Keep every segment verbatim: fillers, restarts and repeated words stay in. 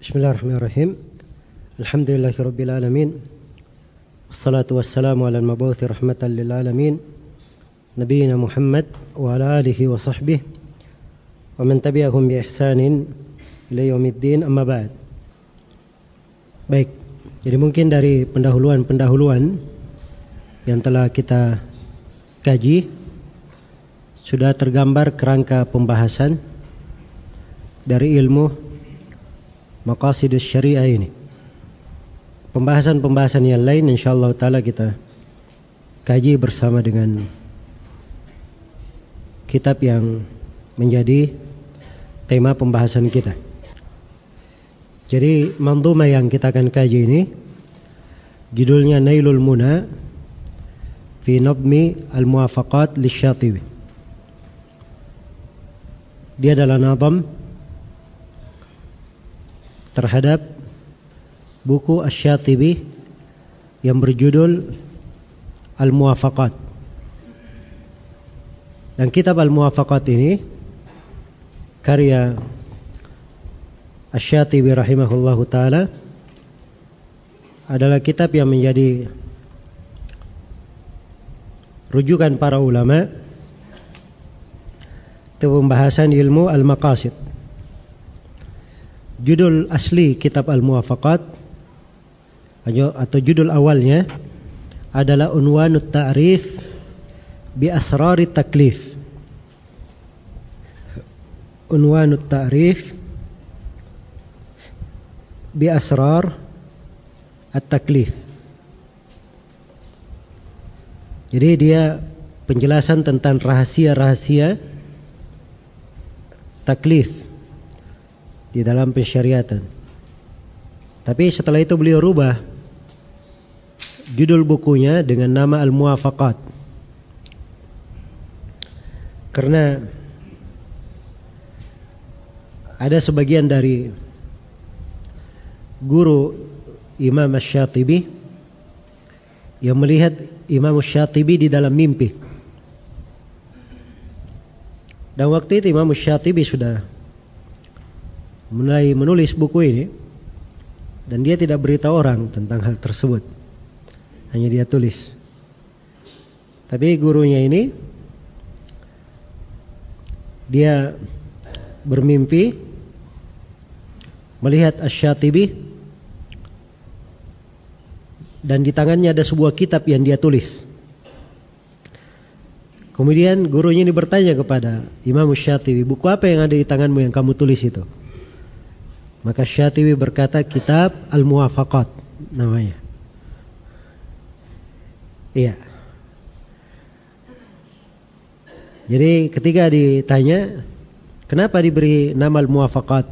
Bismillahirrahmanirrahim. Alhamdulillahirabbil alamin. Wassalatu wassalamu ala al-mabuthi rahmatan lil alamin. Nabiyyina Muhammad wa ala alihi wa sahbihi wa man tabi'ahum bi ihsanin ila yaumiddin, amma ba'd. Baik, jadi mungkin dari pendahuluan-pendahuluan yang telah kita kaji sudah tergambar kerangka pembahasan dari ilmu maqasidus syariah ini. Pembahasan-pembahasan yang lain insyaallah taala kita kaji bersama dengan kitab yang menjadi tema pembahasan kita. Jadi mandhumah yang kita akan kaji ini judulnya Nailul Muna fi Nadmi Al-Muwafaqat Lisyatibi. Dia adalah nadam terhadap buku Asy-Syatibi yang berjudul Al-Muwafaqat. Dan kitab Al-Muwafaqat ini karya Asy-Syatibi rahimahullahu ta'ala adalah kitab yang menjadi rujukan para ulama untuk pembahasan ilmu al-maqasid. Judul asli kitab Al-Muwafaqat atau judul awalnya adalah Unwanut Ta'rif bi Asrarit Taklif. Unwanut Ta'rif bi Asrar At-Taklif. Jadi dia penjelasan tentang rahasia-rahasia taklif di dalam pensyariatan. Tapi setelah itu beliau rubah judul bukunya dengan nama Al-Muwafaqat, karena ada sebagian dari guru Imam Asy-Syatibi yang melihat Imam Asy-Syatibi di dalam mimpi. Dan waktu itu Imam Asy-Syatibi sudah mulai menulis buku ini, dan dia tidak beritahu orang tentang hal tersebut, hanya dia tulis. Tapi gurunya ini dia bermimpi melihat Asy-Syatibi, dan di tangannya ada sebuah kitab yang dia tulis. Kemudian gurunya ini bertanya kepada Imam Asy-Syatibi, buku apa yang ada di tanganmu yang kamu tulis itu? Maka Asy-Syatibi berkata, kitab Al-Muwafaqat namanya. Iya. Jadi ketika ditanya kenapa diberi nama Al-Muwafaqat,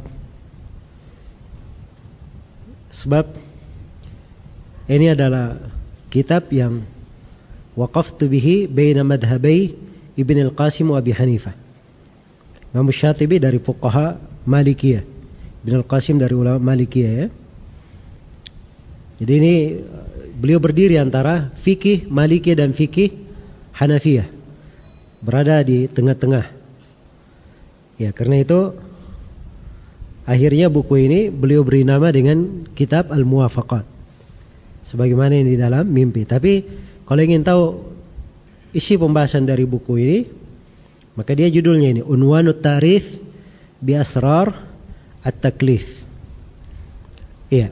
sebab ini adalah kitab yang waqaftu bihi baina madhhabai Ibn Al-Qasim wa Abi Hanifah. Imam Asy-Syatibi dari fuqaha Malikiyah, Ibn Al-Qasim dari ulama Malikiyah, ya. Jadi ini beliau berdiri antara fikih Malikiyah dan fikih Hanafiyah, berada di tengah-tengah. Ya, karena itu akhirnya buku ini beliau beri nama dengan kitab Al-Muwafaqat, sebagaimana yang di dalam mimpi. Tapi kalau ingin tahu isi pembahasan dari buku ini, maka dia judulnya ini Unwanut Ta'rif bi Asrar At-Taklif. Iya.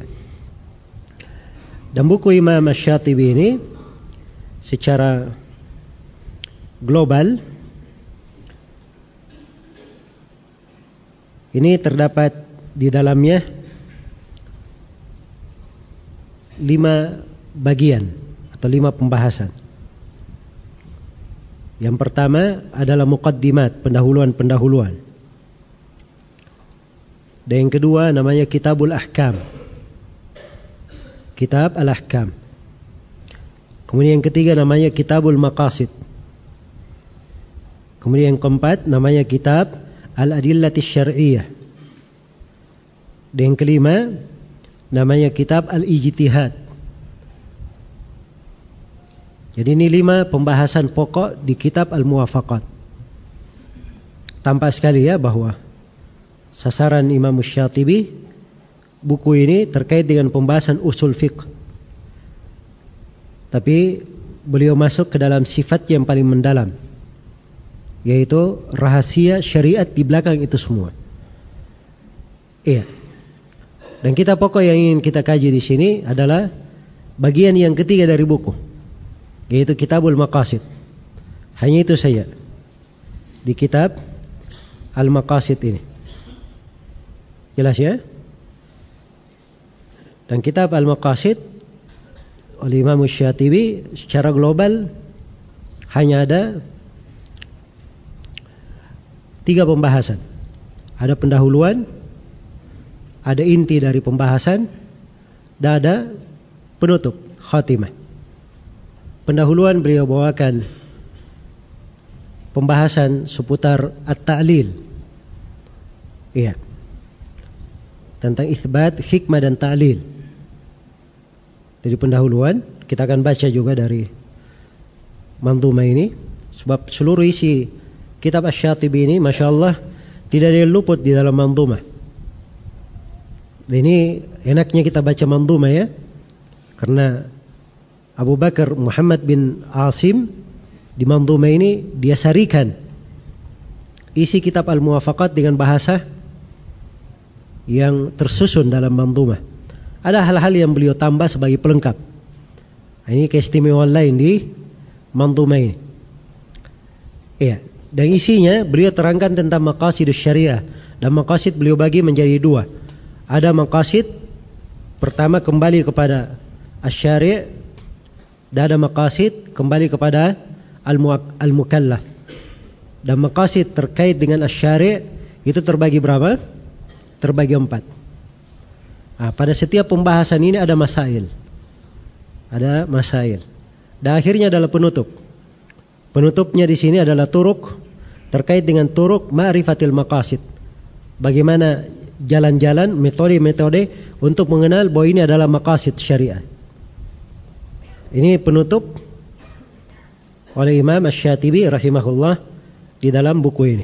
Dan buku Imam Asy-Syatibi ini secara global ini terdapat di dalamnya lima bagian atau lima pembahasan. Yang pertama adalah muqaddimat, pendahuluan-pendahuluan. Dan yang kedua namanya Kitabul Ahkam, Kitab Al-Ahkam. Kemudian yang ketiga namanya Kitabul Maqasid. Kemudian yang keempat namanya Kitab Al-Adillatis Syar'iyyah. Dan yang kelima namanya Kitab Al-Ijtihad. Jadi ini lima pembahasan pokok di kitab Al-Muwafaqat. Tampak sekali ya bahwa sasaran Imam Asy-Syatibi buku ini terkait dengan pembahasan usul fiqh. Tapi beliau masuk ke dalam sifat yang paling mendalam, yaitu rahasia syariat di belakang itu semua. Iya. Dan kitab pokok yang ingin kita kaji di sini adalah bagian yang ketiga dari buku, yaitu Kitabul Maqasid. Hanya itu saja di kitab Al-Maqasid ini. Jelas ya? Dan kitab Al-Maqasid oleh Imam Syatibi secara global hanya ada tiga pembahasan. Ada pendahuluan, ada inti dari pembahasan, dan ada penutup, khatimah. Pendahuluan beliau bawakan pembahasan seputar at-ta'lil. Iya. Tentang itsbat, hikmah dan ta'lil. Jadi pendahuluan kita akan baca juga dari manzumah ini, sebab seluruh isi kitab Asy-Syatibi ini Masya Allah tidak ada yang luput di dalam manzumah. Ini enaknya kita baca manzumah ya, karena Abu Bakar Muhammad bin Asim di manzumah ini dia sarikan isi kitab Al-Muwafaqat dengan bahasa yang tersusun dalam manzumah. Ada hal-hal yang beliau tambah sebagai pelengkap. Ini keistimewaan lain di manzumah ini. Iya, dan isinya beliau terangkan tentang maqasidus syariah, dan maqasid beliau bagi menjadi dua. Ada maqasid pertama kembali kepada asy-syari', dan ada maqasid kembali kepada al-mukallaf. Dan maqasid terkait dengan asy-syari' itu terbagi berapa? Terbagi empat. Nah, pada setiap pembahasan ini ada masail. Ada masail. Dan akhirnya adalah penutup. Penutupnya di sini adalah turuk, terkait dengan turuk ma'rifatil maqasid. Bagaimana jalan-jalan, metode-metode untuk mengenal bahwa ini adalah maqasid syariat. Ini penutup oleh Imam Asy-Syatibi rahimahullah di dalam buku ini.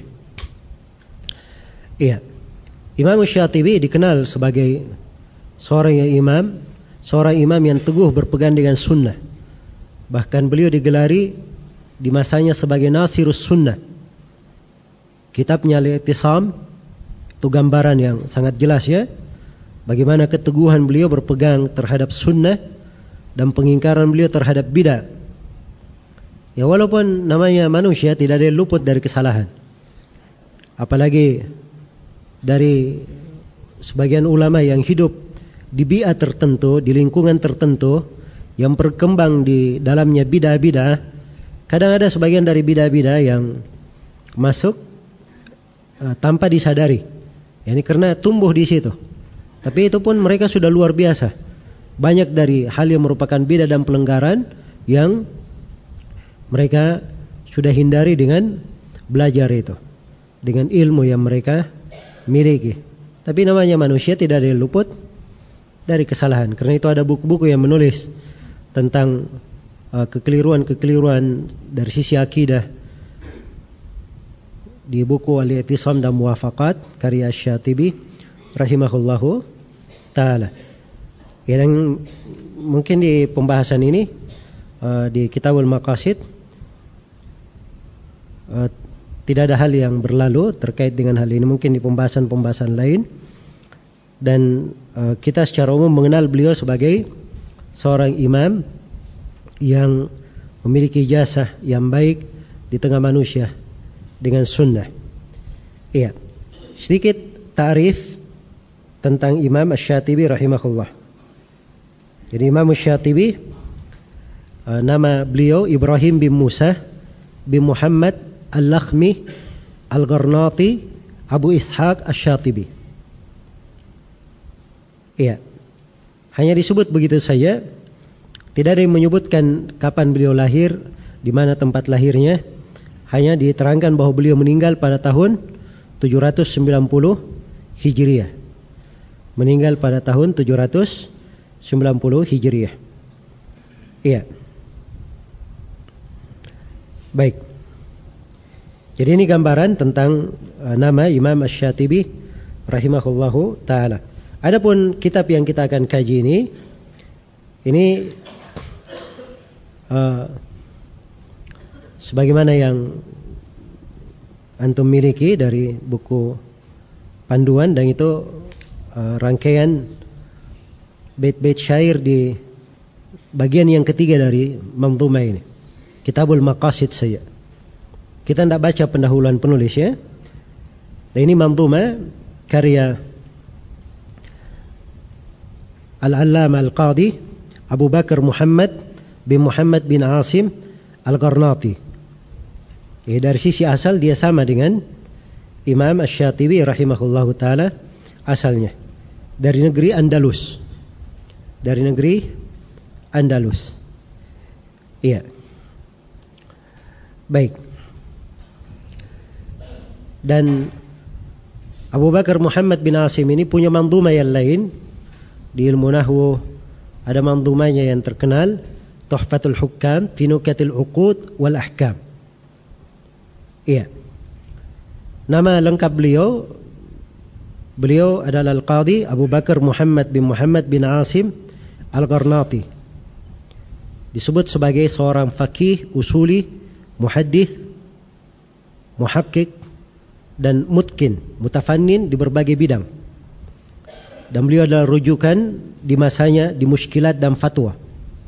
Iya. Imam Asy-Syatibi dikenal sebagai seorang yang imam, seorang imam yang teguh berpegang dengan sunnah. Bahkan beliau digelari di masanya sebagai Nasirus Sunnah. Kitabnya Al-I'tisam itu gambaran yang sangat jelas ya, bagaimana keteguhan beliau berpegang terhadap sunnah dan pengingkaran beliau terhadap bidah. Ya walaupun namanya manusia tidak ada yang luput dari kesalahan. Apalagi dari sebagian ulama yang hidup di bi'ah tertentu, di lingkungan tertentu yang berkembang di dalamnya bidah-bidah. Kadang ada sebagian dari bidah-bidah yang masuk uh, tanpa disadari. Yani karena tumbuh di situ. Tapi itu pun mereka sudah luar biasa. Banyak dari hal yang merupakan bidah dan pelanggaran yang mereka sudah hindari dengan belajar itu, dengan ilmu yang mereka miliki. Tapi namanya manusia tidak ada yang luput dari kesalahan. Karena itu ada buku-buku yang menulis tentang uh, kekeliruan-kekeliruan dari sisi akidah. Di buku Al-I'tisam dan Muwafaqat karya Asy-Syatibi rahimahullahu ta'ala. Ya, dan mungkin di pembahasan ini uh, di Kitabul Maqasid uh, tidak ada hal yang berlalu terkait dengan hal ini. Mungkin di pembahasan-pembahasan lain. Dan uh, kita secara umum mengenal beliau sebagai seorang imam yang memiliki jasa yang baik di tengah manusia dengan sunnah. Iya. Sedikit ta'rif tentang Imam Asy-Syatibi rahimahullah. Jadi Imam Asy-Syatibi uh, nama beliau Ibrahim bin Musa bin Muhammad Al-Lakhmi Al-Gharnati Abu Ishaq Asy-Syatibi. Iya. Hanya disebut begitu saja. Tidak ada yang menyebutkan kapan beliau lahir, di mana tempat lahirnya. Hanya diterangkan bahwa beliau meninggal pada tahun tujuh ratus sembilan puluh Hijriah. Meninggal pada tahun tujuh ratus sembilan puluh Hijriah. Iya. Baik. Jadi ini gambaran tentang uh, nama Imam Asy-Syatibi rahimahullahu ta'ala. Adapun kitab yang kita akan kaji ini, ini uh, sebagaimana yang antum miliki dari buku panduan, dan itu uh, rangkaian bait-bait syair di bagian yang ketiga dari manzumah ini, Kitabul Maqasid saja. Kita tidak baca pendahuluan penulis ya. Dan ini manzumah karya Al-Allamah Al-Qadi Abu Bakar Muhammad bin Muhammad bin Asim Al-Gharnati. Ya, dari sisi asal dia sama dengan Imam Asy-Syatibi rahimahullahu taala asalnya. Dari negeri Andalus. Dari negeri Andalus. Iya. Baik. Dan Abu Bakar Muhammad bin Asim ini punya manzumah yang lain. Di ilmu nahwu ada manzumahnya yang terkenal, Tuhfatul Hukam fi Nukatil Uqud wal Ahkam. Iya. Nama lengkap beliau, beliau adalah Al-Qadi Abu Bakar Muhammad bin Muhammad bin Asim Al-Gharnati. Disebut sebagai seorang faqih, usuli, muhaddits, muhakkik, dan mutkin, mutafannin di berbagai bidang. Dan beliau adalah rujukan di masanya di muskilat dan fatwa.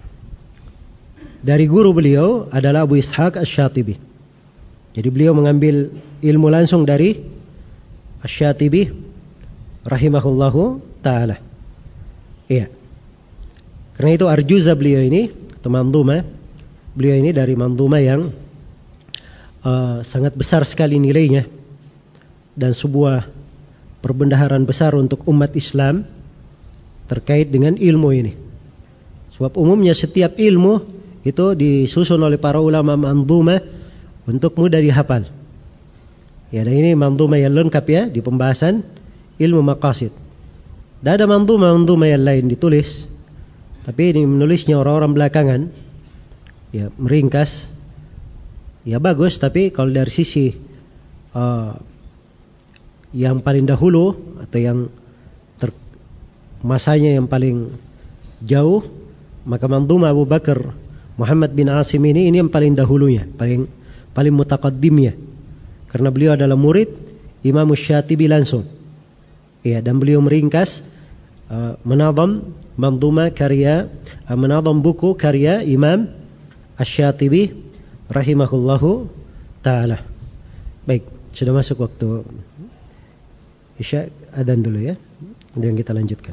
Dari guru beliau adalah Abu Ishaq Asy-Syatibi. Jadi beliau mengambil ilmu langsung dari Asy-Syatibi rahimahullahu ta'ala. Iya. Karena itu arjuza beliau ini, atau manzumah beliau ini dari manzumah yang uh, sangat besar sekali nilainya, dan sebuah perbendaharaan besar untuk umat Islam terkait dengan ilmu ini. Sebab umumnya setiap ilmu itu disusun oleh para ulama manzumah untuk mudah dihafal. Ya, dan ini manzumah yang lengkap ya di pembahasan ilmu maqasid. Dan ada manzumah-manzumah yang lain ditulis, tapi ini menulisnya orang-orang belakangan. Ya, meringkas. Ya bagus, tapi kalau dari sisi uh, yang paling dahulu atau yang ter, masanya yang paling jauh, maka manzumah Abu Bakar Muhammad bin Asim ini ini yang paling dahulunya, paling paling mutaqaddimnya, karena beliau adalah murid Imam Asy-Syatibi langsung. Ya, dan beliau meringkas uh, menazam manzumah karya uh, menazam buku karya Imam Asy-Syatibi rahimahullahu taala. Baik, sudah masuk waktu Isya, adzan dulu ya, kemudian kita lanjutkan.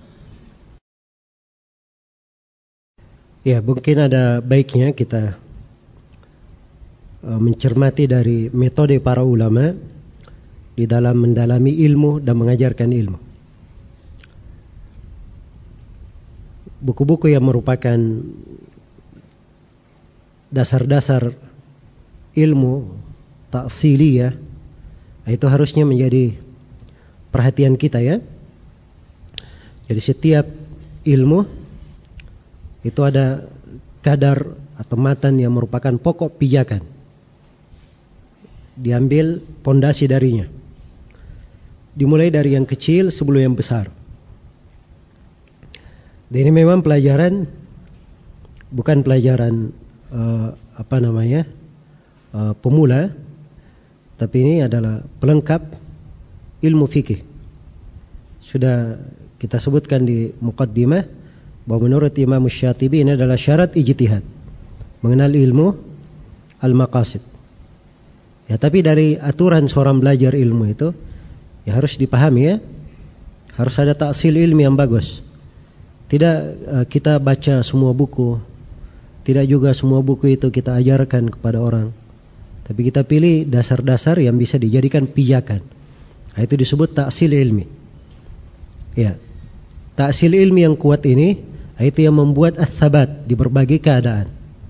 Ya, mungkin ada baiknya kita uh, mencermati dari metode para ulama di dalam mendalami ilmu dan mengajarkan ilmu. Buku-buku yang merupakan dasar-dasar ilmu ta'siliyah, itu harusnya menjadi perhatian kita ya. Jadi setiap ilmu itu ada kadar atau matan yang merupakan pokok pijakan, diambil pondasi darinya, dimulai dari yang kecil sebelum yang besar. Dan ini memang pelajaran, bukan pelajaran uh, apa namanya uh, pemula, tapi ini adalah pelengkap ilmu fikih. Sudah kita sebutkan di muqaddimah bahwa menurut Imam Asy-Syatibi ini adalah syarat ijtihad, mengenal ilmu al-maqasid. Ya, tapi dari aturan seorang belajar ilmu itu ya harus dipahami ya, harus ada ta'sil ilmi yang bagus. Tidak uh, kita baca semua buku, tidak juga semua buku itu kita ajarkan kepada orang, tapi kita pilih dasar-dasar yang bisa dijadikan pijakan. Nah, itu disebut ta'sil ilmi. Ya, ta'sil ilmi yang kuat ini, itu yang membuat ats-tsabat di berbagai keadaan.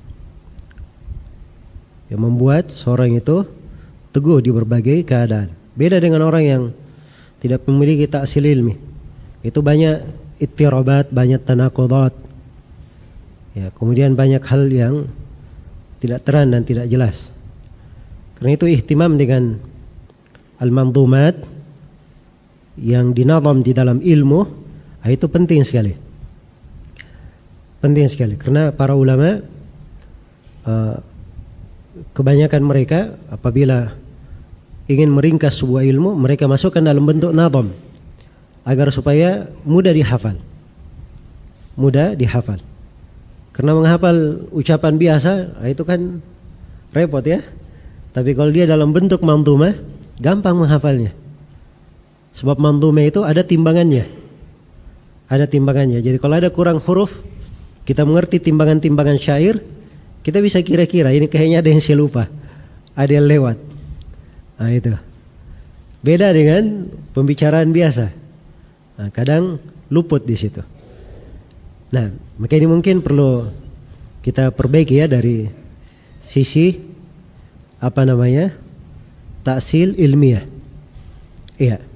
Yang membuat seorang itu teguh di berbagai keadaan. Beda dengan orang yang tidak memiliki ta'sil ilmi. Itu banyak ittirabat, banyak tanaqudat. Ya, kemudian banyak hal yang tidak terang dan tidak jelas. Karena itu ihtimam dengan al-manzumat yang dinazam di dalam ilmu Nah, itu penting sekali. Penting sekali karena para ulama uh, kebanyakan mereka apabila ingin meringkas sebuah ilmu, mereka masukkan dalam bentuk nadham agar supaya mudah dihafal. Mudah dihafal. Karena menghafal ucapan biasa, itu kan repot ya. Tapi kalau dia dalam bentuk manzumah, gampang menghafalnya. Sebab manzumah itu ada timbangannya. Ada timbangannya. Jadi kalau ada kurang huruf, kita mengerti timbangan-timbangan syair, kita bisa kira-kira ini kayaknya ada yang saya lupa, ada yang lewat. Nah itu beda dengan pembicaraan biasa. Nah, kadang luput di situ. Nah, maka ini mungkin perlu kita perbaiki ya dari sisi apa namanya taksil ilmiah. Iya.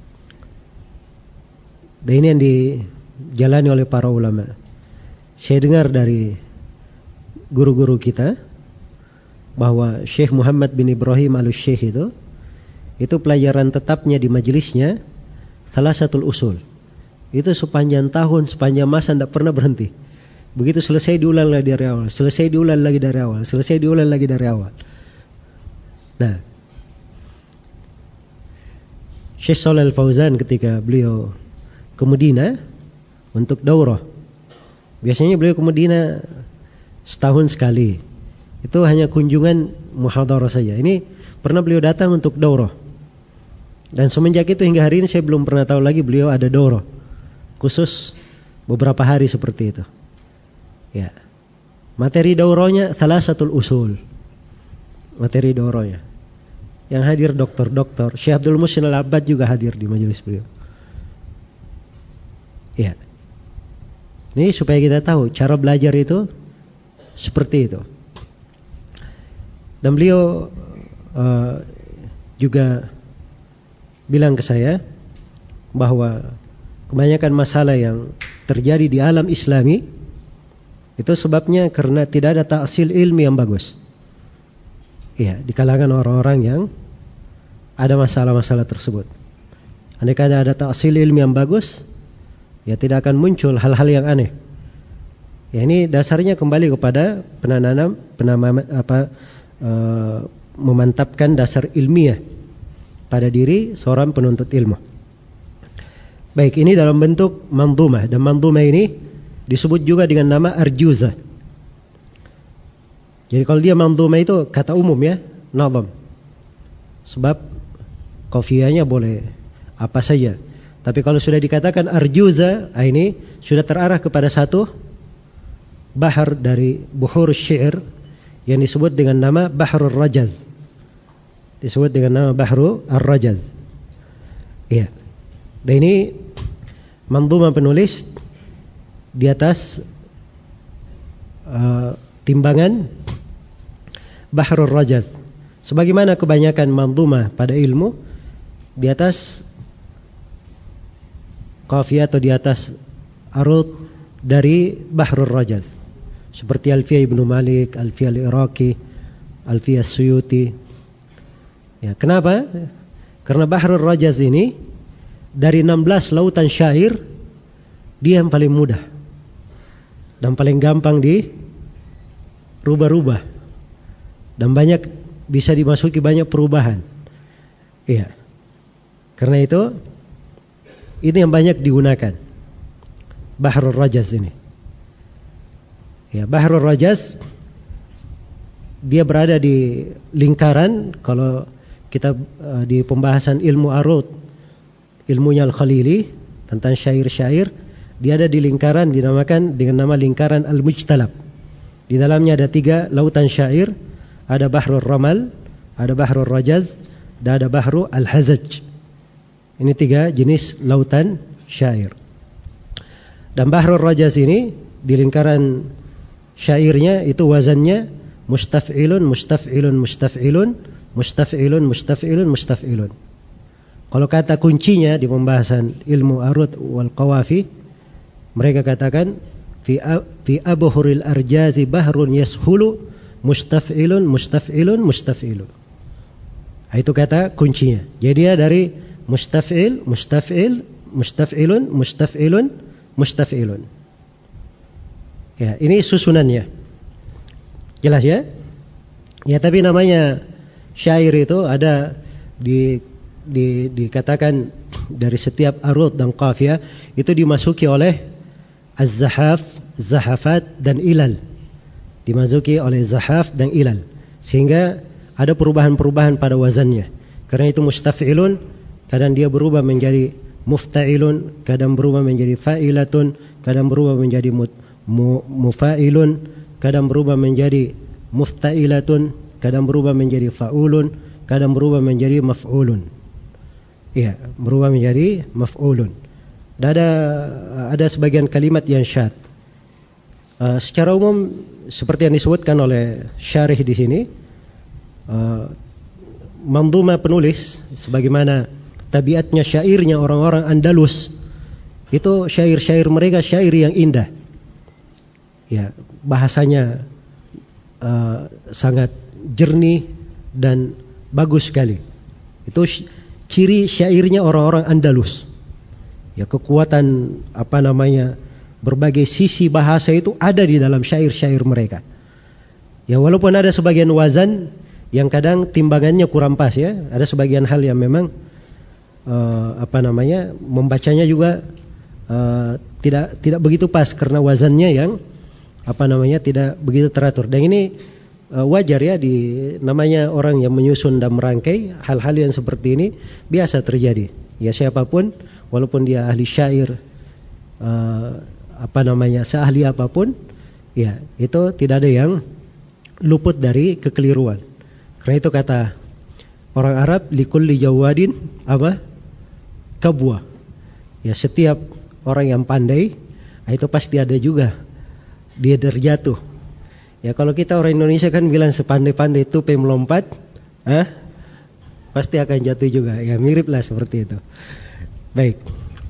Dan ini yang dijalani oleh para ulama. Saya dengar dari guru-guru kita bahwa Syekh Muhammad bin Ibrahim al-Syekh itu itu pelajaran tetapnya di majelisnya salah satu usul. Itu sepanjang tahun, sepanjang masa tidak pernah berhenti. Begitu selesai diulang lagi dari awal, selesai diulang lagi dari awal, selesai diulang lagi dari awal. Nah, Syekh Shalih Al-Fauzan ketika beliau ke Madinah untuk daurah, biasanya beliau ke Madinah setahun sekali. Itu hanya kunjungan muhadarah saja. Ini pernah beliau datang untuk daurah. Dan semenjak itu hingga hari ini saya belum pernah tahu lagi beliau ada daurah khusus beberapa hari seperti itu. Ya. Materi daurahnya thalathatul usul. Materi daurahnya. Yang hadir dokter-dokter. Syekh Abdul Muhsin Al-Abbad juga hadir di majelis beliau. Ya. Ini supaya kita tahu cara belajar itu seperti itu. Dan beliau uh, juga bilang ke saya bahwa kebanyakan masalah yang terjadi di alam Islami itu sebabnya karena tidak ada ta'sil ilmi yang bagus. Iya, di kalangan orang-orang yang ada masalah-masalah tersebut. Andai kata ada ta'sil ilmi yang bagus, ya tidak akan muncul hal-hal yang aneh. Ya ini dasarnya kembali kepada penanam, penanam apa e, memantapkan dasar ilmiah pada diri seorang penuntut ilmu. Baik, ini dalam bentuk manzumah, dan manzumah ini disebut juga dengan nama arjuzah. Jadi kalau dia manzumah itu kata umum ya, nazam. Sebab qafiyahnya boleh apa saja. Tapi kalau sudah dikatakan arjuza, ini sudah terarah kepada satu bahar dari buhur syair yang disebut dengan nama Bahrul Rajaz. Disebut dengan nama Bahrul Rajaz. Iya. Dan ini manzumah penulis di atas uh, timbangan Bahrul Rajaz. Sebagaimana kebanyakan manzumah pada ilmu di atas qafiyah atau di atas arud dari Bahrul Rajaz. Seperti Alfiyah Ibnu Malik, Alfiyah Al-Iraqi, Alfiyah Suyuti. Ya, kenapa? Karena Bahrul Rajaz ini dari enam belas lautan syair dia yang paling mudah dan paling gampang di rubah-rubah dan banyak bisa dimasuki banyak perubahan. Iya. Karena itu ini yang banyak digunakan. Bahrul Rajaz ini. Ya, Bahrul Rajaz dia berada di lingkaran, kalau kita uh, di pembahasan ilmu arud, ilmunya Al-Khalili tentang syair-syair, dia ada di lingkaran dinamakan dengan nama lingkaran Al-Mujtalab. Di dalamnya ada tiga lautan syair, ada Bahrul Ramal, ada Bahrul Rajaz, dan ada Bahrul Al-Hazaj. Ini tiga jenis lautan syair. Dan Bahrul Rajaz ini di lingkaran syairnya itu wazannya mustaf'ilun, mustaf'ilun, mustaf'ilun, mustaf'ilun, mustaf'ilun, mustaf'ilun. Kalau kata kuncinya di pembahasan ilmu arud wal qawafi, mereka katakan fi fi abhuril arjazi bahrun yashulu mustaf'ilun, mustaf'ilun, mustaf'ilun. Itu kata kuncinya. Jadi dia dari mustaf'il, mustaf'il, mustaf'ilun, mustaf'ilun, mustaf'ilun. Ya, ini susunannya. Jelas ya? Ya, tapi namanya syair itu ada di, di dikatakan dari setiap arud dan qafiyah itu dimasuki oleh az-zahaf, zahafat dan ilal. Dimasuki oleh zahaf dan ilal. Sehingga ada perubahan-perubahan pada wazannya. Karena itu mustaf'ilun kadang dia berubah menjadi mufta'ilun, kadang berubah menjadi fa'ilatun, kadang berubah menjadi mut, mu, mufa'ilun, kadang berubah menjadi mufta'ilatun, kadang berubah menjadi fa'ulun, kadang berubah menjadi maf'ulun. Iya, berubah menjadi maf'ulun. Dan ada ada sebagian kalimat yang syad. Uh, secara umum seperti yang disebutkan oleh syarih di sini, uh, mandhumah penulis sebagaimana tabiatnya syairnya orang-orang Andalus, itu syair-syair mereka syair yang indah. Ya, bahasanya uh, sangat jernih dan bagus sekali. Itu ciri syairnya orang-orang Andalus. Ya, kekuatan apa namanya berbagai sisi bahasa itu ada di dalam syair-syair mereka. Ya, walaupun ada sebagian wazan yang kadang timbangannya kurang pas ya, ada sebagian hal yang memang uh, apa namanya membacanya juga uh, tidak tidak begitu pas karena wazannya yang apa namanya tidak begitu teratur. Dan ini uh, wajar ya, di namanya orang yang menyusun dan merangkai hal-hal yang seperti ini biasa terjadi. Ya, siapapun walaupun dia ahli syair uh, apa namanya seahli apapun, ya itu tidak ada yang luput dari kekeliruan. Karena itu kata orang Arab, likulli jawadin apa kabwa. Ya, setiap orang yang pandai itu pasti ada juga dia terjatuh. Ya, kalau kita orang Indonesia kan bilang sepandai-pandai tupai melompat, ah, pasti akan jatuh juga. Ya, miriplah seperti itu. Baik.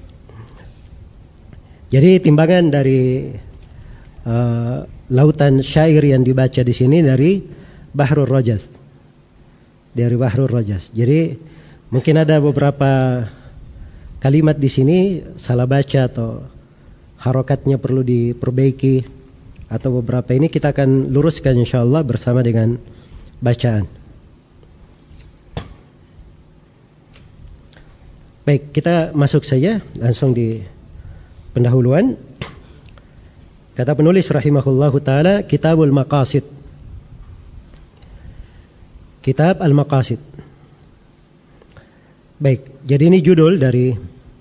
Jadi timbangan dari uh, lautan syair yang dibaca di sini dari Bahrul Rajaz. Dari Bahrul Rajaz. Jadi mungkin ada beberapa kalimat di sini salah baca atau harokatnya perlu diperbaiki, atau beberapa ini kita akan luruskan insyaallah bersama dengan bacaan. Baik, kita masuk saja langsung di pendahuluan. Kata penulis rahimahullahu taala, Kitabul Maqasid. Kitab Al-Maqasid. Baik, jadi ini judul dari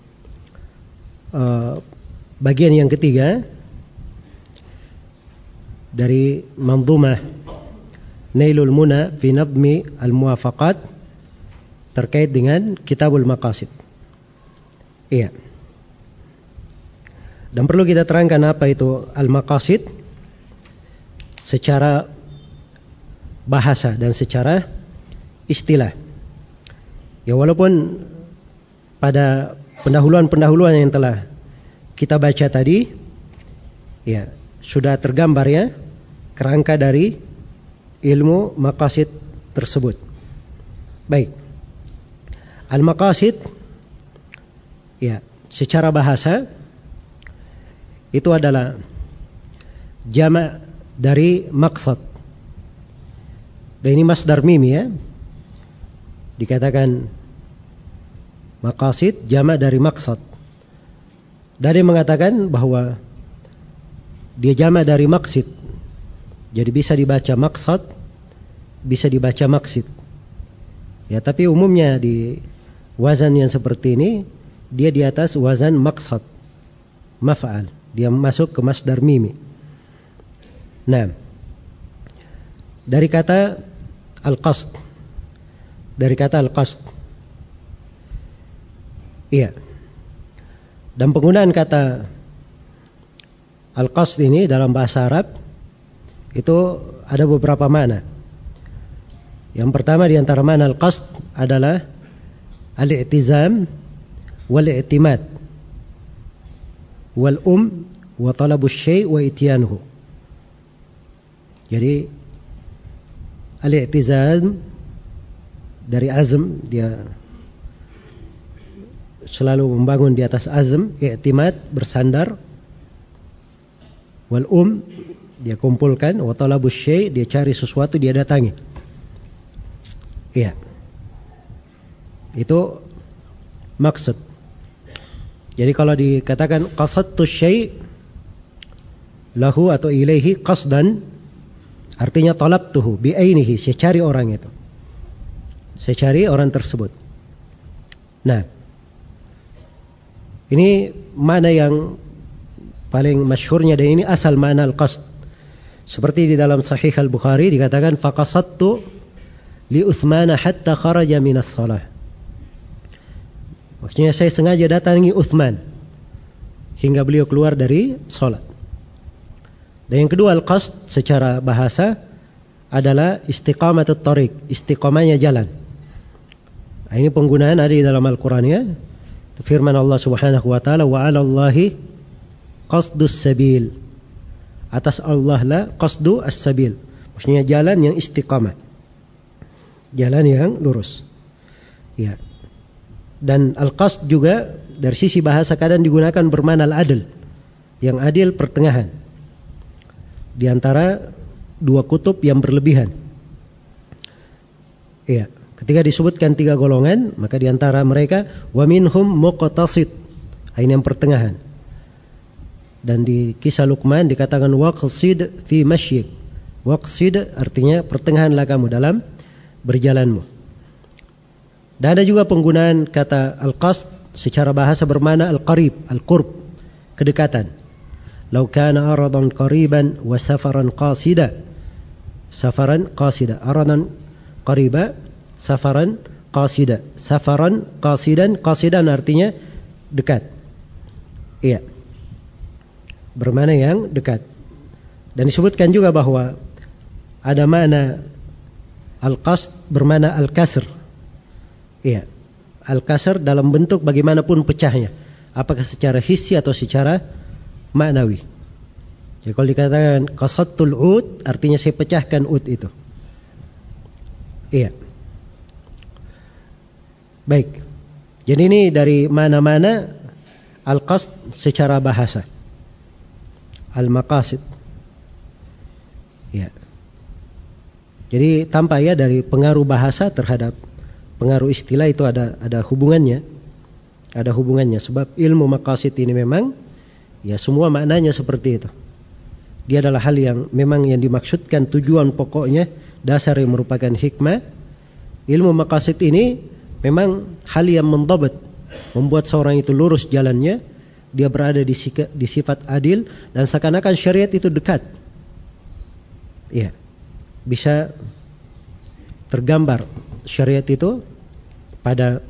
uh, bagian yang ketiga dari Mandhumah Nailul Muna fi Nadmi Al-Muwafaqat terkait dengan Kitabul Maqasid. Iya. Dan perlu kita terangkan apa itu al-maqasid secara bahasa dan secara istilah. Ya, walaupun pada pendahuluan-pendahuluan yang telah kita baca tadi, ya sudah tergambar ya kerangka dari ilmu maqasid tersebut. Baik. Al-maqasid, ya secara bahasa itu adalah jamak dari maksad. Dan ini masdar mim ya. Dikatakan maqasid jamak dari maksad. Dan dia mengatakan bahwa dia jamak dari maksid. Jadi bisa dibaca maksad, bisa dibaca maksid. Ya, tapi umumnya di wazan yang seperti ini dia di atas wazan maksad, maf'al. Dia masuk ke masdar mimi. Nah, dari kata al-qasd, dari kata al-qasd, iya. Dan penggunaan kata al-qasd ini dalam bahasa Arab itu ada beberapa makna. Yang pertama di antara makna al-qasd adalah al-i'tizam wal-i'timad wal um wa talabus syai' wa ityanuhu. Jadi al-i'tizam dari azm, dia selalu membangun di atas azm, i'timad, bersandar. Wal um, dia kumpulkan. Wa talabus syai', dia cari sesuatu, dia datangi. Iya. Itu maksud. Jadi kalau dikatakan qasadtu syai' lahu atau ilaihi qasdan, artinya talabtuhu bi'ainihi, saya cari orang itu. Saya cari orang tersebut. Nah, ini mana yang paling masyhurnya, dan ini asal makna al-qasd. Seperti di dalam Sahih Al-Bukhari dikatakan faqasadtu li Uthman hatta kharaja minas shalah. Maksudnya saya sengaja datangi Uthman hingga beliau keluar dari salat. Dan yang kedua, al-qasd secara bahasa adalah istiqamatut thariq, istiqamahnya jalan. Nah, ini penggunaan ada di dalam Al-Qur'an ya. Firman Allah Subhanahu wa taala, wa 'alallahi qasdus sabil. Atas Allah lah qasdu as-sabil. Maksudnya jalan yang istiqamah. Jalan yang lurus. Ya. Dan al-qasd juga dari sisi bahasa kadang digunakan bermakna al-adl. Yang adil, pertengahan. Di antara dua kutub yang berlebihan. Iya, ketika disebutkan tiga golongan, maka di antara mereka wa minhum muqtasid, ini yang pertengahan. Dan di kisah Luqman dikatakan waqsid fi masyik. Waqsid artinya pertengahanlah kamu dalam berjalanmu. Dan ada juga penggunaan kata al-qasd secara bahasa bermakna al-qarib, al-qurb, kedekatan. Lau kana aradan qariban wa safaran qasida. Safaran qasida. Aradan qariba, safaran qasida. Safaran qasidan, qasidan artinya dekat. Iya. Bermakna yang dekat. Dan disebutkan juga bahwa ada makna al-qasd bermakna al-kasr. Iya. Al-kasr dalam bentuk bagaimanapun pecahnya. Apakah secara hissi atau secara maknawi. Jadi kalau dikatakan qasadtul ud, artinya saya pecahkan ud itu. Iya. Baik. Jadi ini dari mana-mana al-qasd secara bahasa. Al-maqasid. Ya. Jadi tampak ya dari pengaruh bahasa terhadap pengaruh istilah itu ada ada hubungannya. Ada hubungannya sebab ilmu maqasid ini memang ya semua maknanya seperti itu. Dia adalah hal yang memang yang dimaksudkan, tujuan pokoknya, dasar yang merupakan hikmah. Ilmu maqasid ini memang hal yang mendabat, membuat seorang itu lurus jalannya, dia berada di, sika, di sifat adil, dan seakan-akan syariat itu dekat. Ya, bisa tergambar syariat itu pada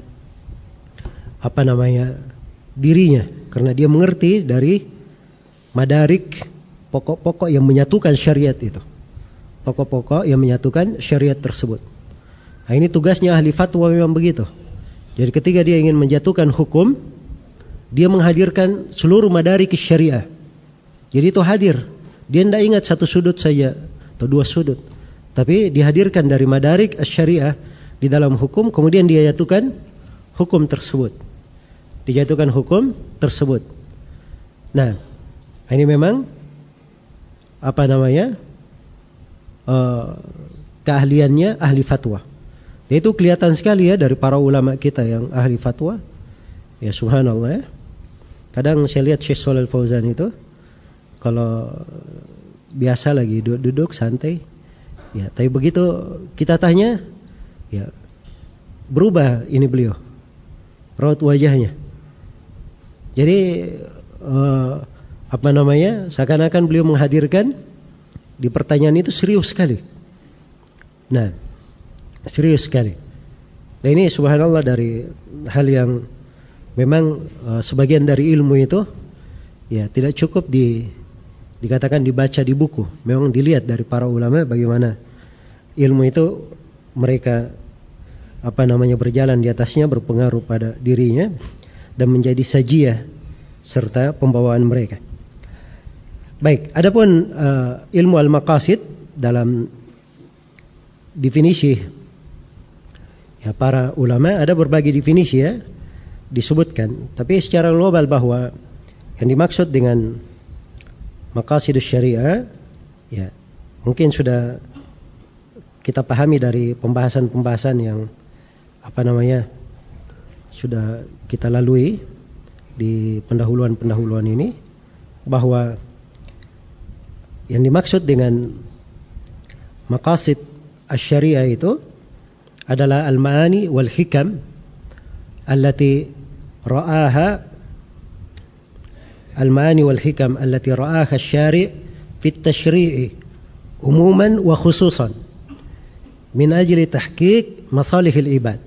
apa namanya dirinya, karena dia mengerti dari madarik pokok-pokok yang menyatukan syariat itu, pokok-pokok yang menyatukan syariat tersebut. Nah, ini tugasnya ahli fatwa memang begitu. Jadi ketika dia ingin menjatuhkan hukum, dia menghadirkan seluruh madarik syariah. Jadi itu hadir. Dia tidak ingat satu sudut saja atau dua sudut, tapi dihadirkan dari madarik syariah di dalam hukum, kemudian dia jatuhkan hukum tersebut. Dijatuhkan hukum tersebut. Nah, ini memang apa namanya uh, keahliannya ahli fatwa. Itu kelihatan sekali ya dari para ulama kita yang ahli fatwa. Ya subhanallah ya. Kadang saya lihat Syekh Shalal Fauzan itu kalau biasa lagi duduk-duduk santai, ya, tapi begitu kita tanya, ya berubah ini beliau, raut wajahnya. Jadi uh, apa namanya, seakan-akan beliau menghadirkan di pertanyaan itu serius sekali. Nah, serius sekali. Dan ini subhanallah dari hal yang memang uh, sebagian dari ilmu itu ya tidak cukup di dikatakan dibaca di buku. Memang dilihat dari para ulama bagaimana ilmu itu mereka apa namanya berjalan di atasnya, berpengaruh pada dirinya dan menjadi sajiyah serta pembawaan mereka. Baik, adapun uh, ilmu al-maqasid dalam definisi ya para ulama ada berbagai definisi ya. disebutkan, tapi secara global bahwa yang dimaksud dengan maqasidus syariah, ya mungkin sudah kita pahami dari pembahasan-pembahasan yang apa namanya sudah kita lalui di pendahuluan-pendahuluan ini, bahwa yang dimaksud dengan maqasid asy-syariah itu adalah al-ma'ani wal hikam allati ra'aha al-ma'ani wal hikam allati ra'aha asy-syari' fi at-tashri'i umuman wa khususan min ajli tahqiq masalihil ibad.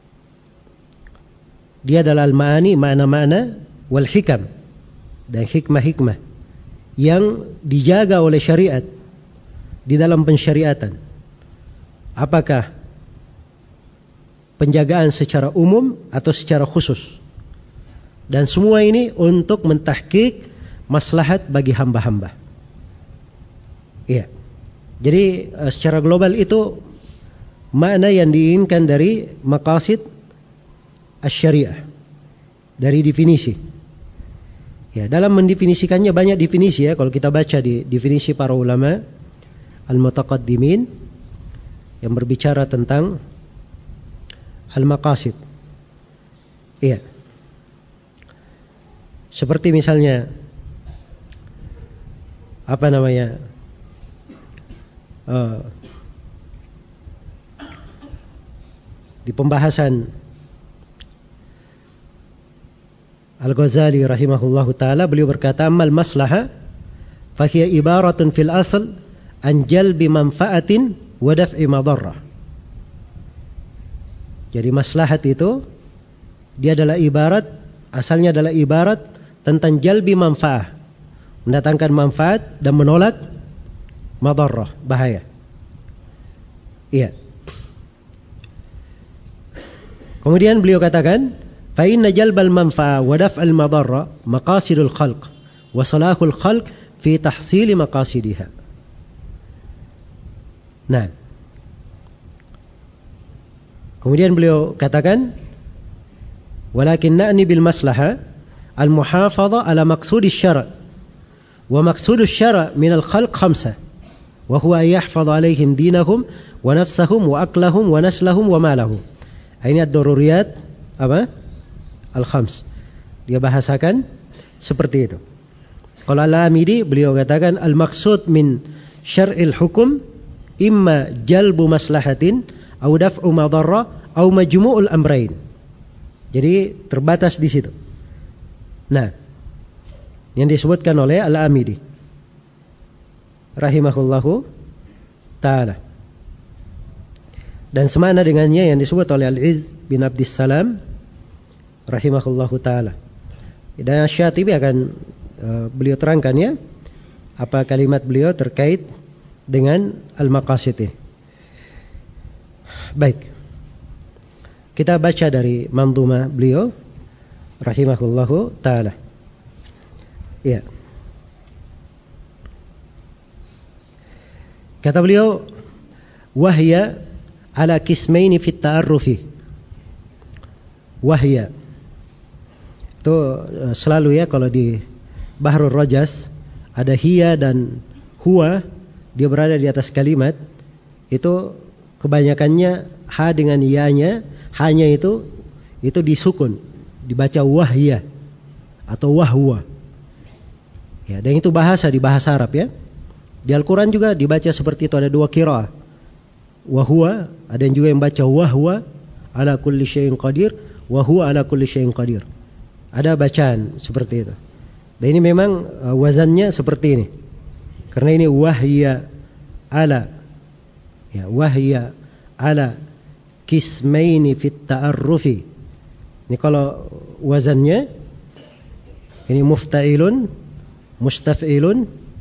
Dia adalah al-ma'ani, makna-makna, wal hikam, dan hikmah-hikmah yang dijaga oleh syariat di dalam pensyariatan. Apakah penjagaan secara umum atau secara khusus? Dan semua ini untuk mentahqiq maslahat bagi hamba-hamba. Iya. Jadi secara global itu makna yang diinginkan dari maqasid asy-syariah, dari definisi. Ya, dalam mendefinisikannya banyak definisi ya. Kalau kita baca di definisi para ulama al-mutaqaddimin yang berbicara tentang al-maqasid. Iya. Seperti misalnya apa namanya? Uh, di pembahasan Al-Ghazali rahimahullahu ta'ala, beliau berkata, amal maslahah fahiya ibaratun fil asl an jalbi manfaatin wa daf'i madarrah. Jadi maslahat itu dia adalah ibarat, asalnya adalah ibarat tentang jalbi manfaat, mendatangkan manfaat dan menolak madarrah, bahaya. Iya. Kemudian beliau katakan, fa inna jalbal manfa'a wa daf'al madarra maqasidul khalq wa salahul khalq fi tahsili maqasidiha. Nah, kemudian beliau katakan, walakin na'ni bil maslaha al muhafadha ala maqsudis syara' wa maqsudus syara' min al khalq khamsa wa huwa yahfadha alaihim dinahum wa nafsahum wa aklahum wa naslahum wa malahum. Ini ad-daruriyat apa? Al-khams. Dia bahasakan seperti itu. Kalau Al-Amidi beliau katakan al-maqsud min syar'il hukum imma jalbu maslahatin au daf'u madarrah au majmu'ul amrain. Jadi terbatas di situ. Nah, yang disebutkan oleh Al-Amidi rahimahullahu ta'ala. Dan semana dengannya yang disebut oleh Al-Izz bin Abdissalam rahimahullahu ta'ala. Dan Asy-Syatibi akan uh, beliau terangkan ya apa kalimat beliau terkait dengan al-maqasid ini. Baik, kita baca dari mandhumah beliau rahimahullahu ta'ala. Ya. Kata beliau, wahya ala kismaini fit ta'arrufi. Wahya itu selalu ya, kalau di Bahrul Rajas ada hiya dan huwa, dia berada di atas kalimat itu kebanyakannya ha dengan ya-nya, hanya itu itu disukun, dibaca wahya atau wahwa. Ya, dan itu bahasa di bahasa Arab ya. Di Al-Quran juga dibaca seperti itu, ada dua qiraah. Wahwa, ada yang juga yang baca wahwa ala kulli syai'in qadir, wahwa ala kulli syai'in qadir. Ada bacaan seperti itu. Dan ini memang uh, wazannya seperti ini. Karena ini wahya ala, ya, wahya ala kismaini fit ta'arrufi. Ini kalau wazannya ini mufta'ilun, mustaf'ilun,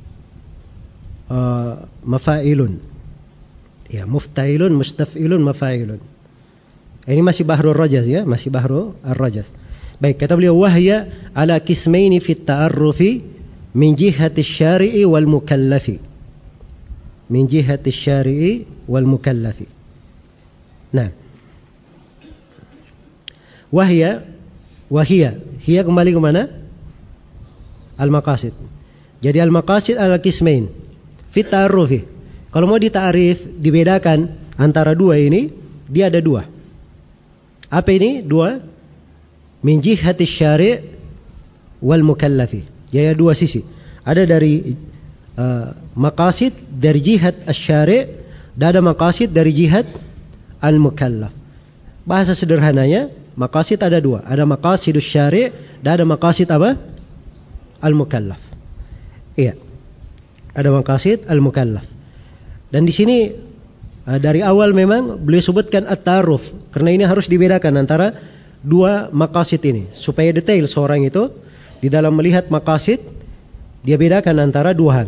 uh, mafa'ilun. Ya, mufta'ilun, mustaf'ilun, mafa'ilun. Ini masih Bahrul Rajas ya, masih Bahrul Ar-Rajas. Baik, kata beliau, wahya ala kismaini fit ta'arrufi min jihati syari'i wal mukallafi. Min jihati syari'i wal mukallafi. Nah, wahya Wahia, hiya kembali ke mana? Al-maqasid. Jadi al-maqasid al-qismain fit ta'arrufi. Kalau mau dita'arif, dibedakan antara dua ini, dia ada dua. Apa ini? Dua. Min jihati syari' wal mukallafi. Jadi ada dua sisi. Ada dari uh, maqasid dari jihad asy-syari', dan ada maqasid dari jihad al-mukallaf. Bahasa sederhananya, maqasid ada dua. Ada maqasidus syari' dan ada maqasid apa? Al-mukallaf. Iya. Ada maqasid al-mukallaf. Dan di sini uh, dari awal memang beliau sebutkan at-ta'aruf, karena ini harus dibedakan antara dua maqasid ini supaya detail seorang itu di dalam melihat maqasid, dia bedakan antara dua hal.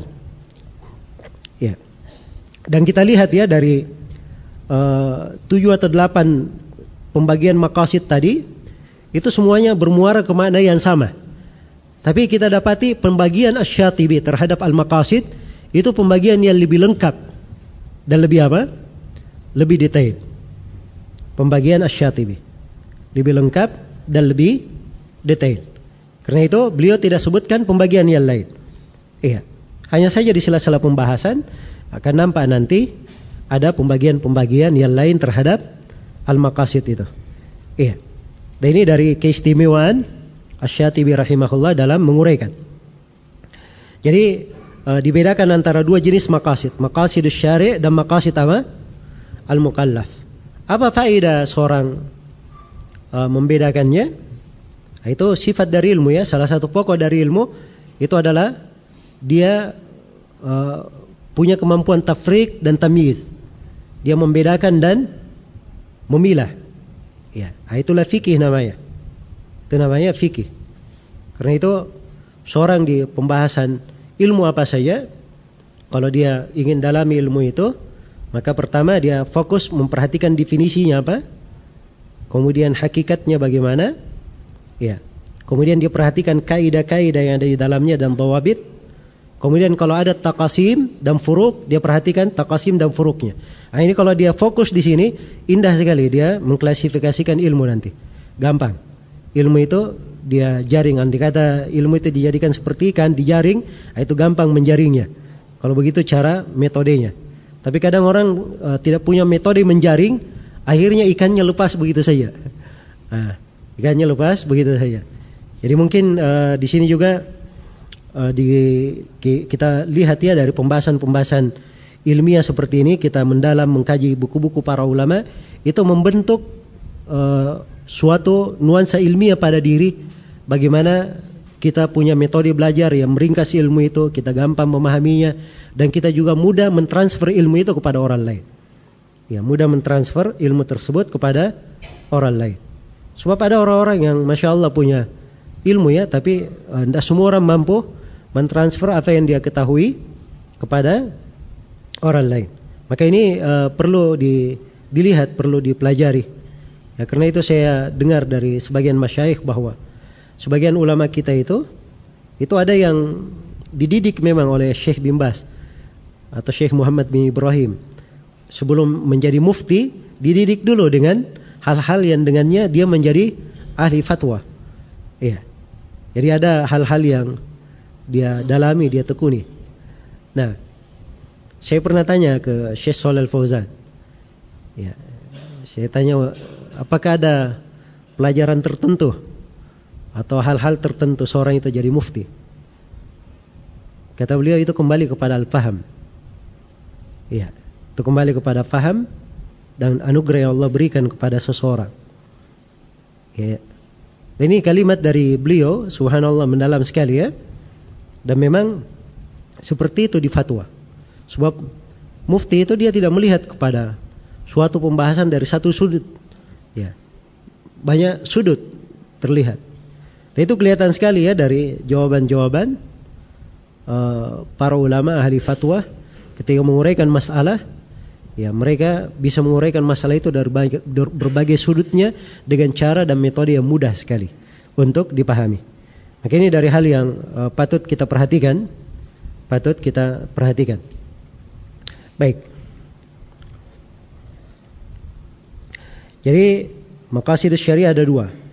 Ya. Dan kita lihat ya dari uh, tujuh atau delapan pembagian maqasid tadi, itu semuanya bermuara ke makna yang sama. Tapi kita dapati pembagian Asy-Syatibi terhadap al-maqasid itu pembagian yang lebih lengkap dan lebih apa? Lebih detail. Pembagian Asy-Syatibi lebih lengkap dan lebih detail. Karena itu beliau tidak sebutkan pembagian yang lain. Iya. Hanya saja di sela-sela pembahasan akan nampak nanti ada pembagian-pembagian yang lain terhadap al-maqasid itu. Iya. Dan ini dari keistimewaan Asy-Syatibi rahimahullah dalam menguraikan. Jadi e, dibedakan antara dua jenis maqasid, maqasidus syari' dan maqasid apa? Al-mukallaf. Apa faedah seorang e, membedakannya? Itu sifat dari ilmu ya. Salah satu pokok dari ilmu itu adalah dia uh, punya kemampuan tafriq dan tamyiz. Dia membedakan dan memilah. Ya, itulah fikih namanya. Itu namanya fikih. Karena itu seorang di pembahasan ilmu apa saja, kalau dia ingin dalami ilmu itu, maka pertama dia fokus memperhatikan definisinya apa, kemudian hakikatnya bagaimana. Ya. Kemudian dia perhatikan kaidah-kaidah yang ada di dalamnya dan dhawabit. Kemudian kalau ada taqasim dan furuk, dia perhatikan taqasim dan furuknya. Nah, ini kalau dia fokus di sini, indah sekali dia mengklasifikasikan ilmu nanti. Gampang. Ilmu itu dia jaring. Andai kata ilmu itu dijadikan seperti ikan, dijaring, itu gampang menjaringnya. Kalau begitu cara metodenya. Tapi kadang orang uh, tidak punya metode menjaring, akhirnya ikannya lepas begitu saja. Nah, ikannya lepas begitu saja. Jadi mungkin uh, di sini juga uh, di, kita lihat ya dari pembahasan-pembahasan ilmiah seperti ini, kita mendalam mengkaji buku-buku para ulama, itu membentuk uh, suatu nuansa ilmiah pada diri. Bagaimana kita punya metode belajar yang meringkas ilmu itu, kita gampang memahaminya, dan kita juga mudah mentransfer ilmu itu kepada orang lain. Ya, mudah mentransfer ilmu tersebut kepada orang lain. Sebab ada orang-orang yang Masya Allah punya ilmu ya, tapi tidak uh, semua orang mampu mentransfer apa yang dia ketahui kepada orang lain. Maka ini uh, perlu di, dilihat, perlu dipelajari. Ya, karena itu saya dengar dari sebagian masyayikh bahwa sebagian ulama kita itu, itu ada yang dididik memang oleh Syekh bin Baz atau Syekh Muhammad bin Ibrahim. Sebelum menjadi mufti, dididik dulu dengan hal-hal yang dengannya dia menjadi ahli fatwa. Iya. Jadi ada hal-hal yang dia dalami, dia tekuni. Nah, saya pernah tanya ke Syekh Shalal Fauzan. Ya, saya tanya apakah ada pelajaran tertentu atau hal-hal tertentu seorang itu jadi mufti. Kata beliau itu kembali kepada al-faham. Iya, itu kembali kepada faham dan anugerah yang Allah berikan kepada seseorang. Ya. Dan ini kalimat dari beliau, subhanallah mendalam sekali ya. Dan memang seperti itu di fatwa. Sebab mufti itu dia tidak melihat kepada suatu pembahasan dari satu sudut. Ya. Banyak sudut terlihat. Dan itu kelihatan sekali ya dari jawaban-jawaban uh, para ulama ahli fatwa ketika menguraikan masalah. Ya, mereka bisa menguraikan masalah itu dari berbagai, berbagai sudutnya dengan cara dan metode yang mudah sekali untuk dipahami. Maka ini dari hal yang uh, patut kita perhatikan, patut kita perhatikan. Baik. Jadi maqasidus syariah ada dua.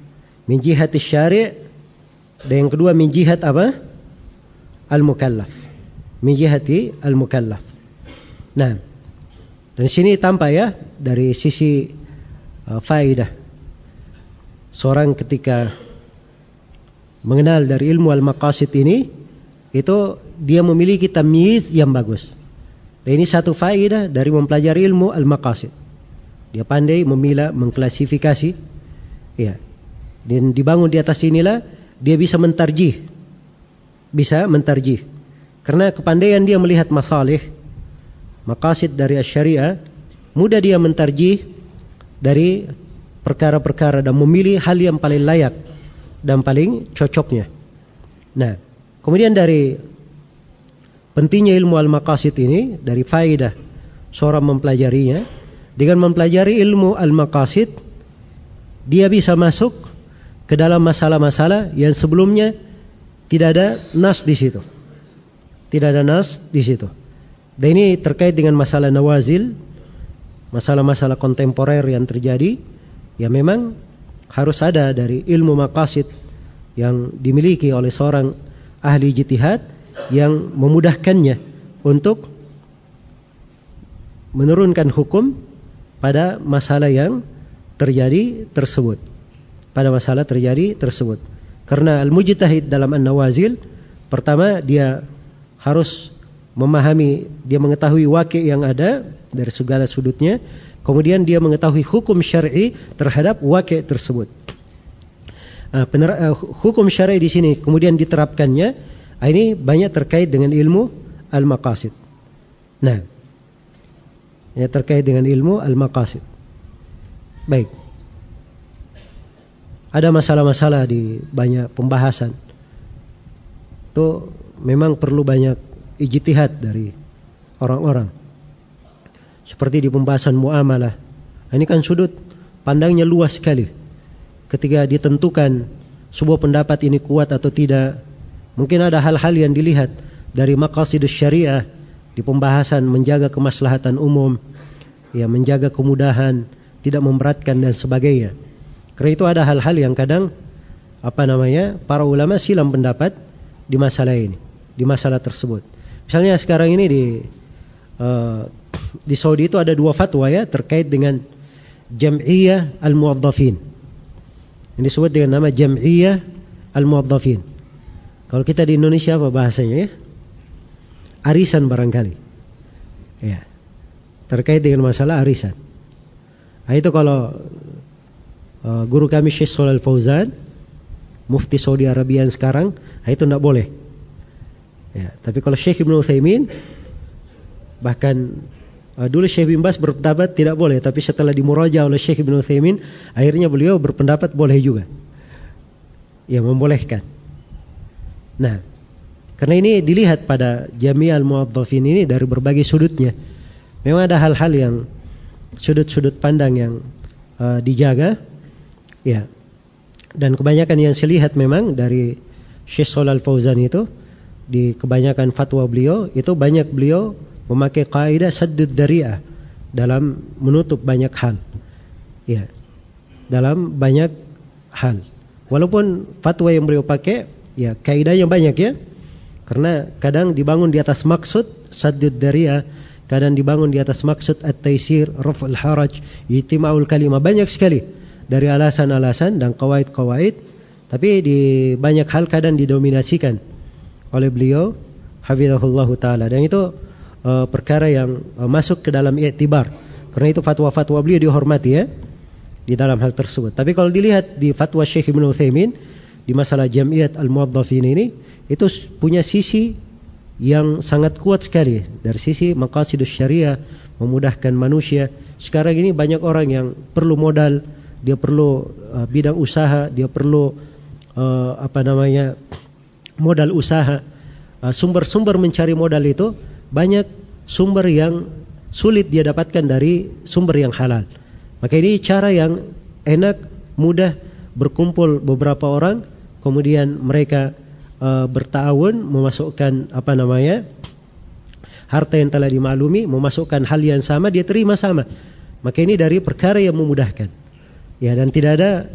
min jihati syari', dan yang kedua min jihat apa? Al-mukallaf. Min jihati al-mukallaf. Nah, dan sini tampak ya dari sisi uh, faidah. Seorang ketika mengenal dari ilmu al-maqasid ini, itu dia memiliki tamyiz yang bagus. Dan ini satu faidah dari mempelajari ilmu al-maqasid. Dia pandai memilah, mengklasifikasi, ya. Dan dibangun di atas inilah dia bisa mentarjih, bisa mentarjih. Karena kepandaian dia melihat masalih, maqasid dari syariah, mudah dia mentarjih dari perkara-perkara dan memilih hal yang paling layak dan paling cocoknya. Nah, kemudian dari pentingnya ilmu al-maqasid ini, dari faedah seorang mempelajarinya, dengan mempelajari ilmu al-maqasid, dia bisa masuk ke dalam masalah-masalah yang sebelumnya tidak ada nas di situ. Tidak ada nas di situ. Dan ini terkait dengan masalah nawazil, masalah-masalah kontemporer yang terjadi, ya memang harus ada dari ilmu maqasid yang dimiliki oleh seorang ahli ijtihad yang memudahkannya untuk menurunkan hukum pada masalah yang terjadi tersebut. Pada masalah terjadi tersebut. Karena al-mujtahid dalam an-nawazil, pertama dia harus memahami, dia mengetahui waqi' yang ada dari segala sudutnya, kemudian dia mengetahui hukum syar'i terhadap waqi' tersebut. Nah, pener- uh, hukum syar'i di sini kemudian diterapkannya, ini banyak terkait dengan ilmu al-maqasid. Nah, ya terkait dengan ilmu al-maqasid. Baik. Ada masalah-masalah di banyak pembahasan. Itu memang perlu banyak ijtihad dari orang-orang. Seperti di pembahasan muamalah. Ini kan sudut pandangnya luas sekali. Ketika ditentukan sebuah pendapat ini kuat atau tidak, mungkin ada hal-hal yang dilihat dari maqasidus syariah di pembahasan menjaga kemaslahatan umum, ya menjaga kemudahan, tidak memberatkan dan sebagainya. Karena itu ada hal-hal yang kadang apa namanya para ulama silam pendapat di masalah ini, di masalah tersebut. Misalnya sekarang ini di uh, di Saudi itu ada dua fatwa ya terkait dengan jam'iyah al-muwaddafin. Ini disebut dengan nama jam'iyah al-muwaddafin. Kalau kita di Indonesia apa bahasanya ya? Arisan barangkali. Ya. Terkait dengan masalah arisan. Nah, itu kalau Uh, guru kami Syekh Shalal Fauzan, mufti Saudi Arabia sekarang, nah itu tidak boleh. Ya, tapi kalau Syekh Ibnu Utsaimin, bahkan uh, dulu Syekh bin Baz berpendapat tidak boleh, tapi setelah dimuraja oleh Syekh Ibnu Utsaimin, akhirnya beliau berpendapat boleh juga. Ya, membolehkan. Nah, karena ini dilihat pada Jami' al-Muwaddafin ini dari berbagai sudutnya. Memang ada hal-hal yang sudut-sudut pandang yang uh, dijaga. Ya, dan kebanyakan yang saya lihat memang dari Syekh Shalal Fauzan itu, di kebanyakan fatwa beliau itu banyak beliau memakai kaidah saddud dari'ah dalam menutup banyak hal. Ya, dalam banyak hal. Walaupun fatwa yang beliau pakai, ya kaidahnya banyak ya, karena kadang dibangun di atas maksud saddud dari'ah, kadang dibangun di atas maksud at-taisir, raf'ul haraj, ijtima'ul kalimah, banyak sekali dari alasan-alasan dan qawaid-qawaid, tapi di banyak hal kadang didominasikan oleh beliau hafizahullahu taala, dan itu uh, perkara yang uh, masuk ke dalam i'tibar. Karena itu fatwa-fatwa beliau dihormati ya di dalam hal tersebut. Tapi kalau dilihat di fatwa Syekh Ibnu Utsaimin di masalah Jam'iyat al-Muwaddafin ini, itu punya sisi yang sangat kuat sekali dari sisi maqasidus syariah, memudahkan manusia. Sekarang ini banyak orang yang perlu modal, dia perlu uh, bidang usaha, dia perlu uh, apa namanya modal usaha, uh, sumber-sumber mencari modal itu banyak sumber yang sulit dia dapatkan dari sumber yang halal. Maka ini cara yang enak, mudah, berkumpul beberapa orang, kemudian mereka uh, bertawun memasukkan apa namanya harta yang telah dimaklumi, memasukkan hal yang sama, dia terima sama. Maka ini dari perkara yang memudahkan. Ya, dan tidak ada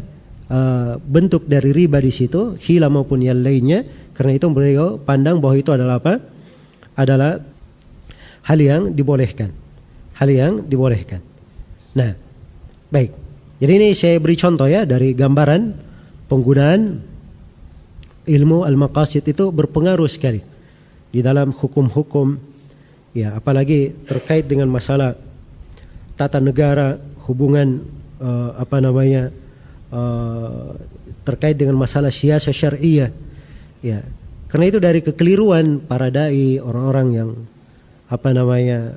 uh, bentuk dari riba di situ, hila maupun yang lainnya. Karena itu beliau pandang bahwa itu adalah apa? Adalah hal yang dibolehkan. Hal yang dibolehkan. Nah, baik. Jadi ini saya beri contoh ya dari gambaran penggunaan ilmu al-maqasid itu berpengaruh sekali di dalam hukum-hukum, ya, apalagi terkait dengan masalah tata negara, hubungan uh, apa namanya uh, terkait dengan masalah siasah syariah, ya. Karena itu dari kekeliruan para dai, orang-orang yang apa namanya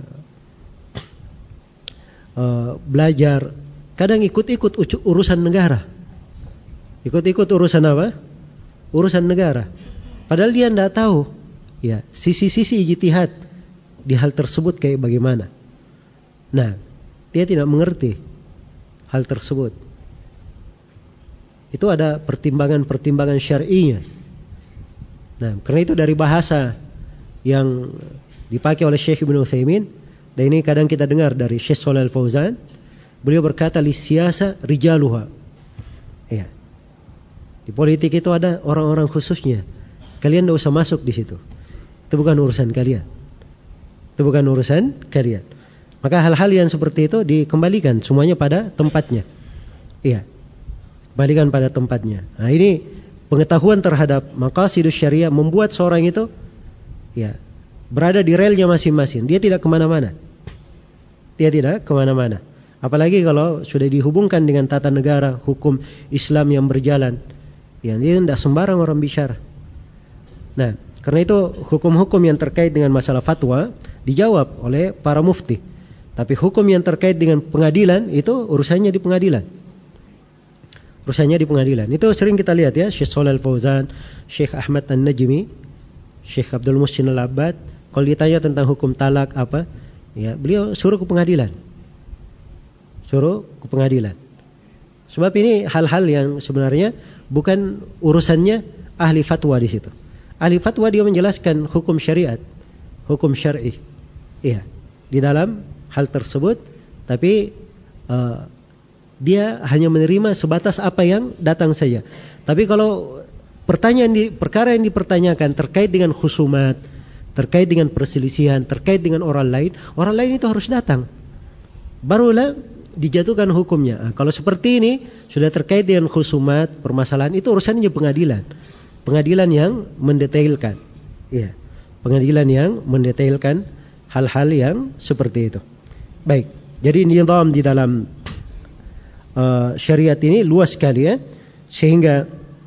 uh, belajar, kadang ikut-ikut urusan negara, ikut-ikut urusan apa? Urusan negara. Padahal dia tidak tahu, ya, sisi-sisi ijtihad di hal tersebut kayak bagaimana. Nah, dia tidak mengerti hal tersebut. Itu ada pertimbangan-pertimbangan syar'inya. Nah, karena itu dari bahasa yang dipakai oleh Syekh Ibnu Utsaimin, dan ini kadang kita dengar dari Syekh Shalih Al-Fauzan, beliau berkata lisiyasa rijaluha. Ya. Di politik itu ada orang-orang khususnya. Kalian tidak usah masuk di situ. Itu bukan urusan kalian. Itu bukan urusan kalian. Maka hal-hal yang seperti itu dikembalikan semuanya pada tempatnya. Iya. Kembalikan pada tempatnya. Nah, ini pengetahuan terhadap maqasidus syariah membuat seorang itu, ya, berada di relnya masing-masing. Dia tidak kemana-mana. Dia tidak kemana-mana. Apalagi kalau sudah dihubungkan dengan tata negara, hukum Islam yang berjalan. Ya, dia tidak sembarang orang bicara. Nah, karena itu hukum-hukum yang terkait dengan masalah fatwa dijawab oleh para mufti. Tapi hukum yang terkait dengan pengadilan itu urusannya di pengadilan. Urusannya di pengadilan. Itu sering kita lihat ya, Syekh Shalih Al-Fauzan, Syekh Ahmad An-Najmi, Syekh Abdul Muhsin Al-Abbad, kalau ditanya tentang hukum talak apa, ya, beliau suruh ke pengadilan. Suruh ke pengadilan. Sebab ini hal-hal yang sebenarnya bukan urusannya ahli fatwa di situ. Ahli fatwa dia menjelaskan hukum syariat, hukum syar'i. Iya, di dalam hal tersebut, tapi uh, dia hanya menerima sebatas apa yang datang saja. Tapi kalau pertanyaan di perkara yang dipertanyakan terkait dengan khusumat, terkait dengan perselisihan, terkait dengan orang lain, orang lain itu harus datang. Barulah dijatuhkan hukumnya. Nah, kalau seperti ini sudah terkait dengan khusumat, permasalahan, itu urusannya pengadilan. Pengadilan yang mendetailkan. Iya. Pengadilan yang mendetailkan hal-hal yang seperti itu. Baik. Jadi nizam di dalam uh, syariat ini luas sekali ya, sehingga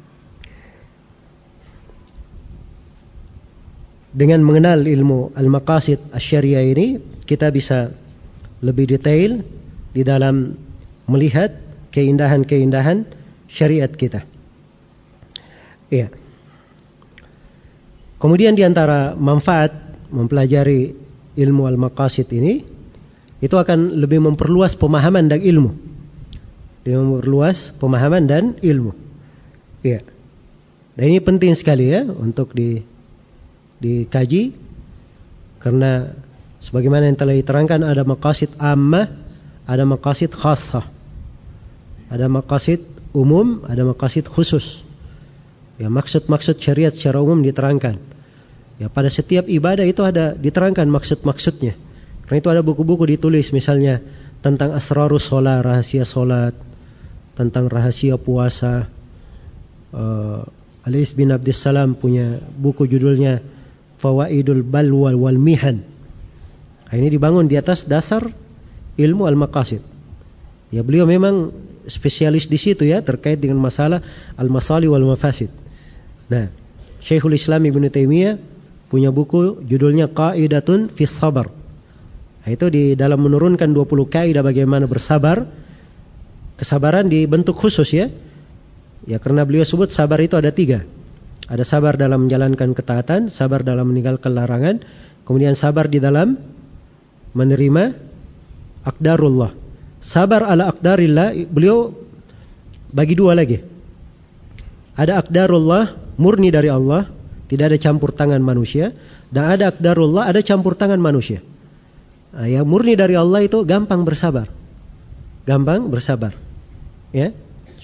dengan mengenal ilmu al-maqasid asy-syariah ini kita bisa lebih detail di dalam melihat keindahan-keindahan syariat kita. Iya. Kemudian di antara manfaat mempelajari ilmu al-maqasid ini, itu akan lebih memperluas pemahaman dan ilmu. Dia memperluas pemahaman dan ilmu. Iya. Dan ini penting sekali ya untuk di dikaji, karena sebagaimana yang telah diterangkan ada maqasid ammah, ada maqasid khassah. Ada maqasid umum, ada maqasid khusus. Ya, maksud-maksud syariat secara umum diterangkan. Ya, pada setiap ibadah itu ada diterangkan maksud-maksudnya. Karena itu ada buku-buku ditulis misalnya tentang asrarus sholat, rahasia sholat, tentang rahasia puasa. Uh, Al-Is bin Abdissalam punya buku judulnya Fawaidul Balwa wal Mihan. Nah, ini dibangun di atas dasar ilmu al-maqasid. Ya, beliau memang spesialis di situ ya, terkait dengan masalah al-masali wal mafasid. Nah, Syekhul Islam Ibnu Taimiyah punya buku judulnya Qaidatun fis Sabar. Nah, itu di dalam menurunkan dua puluh kaidah bagaimana bersabar. Kesabaran dibentuk khusus ya. Ya, karena beliau sebut sabar itu ada tiga. Ada sabar dalam menjalankan ketaatan, sabar dalam meninggalkan larangan, kemudian sabar di dalam menerima aqdarullah. Sabar ala aqdarillah beliau bagi dua lagi. Ada aqdarullah murni dari Allah, tidak ada campur tangan manusia, dan ada aqdarullah ada campur tangan manusia. Nah, yang murni dari Allah itu gampang bersabar. Gampang bersabar. Ya.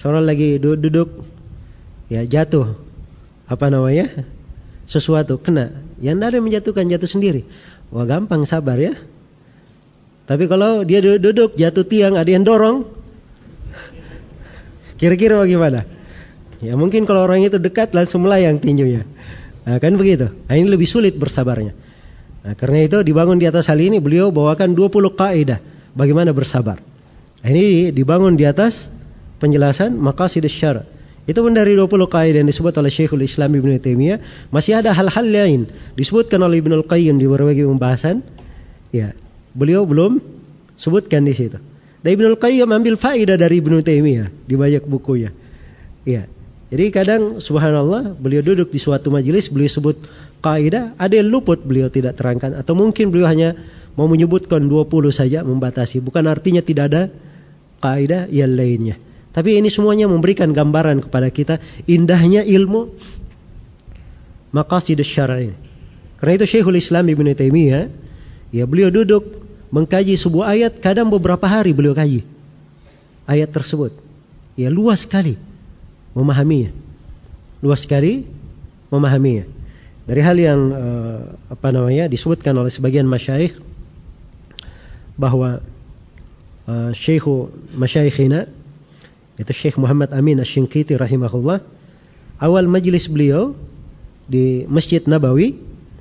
Seorang lagi duduk, ya jatuh, apa namanya, sesuatu kena, yang ada yang menjatuhkan, jatuh sendiri. Wah gampang, sabar ya. Tapi kalau dia duduk, jatuh tiang, ada yang dorong, kira-kira bagaimana? Ya mungkin kalau orang itu dekat langsung melayang tinjunya. Nah, kan begitu. Nah, ini lebih sulit bersabarnya. Nah, karena itu dibangun di atas hal ini, beliau bawakan dua puluh kaidah bagaimana bersabar. Nah, ini dibangun di atas penjelasan maqasid syara'. Itu pun dari dua puluh kaidah yang disebut oleh Syekhul Islam Ibnu Taimiyah. Masih ada hal-hal lain disebutkan oleh Ibnul Qayyim di berbagai pembahasan. Ya, beliau belum sebutkan di situ. Dan Ibnul Qayyim ambil faedah dari Ibnu Taimiyah di banyak bukunya. Ya. Jadi kadang subhanallah beliau duduk di suatu majelis, beliau sebut kaidah, ada yang luput beliau tidak terangkan, atau mungkin beliau hanya mau menyebutkan dua puluh saja, membatasi. Bukan artinya tidak ada kaidah yang lainnya. Tapi ini semuanya memberikan gambaran kepada kita indahnya ilmu maqasid syar'i. Karena itu Syekhul Islam Ibnu Taimiyah, ya beliau duduk mengkaji sebuah ayat, kadang beberapa hari beliau kaji ayat tersebut. Ya luas sekali memahaminya. Luas sekali memahaminya. Dari hal yang uh, apa namanya disebutkan oleh sebagian masyayikh bahwa uh, Syekhu Masyayikhina itu Syekh Muhammad Amin Asy-Shinqiti rahimahullah, awal majlis beliau di Masjid Nabawi,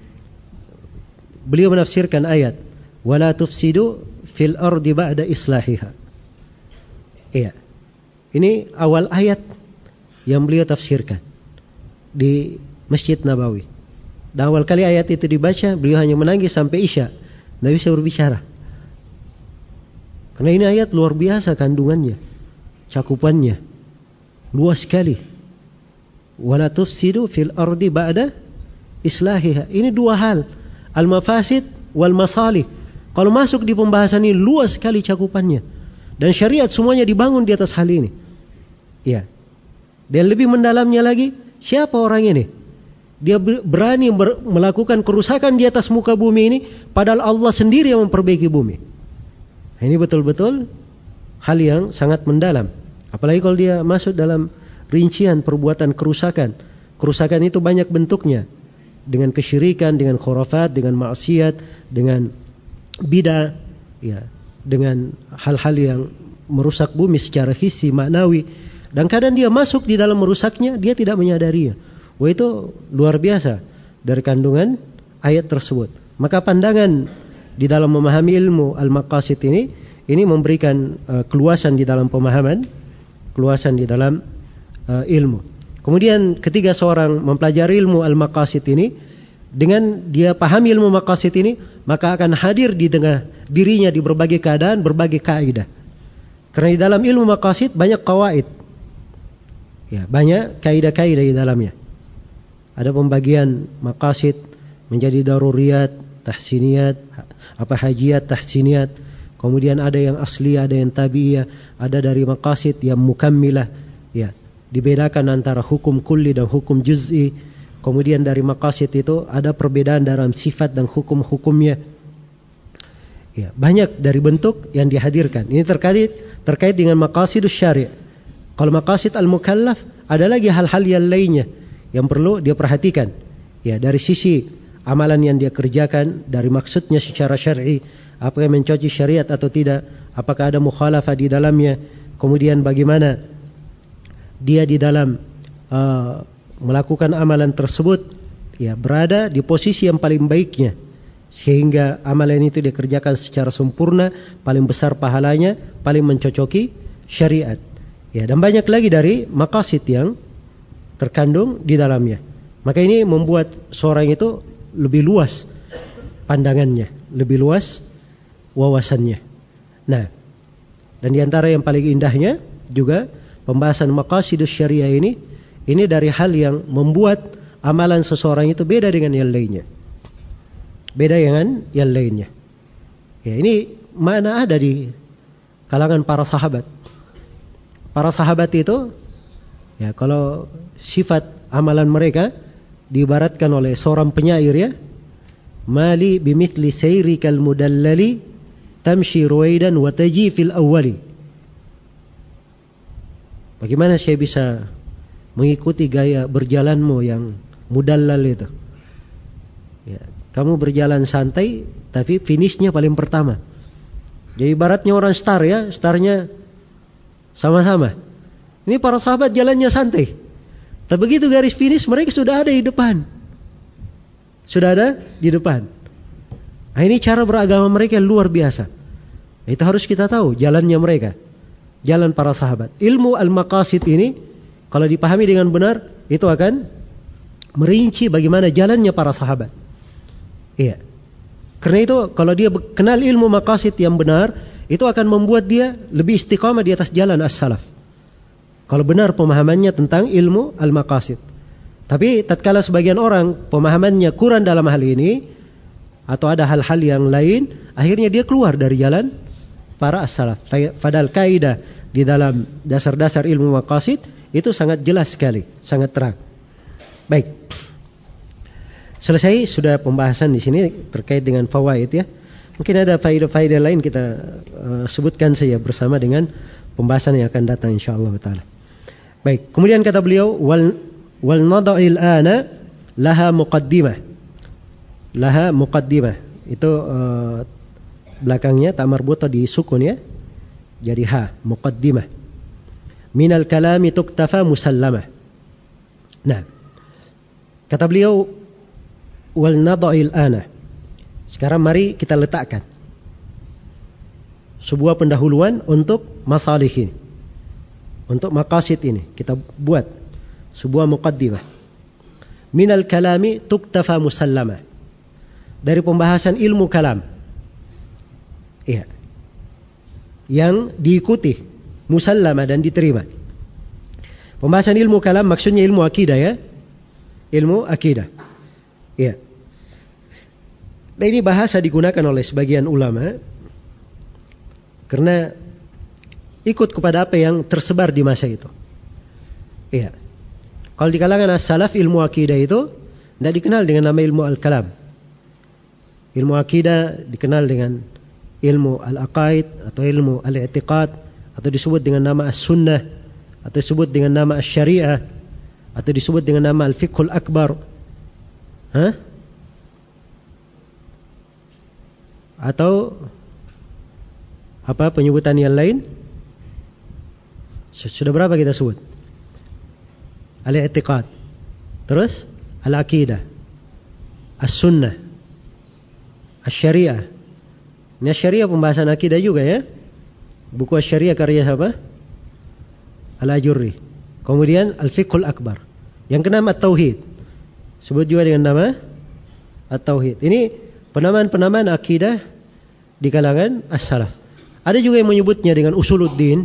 beliau menafsirkan ayat wala tufsidu fil ardi ba'da islahiha. Iya. Ini awal ayat yang beliau tafsirkan di Masjid Nabawi. Dan awal kali ayat itu dibaca, beliau hanya menangis sampai Isya, tidak bisa berbicara. Karena ini ayat luar biasa kandungannya, cakupannya luas sekali. Wala tufsidu fil ardi ba'da islahiha. Ini dua hal, al-mafasid wal masalih. Kalau masuk di pembahasan ini luas sekali cakupannya. Dan syariat semuanya dibangun di atas hal ini. Ya. Dan lebih mendalamnya lagi, siapa orang ini? Dia berani ber- melakukan kerusakan di atas muka bumi ini, padahal Allah sendiri yang memperbaiki bumi. Nah, ini betul-betul hal yang sangat mendalam. Apalagi kalau dia masuk dalam rincian perbuatan kerusakan. Kerusakan itu banyak bentuknya. Dengan kesyirikan, dengan khurafat, dengan maksiat, dengan bid'ah, ya, dengan hal-hal yang merusak bumi secara hissi, maknawi. Dan kadang dia masuk di dalam merusaknya, dia tidak menyadarinya. Wah, itu luar biasa dari kandungan ayat tersebut. Maka pandangan di dalam memahami ilmu al-maqasid ini, ini memberikan uh, keluasan di dalam pemahaman, keluasan di dalam uh, ilmu. Kemudian ketika seorang mempelajari ilmu al-maqasid ini, dengan dia pahami ilmu maqasid ini, maka akan hadir di tengah dirinya di berbagai keadaan, berbagai kaidah. Karena di dalam ilmu maqasid banyak qawaid. Ya, banyak kaidah-kaidah di dalamnya. Ada pembagian maqasid menjadi daruriyat, tahsiniyat, apa hajiyat, tahsiniyat. Kemudian ada yang asli, ada yang tabi'iyah, ada dari maqasid yang mukammilah. Ya, dibedakan antara hukum kulli dan hukum juz'i. Kemudian dari maqasid itu ada perbedaan dalam sifat dan hukum-hukumnya. Ya, banyak dari bentuk yang dihadirkan. Ini terkait terkait dengan maqasidus syari'. Kalau maqasid al-mukallaf, ada lagi hal-hal yang lainnya yang perlu dia perhatikan. Ya, dari sisi amalan yang dia kerjakan, dari maksudnya secara syar'i, apakah mencoci syariat atau tidak, apakah ada mukhalafah di dalamnya, kemudian bagaimana dia di dalam uh, melakukan amalan tersebut, ya, berada di posisi yang paling baiknya, sehingga amalan itu dikerjakan secara sempurna, paling besar pahalanya, paling mencocoki syariat. Ya, dan banyak lagi dari maqasid yang terkandung di dalamnya. Maka ini membuat seorang itu lebih luas pandangannya, lebih luas wawasannya. Nah, dan diantara yang paling indahnya juga pembahasan maqasidus syariah ini, ini dari hal yang membuat amalan seseorang itu beda dengan yang lainnya. Beda dengan yang lainnya. Ya, ini mana ada di kalangan para sahabat. Para sahabat itu, ya, kalau sifat amalan mereka diibaratkan oleh seorang penyair, ya, mali bimithli sayrikal mudallali tamshi ruwaidan wa taji fil awwali. Bagaimana saya bisa mengikuti gaya berjalanmu yang mudallal itu? Ya, kamu berjalan santai, tapi finishnya paling pertama. Jadi ibaratnya orang star ya, starnya sama-sama. Ini para sahabat jalannya santai. Tapi begitu garis finish mereka sudah ada di depan. Sudah ada di depan. Nah, ini cara beragama mereka luar biasa. Itu harus kita tahu jalannya mereka. Jalan para sahabat. Ilmu al-maqasid ini kalau dipahami dengan benar itu akan merinci bagaimana jalannya para sahabat. Iya. Karena itu kalau dia kenal ilmu maqasid yang benar, itu akan membuat dia lebih istiqamah di atas jalan as-salaf. Kalau benar pemahamannya tentang ilmu al-maqasid. Tapi tatkala sebagian orang pemahamannya kurang dalam hal ini atau ada hal-hal yang lain, akhirnya dia keluar dari jalan para as-salaf. Padahal kaidah di dalam dasar-dasar ilmu maqasid itu sangat jelas sekali, sangat terang. Baik. Selesai sudah pembahasan di sini terkait dengan fawaid ya. Mungkin ada faedah-faedah lain kita uh, sebutkan saja bersama dengan pembahasan yang akan datang insyaallah taala. Baik, kemudian kata beliau wal wal nada'il ana laha muqaddimah. Laha muqaddimah. Itu uh, belakangnya ta marbuta di sukun ya. Jadi ha, muqaddimah. Minal kalami tuktafa musallamah. Nah, kata beliau wal nada'il ana. Sekarang mari kita letakkan sebuah pendahuluan untuk masalih ini. Untuk maqasid ini kita buat sebuah muqaddimah. Minal kalami tuktafa musallamah. Dari pembahasan ilmu kalam. Iya. Yang diikuti musallama dan diterima. Pembahasan ilmu kalam maksudnya ilmu akidah ya. Ilmu akidah. Ya. Nah, ini bahasa digunakan oleh sebagian ulama karena ikut kepada apa yang tersebar di masa itu. Iya. Kalau di kalangan as-salaf ilmu akidah itu tidak dikenal dengan nama ilmu al-kalam. Ilmu akidah dikenal dengan ilmu al-aqaid atau ilmu al-i'tiqad atau disebut dengan nama as-sunnah atau disebut dengan nama as-syariah atau disebut dengan nama al-fiqhul akbar. Hah? Atau apa penyebutan yang lain? Sudah berapa kita sebut? Al-i'tiqad. Terus al-aqidah. As-sunnah. As-syariah. Ini syariah pembahasan akidah juga ya. Buku syariah karya siapa? Al-Ajurri. Kemudian Al-Fiqhul Akbar. Yang keenam At-Tauhid. Sebut juga dengan nama At-Tauhid. Ini penamaan-penamaan akidah di kalangan as-salaf. Ada juga yang menyebutnya dengan Usuluddin.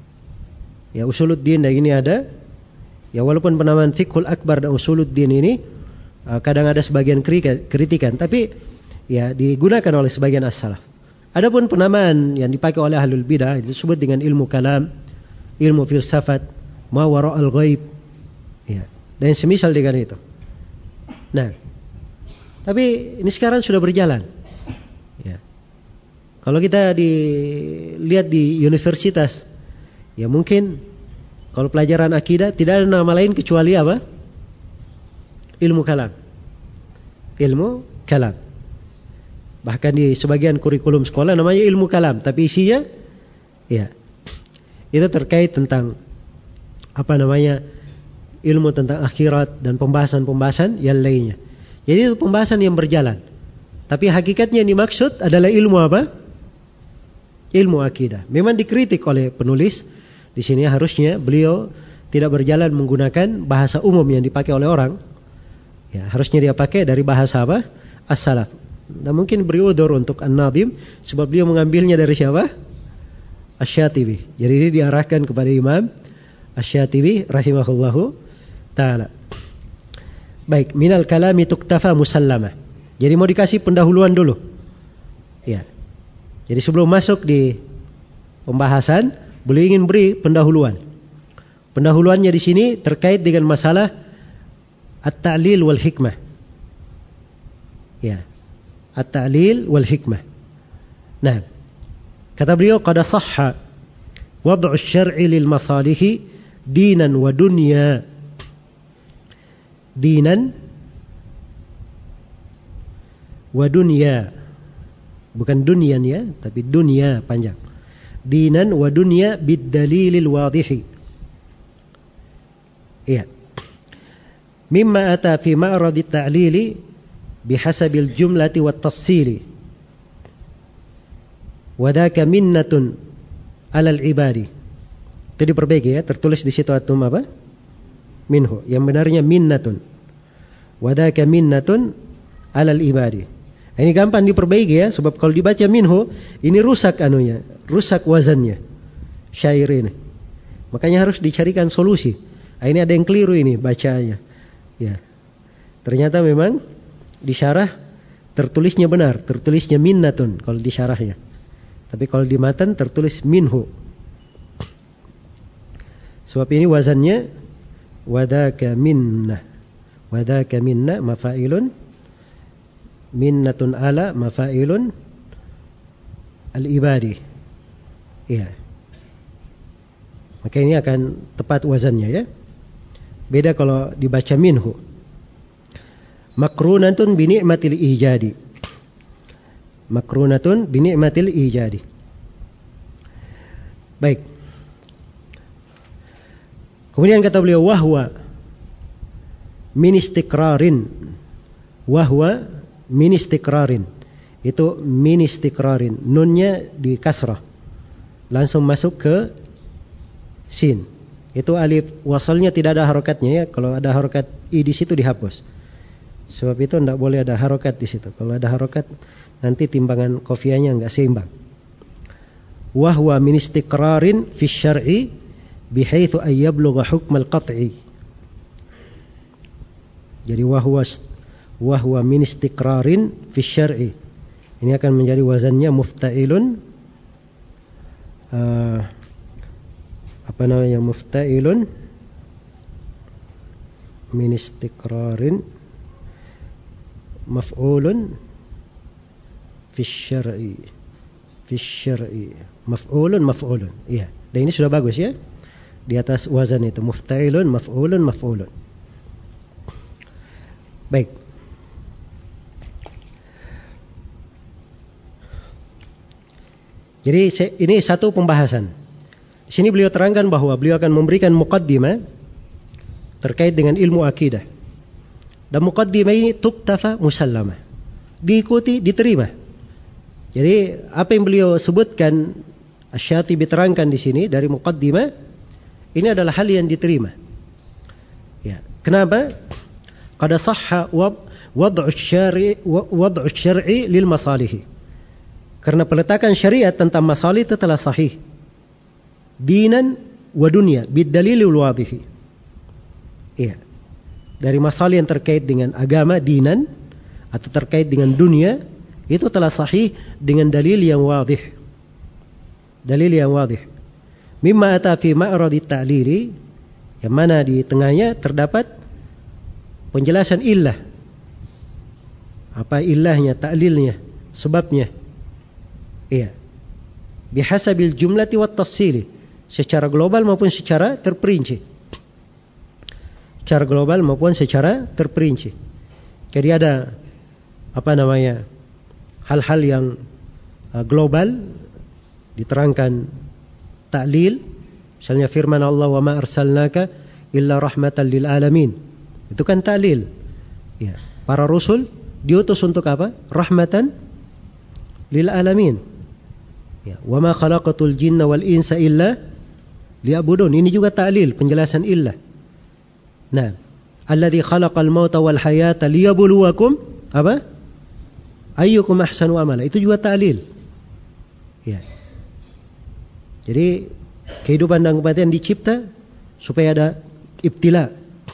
Ya, Usuluddin dan ini ada. Ya, walaupun penamaan Fiqhul Akbar dan Usuluddin ini kadang ada sebagian kritikan, tapi ya digunakan oleh sebagian as-salaf. Adapun penamaan yang dipakai oleh ahlul bidah disebut dengan ilmu kalam, ilmu filsafat, ma wara'al ghaib. Ya, dan semisal dengan itu. Nah, tapi ini sekarang sudah berjalan. Ya. Kalau kita dilihat di universitas, ya mungkin kalau pelajaran akidah tidak ada nama lain kecuali apa? Ilmu kalam. Ilmu kalam. Bahkan di sebagian kurikulum sekolah namanya ilmu kalam, tapi isinya ya itu terkait tentang apa namanya ilmu tentang akhirat dan pembahasan-pembahasan yang lainnya. Jadi itu pembahasan yang berjalan. Tapi hakikatnya yang dimaksud adalah ilmu apa? Ilmu akidah. Memang dikritik oleh penulis di sini harusnya beliau tidak berjalan menggunakan bahasa umum yang dipakai oleh orang. Ya, harusnya dia pakai dari bahasa apa? As-salaf. Dan mungkin beri udzur untuk An-Nadhim sebab beliau mengambilnya dari siapa? Asy-Syatibi. Jadi ini diarahkan kepada Imam Asy-Syatibi rahimahullahu taala. Baik, minal kalami tuktafa musallama. Jadi mau dikasih pendahuluan dulu. Ya. Jadi sebelum masuk di pembahasan, beliau ingin beri pendahuluan. Pendahuluannya di sini terkait dengan masalah at-ta'lil wal hikmah. Ya. At-ta'lil wal hikmah. Nah, kata beliau qad sahha wad'u asy-syar'i lil masalihi dinan wa dunya. Dinan wa dunya. Bukan dunyan ya, tapi dunya panjang. Dinan wa dunya bid dalilil wadihi. Iya. Mimma ata fi ma'rad at-ta'lili bihasabil jumlati wat tafsili. Wa dzaka minnatun 'alal ibadi. Itu diperbaiki ya, tertulis di situ atum apa? Minhu. Yang benarnya minnatun. Wa dzaka minnatun 'alal ibadi. Ini gampang diperbaiki ya, sebab kalau dibaca minhu ini rusak anunya, rusak wazannya. Syair ini. Makanya harus dicarikan solusi. Ini ada yang keliru ini bacanya. Ya. Ternyata memang di syarah tertulisnya benar, tertulisnya minnatun kalau di syarahnya. Tapi kalau di matan tertulis minhu. Sebab ini wazannya wadaka minnah. Wadaka minna mafailun, minnatun ala mafailun al-ibadi. Iya. Maka ini akan tepat wazannya ya. Beda kalau dibaca minhu. Makrunatun bi ni'matil ijadi. Makrunatun bi ni'matil ijadi. Baik. Kemudian kata beliau wahwa min istiqrarin. Wahwa min istiqrarin. Itu min istiqrarin. Nunnya di kasrah. Langsung masuk ke sin. Itu alif wasalnya tidak ada harokatnya ya. Kalau ada harokat i di situ dihapus. Sebab itu tidak boleh ada harokat di situ. Kalau ada harokat nanti timbangan kofianya enggak seimbang. Wahwa min istiqrarin fi syar'i bihaitsu ay yablugha hukm al-qat'i. Jadi wahwa wahwa min istiqrarin fi syar'i. Ini akan menjadi wazannya mufta'ilun uh, apa namanya mufta'ilun min istiqrarin maf'ulun fi syar'i fi syar'i maf'ulun maf'ulun. Iya, dan ini sudah bagus ya. Di atas wazan itu mufta'ilun maf'ulun maf'ulun. Baik. Jadi ini satu pembahasan. Di sini beliau terangkan bahwa beliau akan memberikan muqaddimah terkait dengan ilmu akidah. Dan muqaddimah ini tuktafa musallama. Diikuti, diterima. Jadi apa yang beliau sebutkan Asy-Syatibi terangkan di sini dari muqaddimah ini adalah hal yang diterima. Ya, kenapa? Qad sahha wad'u syar'i wad'u syar'i lil masalih. Karena peletakan syariat tentang masalih itu telah sahih. Dinan wa dunya bid dalilil wadih. Iya. Dari masalah yang terkait dengan agama dinan atau terkait dengan dunia itu telah sahih dengan dalil yang wadih. Dalil yang wadih. Mimma ata fi ma'radi ta'lili, yang mana di tengahnya terdapat penjelasan illah. Apa illahnya, ta'lilnya, sebabnya. Iya. Bihasabil jumlati wat tafsili, secara global maupun secara terperinci. Secara global maupun secara terperinci. Jadi ada apa namanya? Hal-hal yang uh, global diterangkan ta'lil, misalnya firman Allah wa ma arsalnaka illa rahmatan lil alamin. Itu kan ta'lil. Ya, para rasul diutus untuk apa? Rahmatan lil alamin. Ya, wa ma khalaqatul jinna wal insa illa liya'budun. Ini juga ta'lil, penjelasan illah. Nah, alladzi khalaqal mauta wal hayata liyabluwakum apa? Ayyukum ahsanu amala. Itu juga ta'lil. Ya. Jadi kehidupan dan kematian dicipta supaya ada ibtila.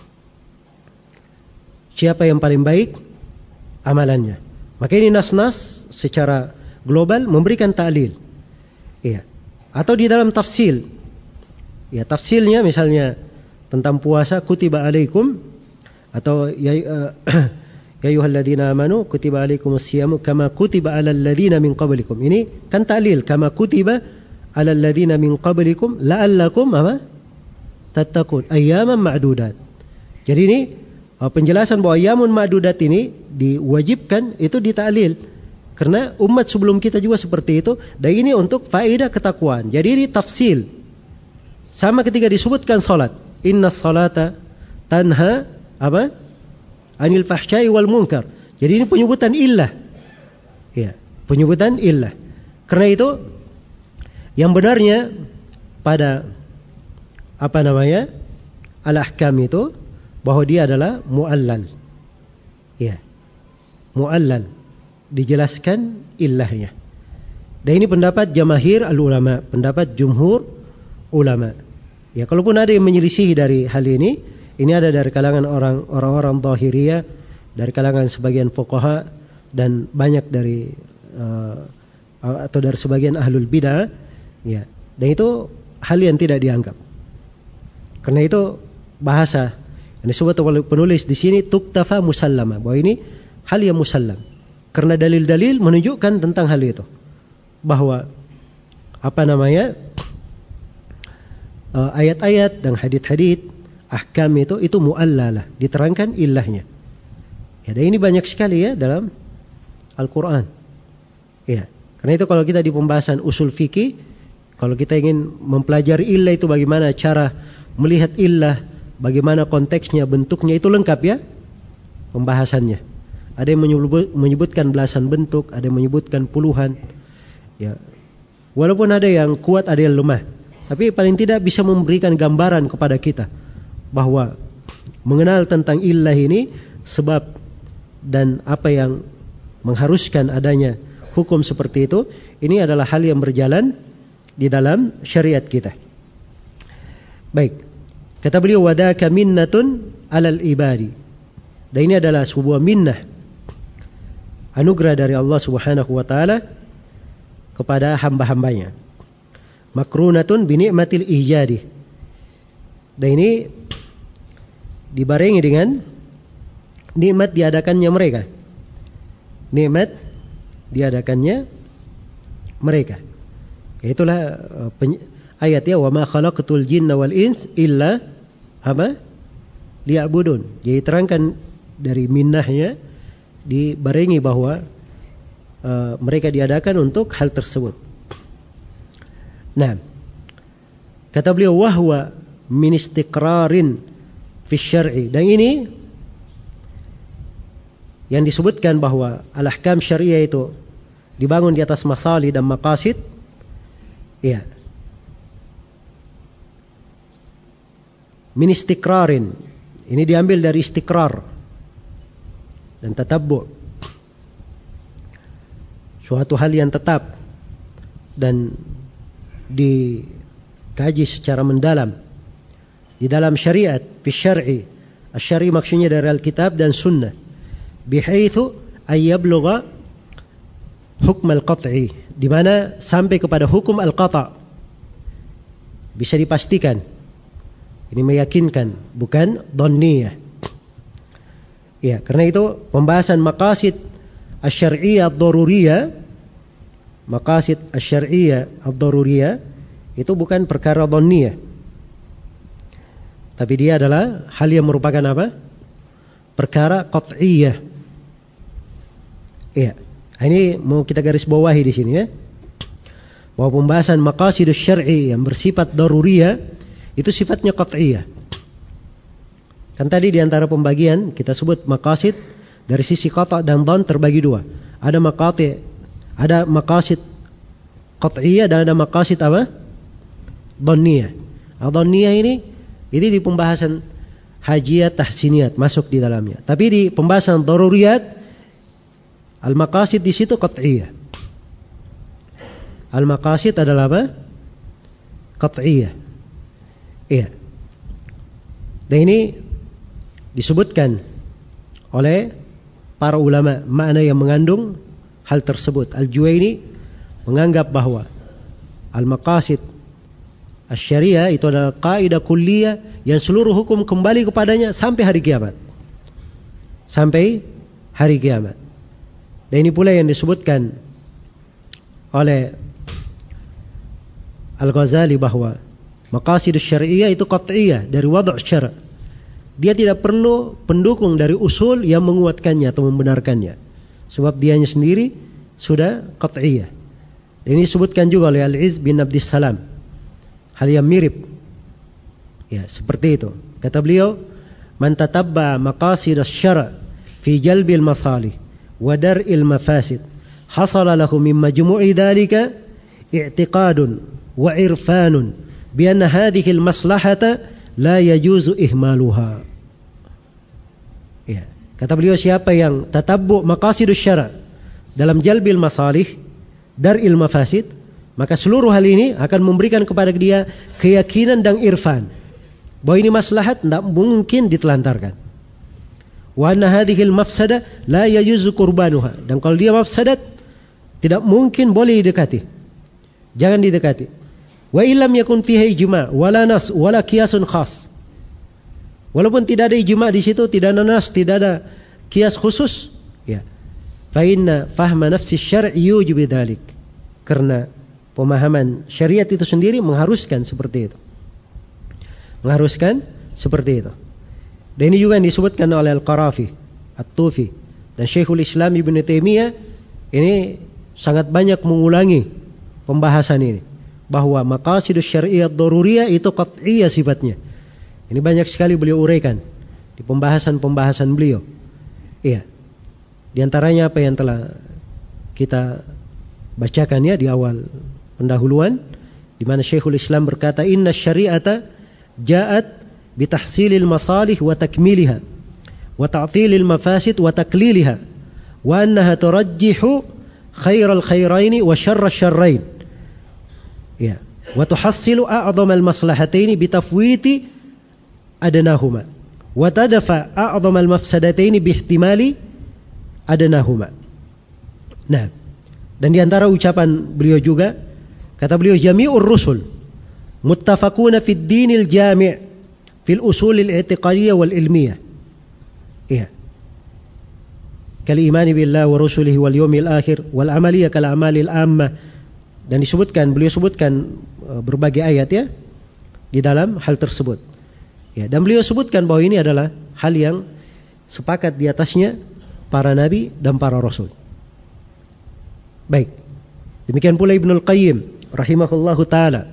Siapa yang paling baik amalannya. Maka ini nas-nas secara global memberikan ta'lil. Iya. Atau di dalam tafsil. Ya, tafsilnya misalnya tentang puasa kutiba alaikum atau ya uh, ya ayyuhalladzina amanu kutiba alaikumus siyamu kama kutiba alal ladzina min qablikum. Ini kan ta'lil kama kutiba alal ladzina min qablikum la'allakum apa? tattaqun ayyaman ma'dudat. Jadi ini penjelasan bahwa ayyamun ma'dudat ini diwajibkan itu ditaklil karena umat sebelum kita juga seperti itu, dan ini untuk faedah ketakwaan. Jadi ini tafsil. Sama ketika disebutkan salat, innas salata tanha apa? Anil fahsya'i wal munkar. Jadi ini penyebutan illah. Ya, penyebutan illah. Karena itu yang benarnya pada apa namanya? Al-ahkam itu bahwa dia adalah mu'allal. Ya. Mu'allal, dijelaskan illahnya. Dan ini pendapat jamahir al-ulama, pendapat jumhur ulama. Ya, kalaupun ada yang menyelisih dari hal ini, ini ada dari kalangan orang orang-orang zahiriyah, dari kalangan sebagian fuqaha, dan banyak dari uh, atau dari sebagian ahlul bidah, ya. Dan itu hal yang tidak dianggap. Karena itu bahasa yang disebut oleh penulis di sini tuktafa musallama, bahwa ini hal yang musallam. Karena dalil-dalil menunjukkan tentang hal itu, bahwa apa namanya uh, ayat-ayat dan hadith-hadith ahkam itu itu muallalah, diterangkan illahnya. Ya, dan ini banyak sekali ya dalam Al-Quran. Ya, karena itu kalau kita di pembahasan usul fikih, kalau kita ingin mempelajari illah itu bagaimana cara melihat illah, bagaimana konteksnya, bentuknya, itu lengkap ya pembahasannya. Ada yang menyebut, menyebutkan belasan bentuk, ada yang menyebutkan puluhan. Ya, walaupun ada yang kuat, ada yang lemah, tapi paling tidak bisa memberikan gambaran kepada kita bahwa mengenal tentang illah ini, sebab dan apa yang mengharuskan adanya hukum seperti itu, ini adalah hal yang berjalan di dalam syariat kita. Baik, kata beliau, wadaka minnatun alal ibadi. Dan ini adalah sebuah minnah, anugerah dari Allah Subhanahu wa taala kepada hamba-hambanya. Makrunatun bi ni'matil ijadi. Dan ini dibarengi dengan nikmat diadakannya mereka. Nikmat diadakannya mereka. Itulah uh, ayat ya, wa ma khalaqatul jinna wal ins illa apa? Liya'budun. Jadi terangkan dari minnahnya, dibarengi bahwa uh, mereka diadakan untuk hal tersebut. Nah, kata beliau, wahwa min istiqrarin fi syar'i. Dan ini yang disebutkan bahwa al-ahkam syariah itu dibangun di atas masalih dan maqasid. Ya. Min istiqrarin. Ini diambil dari istiqrar dan tatabbu'. Suatu hal yang tetap dan dikaji secara mendalam di dalam syariat, fi syar'i. Asy-syar'i maksudnya dari Alkitab dan Sunnah. Bihaitsu ayyablugha hukm al-qat'i, di mana sampai kepada hukum al-qata'. Bisa dipastikan. Ini meyakinkan, bukan dhanniyah. Ya, karena itu pembahasan maqasid asy-syar'iyyah ad-daruriyah, maqasid asy-syar'iyyah ad-daruriyah itu bukan perkara dhanniyah. Tapi dia adalah hal yang merupakan apa? Perkara qat'iyyah. Iya, ini mau kita garis bawahi di sini ya. Bahwa pembahasan maqasidus syar'i yang bersifat daruriyah itu sifatnya qat'iyah. Kan tadi di antara pembagian kita sebut maqasid dari sisi qata' dan dhann terbagi dua. Ada maqati', ada maqasid qat'iyah dan ada maqasid apa? Dhanniyah. Dhanniyah ini ini di pembahasan hajiyat tahsiniyat masuk di dalamnya. Tapi di pembahasan daruriyat, al-maqasid di situ qat'iyah. Al-maqasid adalah apa? Qat'iyah. Iya. Dan ini disebutkan oleh para ulama makna yang mengandung hal tersebut. Al-Juwaini menganggap bahwa al-maqasid asy-syariah itu adalah kaidah kulliyah yang seluruh hukum kembali kepadanya sampai hari kiamat. Sampai hari kiamat. Dan ini pula yang disebutkan oleh Al-Ghazali bahwa Maqasid syari'iyah itu qat'iyah dari wad' syara'. Dia tidak perlu pendukung dari usul yang menguatkannya atau membenarkannya. Sebab dianya sendiri sudah qat'iyah. Ini disebutkan juga oleh Al-Izz bin Abdissalam. Hal yang mirip. Ya, seperti itu. Kata beliau, "Man tatabba maqasid asy-syara' fi jalbil masalih wa dar'il mafasid, hasala lahu min majmu'i dzalika i'tiqadun wa irfanun bi anna hadhihi al-maslahata la yajuzu ihmaluha." Ya, kata beliau, siapa yang tatabbu maqasidus syara' dalam jalbil masalih, dar'il mafasid, maka seluruh hal ini akan memberikan kepada dia keyakinan dan irfan bahwa ini maslahat tidak mungkin ditelantarkan. Wa anna hadhil mafsada la yajuzu qurbanuha, dan kalau dia mafsadat tidak mungkin boleh didekati. Jangan didekati. Wa illam yakun fihi ijma' wala nas wala qiyasun khas. Walaupun tidak ada ijma' di situ, tidak ada nas, tidak ada qiyas khusus, ya. Fa inna fahma nafsi syar'i yujibu dzalik. Karena pemahaman syariat itu sendiri mengharuskan seperti itu. Mengharuskan seperti itu. Dan ini juga yang disebutkan oleh Al-Qarafi, At-Tufi, dan Syekhul Islam Ibn Taimiyah ini sangat banyak mengulangi pembahasan ini, bahwa maqasidus syari'iyah daruriyah itu qat'iyah sifatnya. Ini banyak sekali beliau uraikan di pembahasan-pembahasan beliau. Iya. Di antaranya apa yang telah kita bacakan ya di awal pendahuluan, di mana Syekhul Islam berkata, "Inna syari'ata ja'at bitahsilil masalih wa takmiliha wa ta'tilil mafasid wa takliliha wa annaha turajjihu khairal khairaini wa syarral syarrain." Ya, wa tuhassilu a'dhamal maslahataini bitafwiti adnahuma wa tadfa a'dhamal mafsadataini bihtimali adnahuma. Nah, dan di antara ucapan beliau juga, kata beliau, "Jami'ur rusul muttafaquna fid dinil jami' fil usulil i'tiqadiyyah wal ilmiyah." Iya. Kal imani billahi wa rusulihi wal yawmil akhir wal amaliyah kal amalil ammah. Dan disebutkan, beliau sebutkan berbagai ayat ya di dalam hal tersebut. Ya, dan beliau sebutkan bahwa ini adalah hal yang sepakat di atasnya para nabi dan para rasul. Baik. Demikian pula Ibnul Qayyim rahimahullahu taala.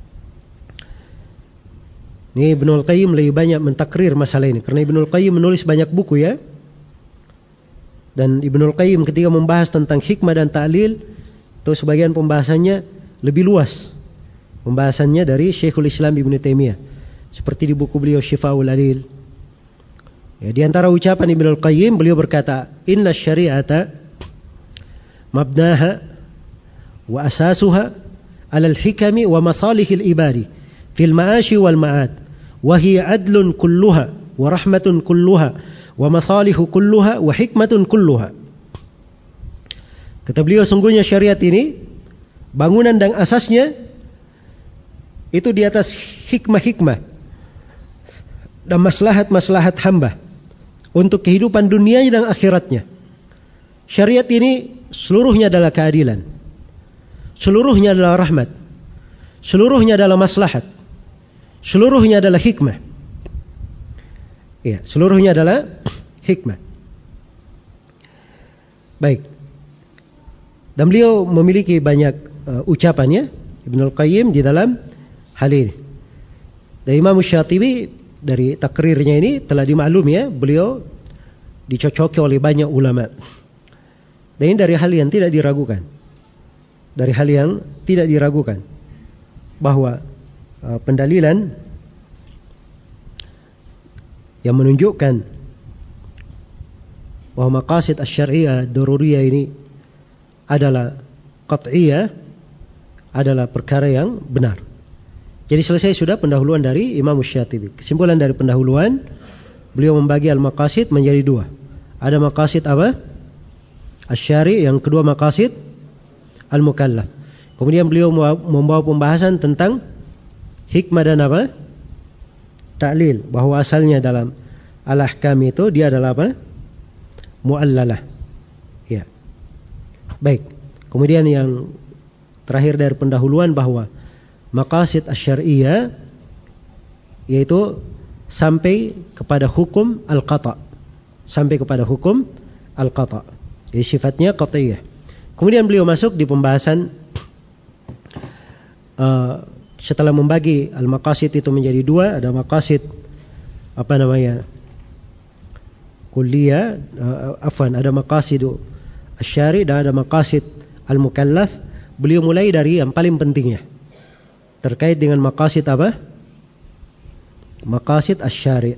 Ini Ibnul Qayyim lebih banyak mentakrir masalah ini karena Ibnul Qayyim menulis banyak buku ya. Dan Ibnul Qayyim ketika membahas tentang hikmah dan ta'lil, atau sebagian pembahasannya lebih luas pembahasannya dari Syekhul Islam Ibn Taimiyah, seperti di buku beliau Syifaul Alil. Ya, di antara ucapan Ibnul Qayyim beliau berkata, "Inna syari'ata mabnaha wa asasuha 'ala al-hikami wa masalihil ibadi fil ma'ashi wal ma'ad wa hiya 'adlun kulluha wa rahmatun kulluha wa masalihu kulluha wa hikmatun kulluha." Kata beliau, sungguhnya syariat ini bangunan dan asasnya itu di atas hikmah-hikmah dan maslahat-maslahat hamba untuk kehidupan dunianya dan akhiratnya. Syariat ini seluruhnya adalah keadilan, seluruhnya adalah rahmat, seluruhnya adalah maslahat, seluruhnya adalah hikmah. Iya, seluruhnya adalah hikmah. Baik. Dan beliau memiliki banyak uh, ucapannya Ibnul Qayyim di dalam hal ini. Dan Imam Syatibi dari takrirnya ini telah dimaklumi ya, beliau dicocoki oleh banyak ulama. Dan ini dari hal yang tidak diragukan. Dari hal yang tidak diragukan bahwa uh, pendalilan yang menunjukkan bahwa maqasid asy-syar'iyyah daruriyah ini adalah qat'iyah, adalah perkara yang benar. Jadi selesai sudah pendahuluan dari Imam Syatibi. Kesimpulan dari pendahuluan, beliau membagi al-maqasid menjadi dua. Ada maqasid apa? Asy-syari', yang kedua maqasid al-mukallaf. Kemudian beliau membawa pembahasan tentang hikmah dan apa? Ta'lil, bahwa asalnya dalam al-ahkam itu dia adalah apa? Mu'allalah. Ya. Baik. Kemudian yang terakhir dari pendahuluan bahwa maqasid asy-syar'iyyah yaitu sampai kepada hukum al-qata, sampai kepada hukum al-qata. Jadi sifatnya qat'iyah. Kemudian beliau masuk di pembahasan uh, setelah membagi al-maqasid itu menjadi dua, ada maqasid apa namanya? kulliyah, uh, afwan, ada maqasidu asy-syari' dan ada maqasid al-mukallaf. Beliau mulai dari yang paling pentingnya terkait dengan maqasid apa? Maqasid asy-syari'.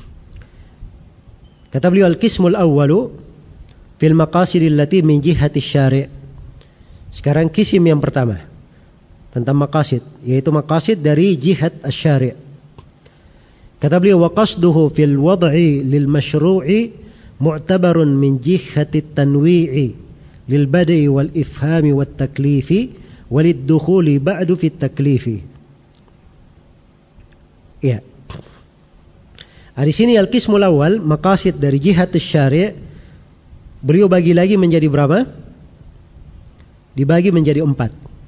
Kata beliau, al-qismul awwalu fil maqasidil lati min jihati asy-syari'. Sekarang kisim yang pertama tentang maqasid, yaitu maqasid dari jihad asy-syari'. Kata beliau, wa qasduhu fil wad'i lil masyru'i mu'tabarun min jihati tanwi'i lil bada'i wal ifhami wat taklifi walid dukhuli ba'du fit taklifi. Ya. Di sini al-qismul awal, maqasid dari jihad asy-syari', beliau bagi lagi menjadi berapa? Dibagi menjadi empat.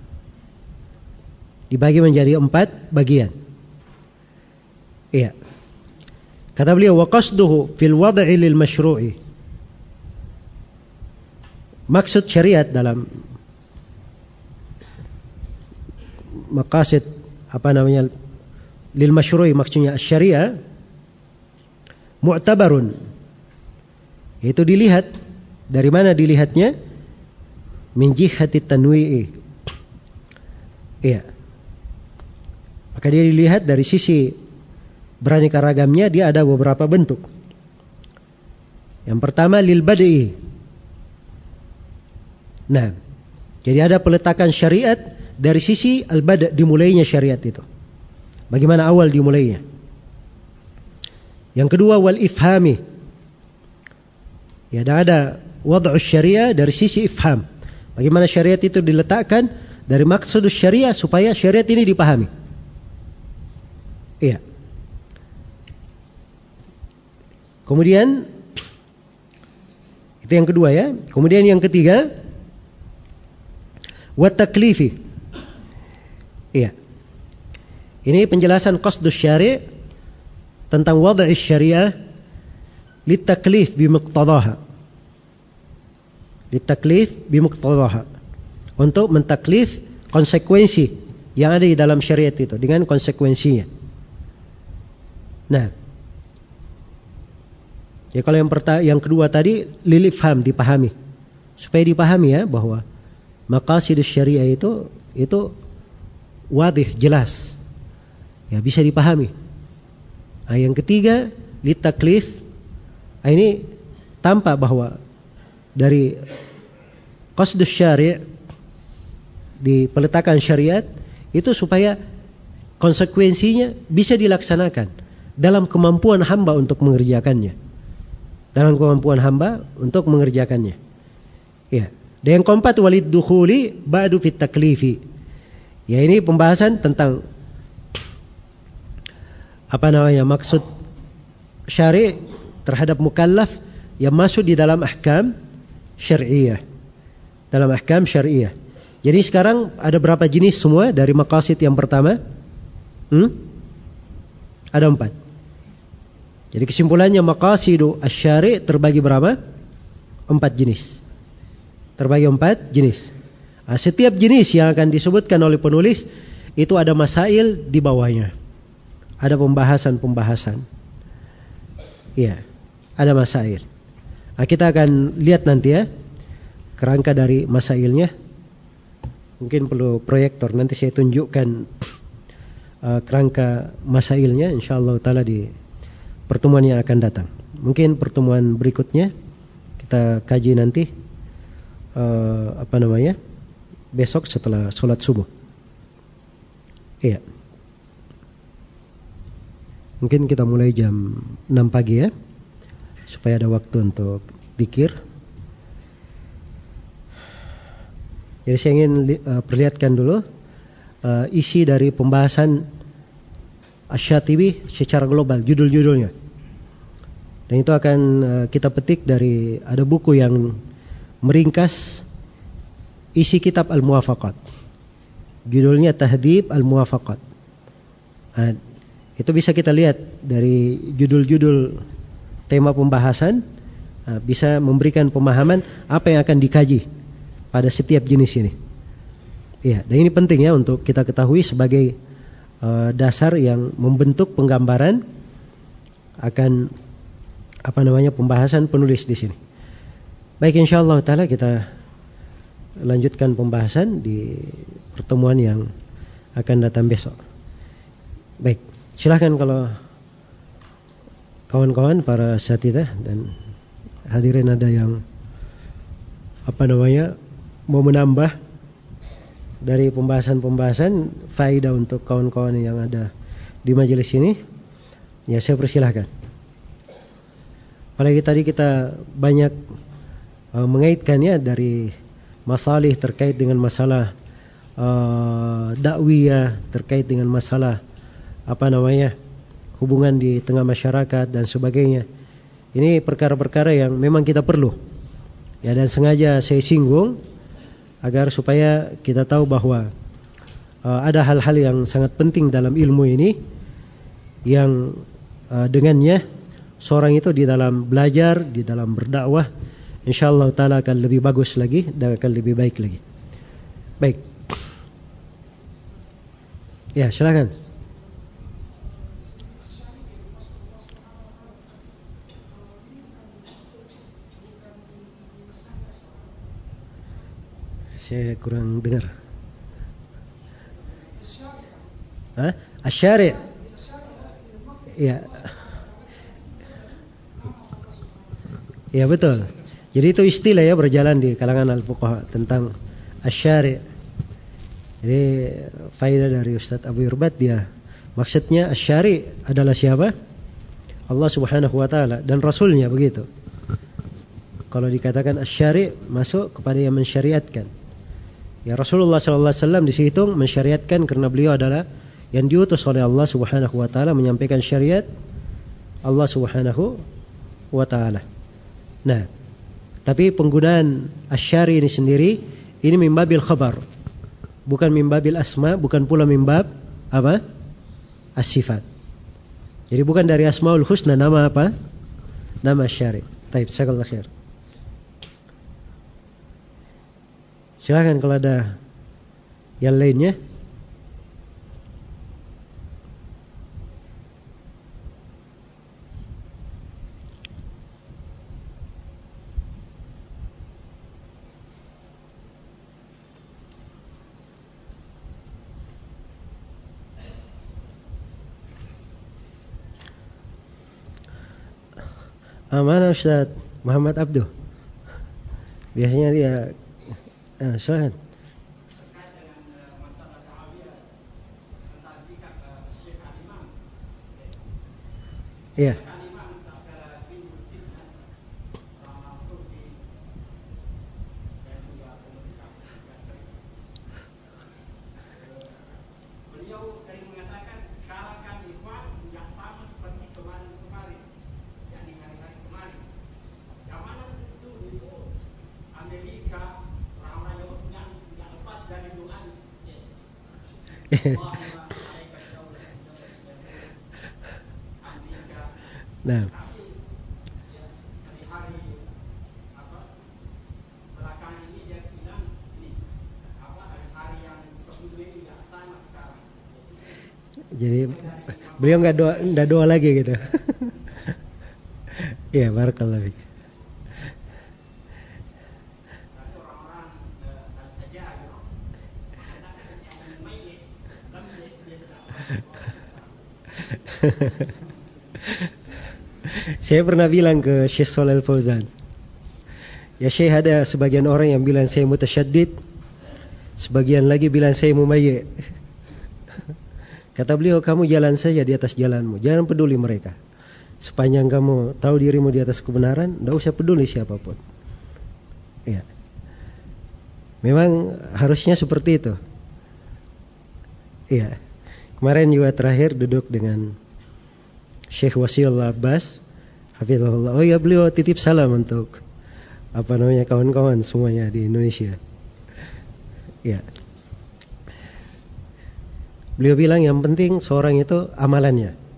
Dibagi menjadi empat bagian. Iya. Kata beliau, wa qasduhu fil wad'i lil masyru'i. Maksud syariat dalam maqasid apa namanya lil masyru'i, maksudnya syariah, mu'tabarun, yaitu dilihat. Dari mana dilihatnya? Min jihati tanwi'i. Iya. Maka dia dilihat dari sisi beraneka ragamnya, dia ada beberapa bentuk. Yang pertama lil bad'i. Nah, jadi ada peletakan syariat dari sisi al-bada', dimulainya syariat itu. Bagaimana awal dimulainya? Yang kedua wal ifhami. Ya, ada wad'us syariah dari sisi ifham. Bagaimana syariat itu diletakkan dari maksud syariah supaya syariat ini dipahami. Iya. Kemudian itu yang kedua ya. Kemudian yang ketiga wat taklifi. Iya. Ini penjelasan qasdus syari' tentang wad'is syariah litaklif bimuqtadaha. Litaklif bimuqtadaha. Untuk mentaklif konsekuensi yang ada di dalam syariat itu dengan konsekuensinya. Nah, ya kalau yang pertama, yang kedua tadi lil ifham, dipahami. Supaya dipahami ya bahwa maqasidus syariah itu itu wadih, jelas. Ya, bisa dipahami. Nah, yang ketiga litaklif. Nah, ini tampak bahwa dari qasdus syari' di peletakan syariat itu supaya konsekuensinya bisa dilaksanakan dalam kemampuan hamba untuk mengerjakannya. Dalam kemampuan hamba untuk mengerjakannya. Ya. Dan yang keempat walid dukhuli ba'du fit taklifi. Ya, ini pembahasan tentang apa namanya maksud syari' terhadap mukallaf yang masuk di dalam ahkam syariah. Dalam ahkam syariah. Jadi sekarang ada berapa jenis semua dari maqasid yang pertama? Hmm? Ada empat. Jadi kesimpulannya maqasidu asy-syari' terbagi berapa? Empat jenis. Terbagi empat jenis. Nah, setiap jenis yang akan disebutkan oleh penulis itu ada masail di bawahnya. Ada pembahasan-pembahasan. Iya, ada masail. Nah, kita akan lihat nanti ya kerangka dari masailnya. Mungkin perlu proyektor, nanti saya tunjukkan uh, kerangka masailnya insyaallah taala di pertemuan yang akan datang. Mungkin pertemuan berikutnya kita kaji nanti uh, apa namanya? Besok setelah sholat subuh. Iya. Mungkin kita mulai jam enam pagi ya, supaya ada waktu untuk zikir. Jadi saya ingin uh, perlihatkan dulu uh, isi dari pembahasan Asy-Syatibi secara global, judul-judulnya. Dan itu akan uh, kita petik dari ada buku yang meringkas isi kitab Al-Muwafaqat. Judulnya Tahdhib Al-Muwafaqat. Nah, Itu bisa kita lihat dari judul-judul tema pembahasan, bisa memberikan pemahaman apa yang akan dikaji pada setiap jenis ini. Ya, dan ini penting ya untuk kita ketahui sebagai uh, dasar yang membentuk penggambaran akan apa namanya pembahasan penulis di sini. Baik, insyaallah taala kita lanjutkan pembahasan di pertemuan yang akan datang besok. Baik, silahkan kalau kawan-kawan para asatidzah dan hadirin ada yang apa namanya mau menambah dari pembahasan-pembahasan faedah untuk kawan-kawan yang ada di majelis ini, ya saya persilahkan. Apalagi tadi kita banyak uh, mengaitkannya dari masalah terkait dengan masalah uh, dakwiyah, terkait dengan masalah apa namanya hubungan di tengah masyarakat dan sebagainya. Ini perkara-perkara yang memang kita perlu. Ya, dan sengaja saya singgung agar supaya kita tahu bahwa uh, ada hal-hal yang sangat penting dalam ilmu ini yang uh, dengannya seorang itu di dalam belajar, di dalam berdakwah, insyaallah taala akan lebih bagus lagi dan akan lebih baik lagi. Baik. Ya, silakan. Saya kurang dengar. Hah? Asyari'. Ya. Ya betul. Jadi itu istilah ya berjalan di kalangan al-fuqaha tentang asyari'. Jadi faedah dari Ustaz Abu Irbat dia maksudnya asyari' adalah siapa? Allah Subhanahu wa taala dan rasulnya begitu. Kalau dikatakan asyari' masuk kepada yang mensyariatkan. Ya, Rasulullah sallallahu alaihi wasallam dihitung mensyariatkan karena beliau adalah yang diutus oleh Allah Subhanahu wa taala menyampaikan syariat Allah Subhanahu wa taala. Nah, tapi penggunaan asyari ini sendiri ini min babil khabar. Bukan min babil asma, bukan pula min bab apa? As-sifat. Jadi bukan dari Asmaul Husna nama apa? Nama asyari. Baik, jazakallahu khair. Silakan kalau ada yang lainnya. Ah, mana Ustaz Muhammad Abduh? Biasanya dia ah, silakan. Iya. Nah, jadi beliau nggak doa, nggak doa lagi gitu. Iya, barakallahu fiik. Saya pernah bilang ke Syekh Shalal Fauzan, ya Syekh, ada sebagian orang yang bilang saya mutasyaddid, sebagian lagi bilang saya mumayyi'. Kata beliau, kamu jalan saja di atas jalanmu, jangan peduli mereka. Sepanjang kamu tahu dirimu di atas kebenaran, tidak usah peduli siapapun. Ya, memang harusnya seperti itu. Iya, kemarin juga terakhir duduk dengan Syekh Wasiullah Abbas, hafizahullah. Oh ya, beliau titip salam untuk apa namanya kawan-kawan semuanya di Indonesia. Ya. Beliau bilang yang penting seorang itu amalannya.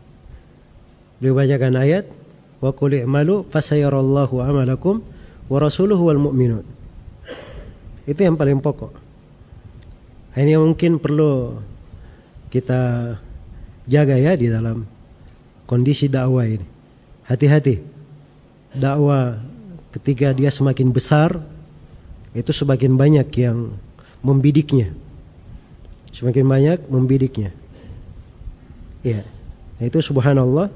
Beliau bacakan ayat, wa qul i'malu fasayarallahu amalakum wa rasuluhu wal mu'minun. Itu yang paling pokok. Ini yang mungkin perlu kita jaga ya di dalam kondisi dakwah ini. Hati-hati. Dakwah ketika dia semakin besar, itu semakin banyak yang membidiknya. Semakin banyak membidiknya. Ya. Itu subhanallah,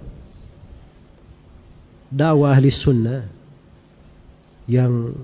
dakwah ahli sunnah yang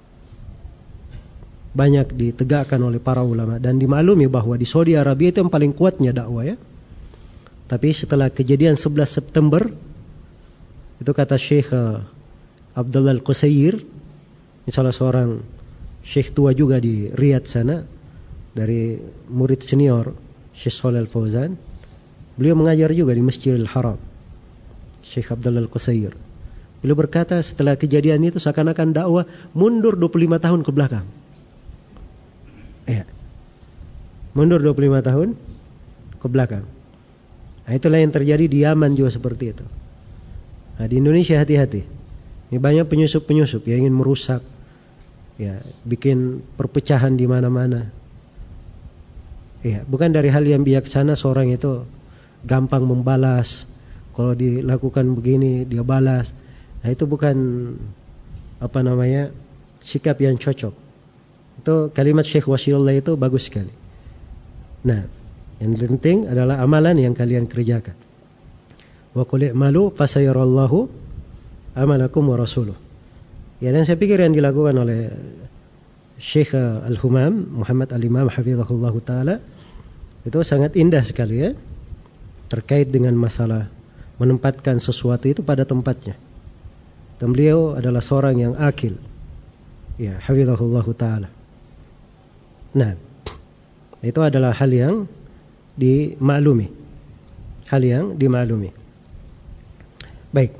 banyak ditegakkan oleh para ulama, dan dimaklumi bahwa di Saudi Arabia itu yang paling kuatnya dakwah ya. Tapi setelah kejadian sebelas September, itu kata Syekh Abdullah Al-Qusayir, salah seorang syekh tua juga di Riyadh sana, dari murid senior Syekh Shalih Al-Fauzan. Beliau mengajar juga di Masjidil Haram, Syekh Abdullah Al-Qusayir. Beliau berkata setelah kejadian itu seakan-akan dakwah mundur dua puluh lima tahun ke belakang. Ya. Mundur dua puluh lima tahun ke belakang. Nah, itulah yang terjadi di Yaman juga seperti itu. Nah, di Indonesia hati-hati. Ini banyak penyusup-penyusup yang ingin merusak, ya, bikin perpecahan di mana-mana. Ya, bukan dari hal yang bijaksana seorang itu gampang membalas. Kalau dilakukan begini dia balas. Nah, itu bukan apa namanya sikap yang cocok. Itu kalimat Syekh Wasiullah itu bagus sekali. Nah, yang penting adalah amalan yang kalian kerjakan. Wa qul i'malu fasayarallahu amalakum wa rasuluh. Ya, dan saya pikir yang dilakukan oleh Syekh Al-Humam Muhammad Al-Imam hafizahullah taala itu sangat indah sekali ya, terkait dengan masalah menempatkan sesuatu itu pada tempatnya. Dan beliau adalah seorang yang akil. Ya, hafizahullah taala. Nah, itu adalah hal yang dimaklumi. Hal yang dimaklumi. Baik.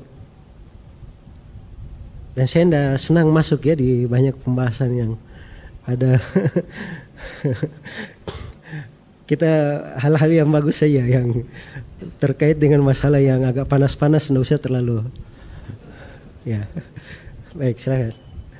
Dan saya tidak senang masuk ya di banyak pembahasan yang ada kita hal-hal yang bagus saja, yang terkait dengan masalah yang agak panas-panas tidak usah terlalu. Ya. Baik, silakan.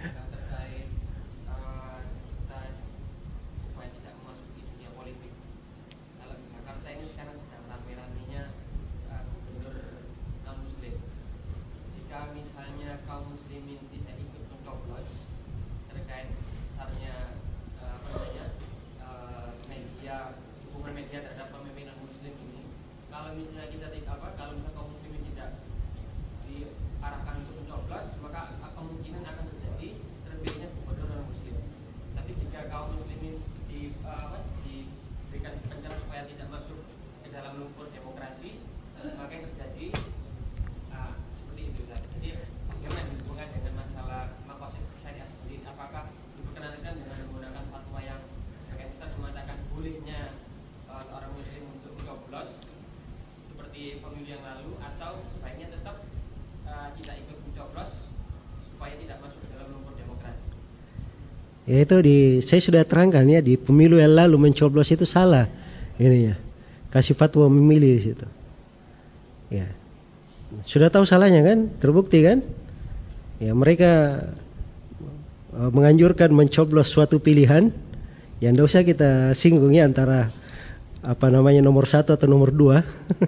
Ya, itu di saya sudah terangkan ya, di pemilu yang lalu mencoblos itu salah ini ya. Kasih fatwa memilih di situ. Ya. Sudah tahu salahnya kan? Terbukti kan? Ya, mereka uh, menganjurkan mencoblos suatu pilihan yang tidak usah kita singgung ya, antara apa namanya nomor satu atau nomor dua.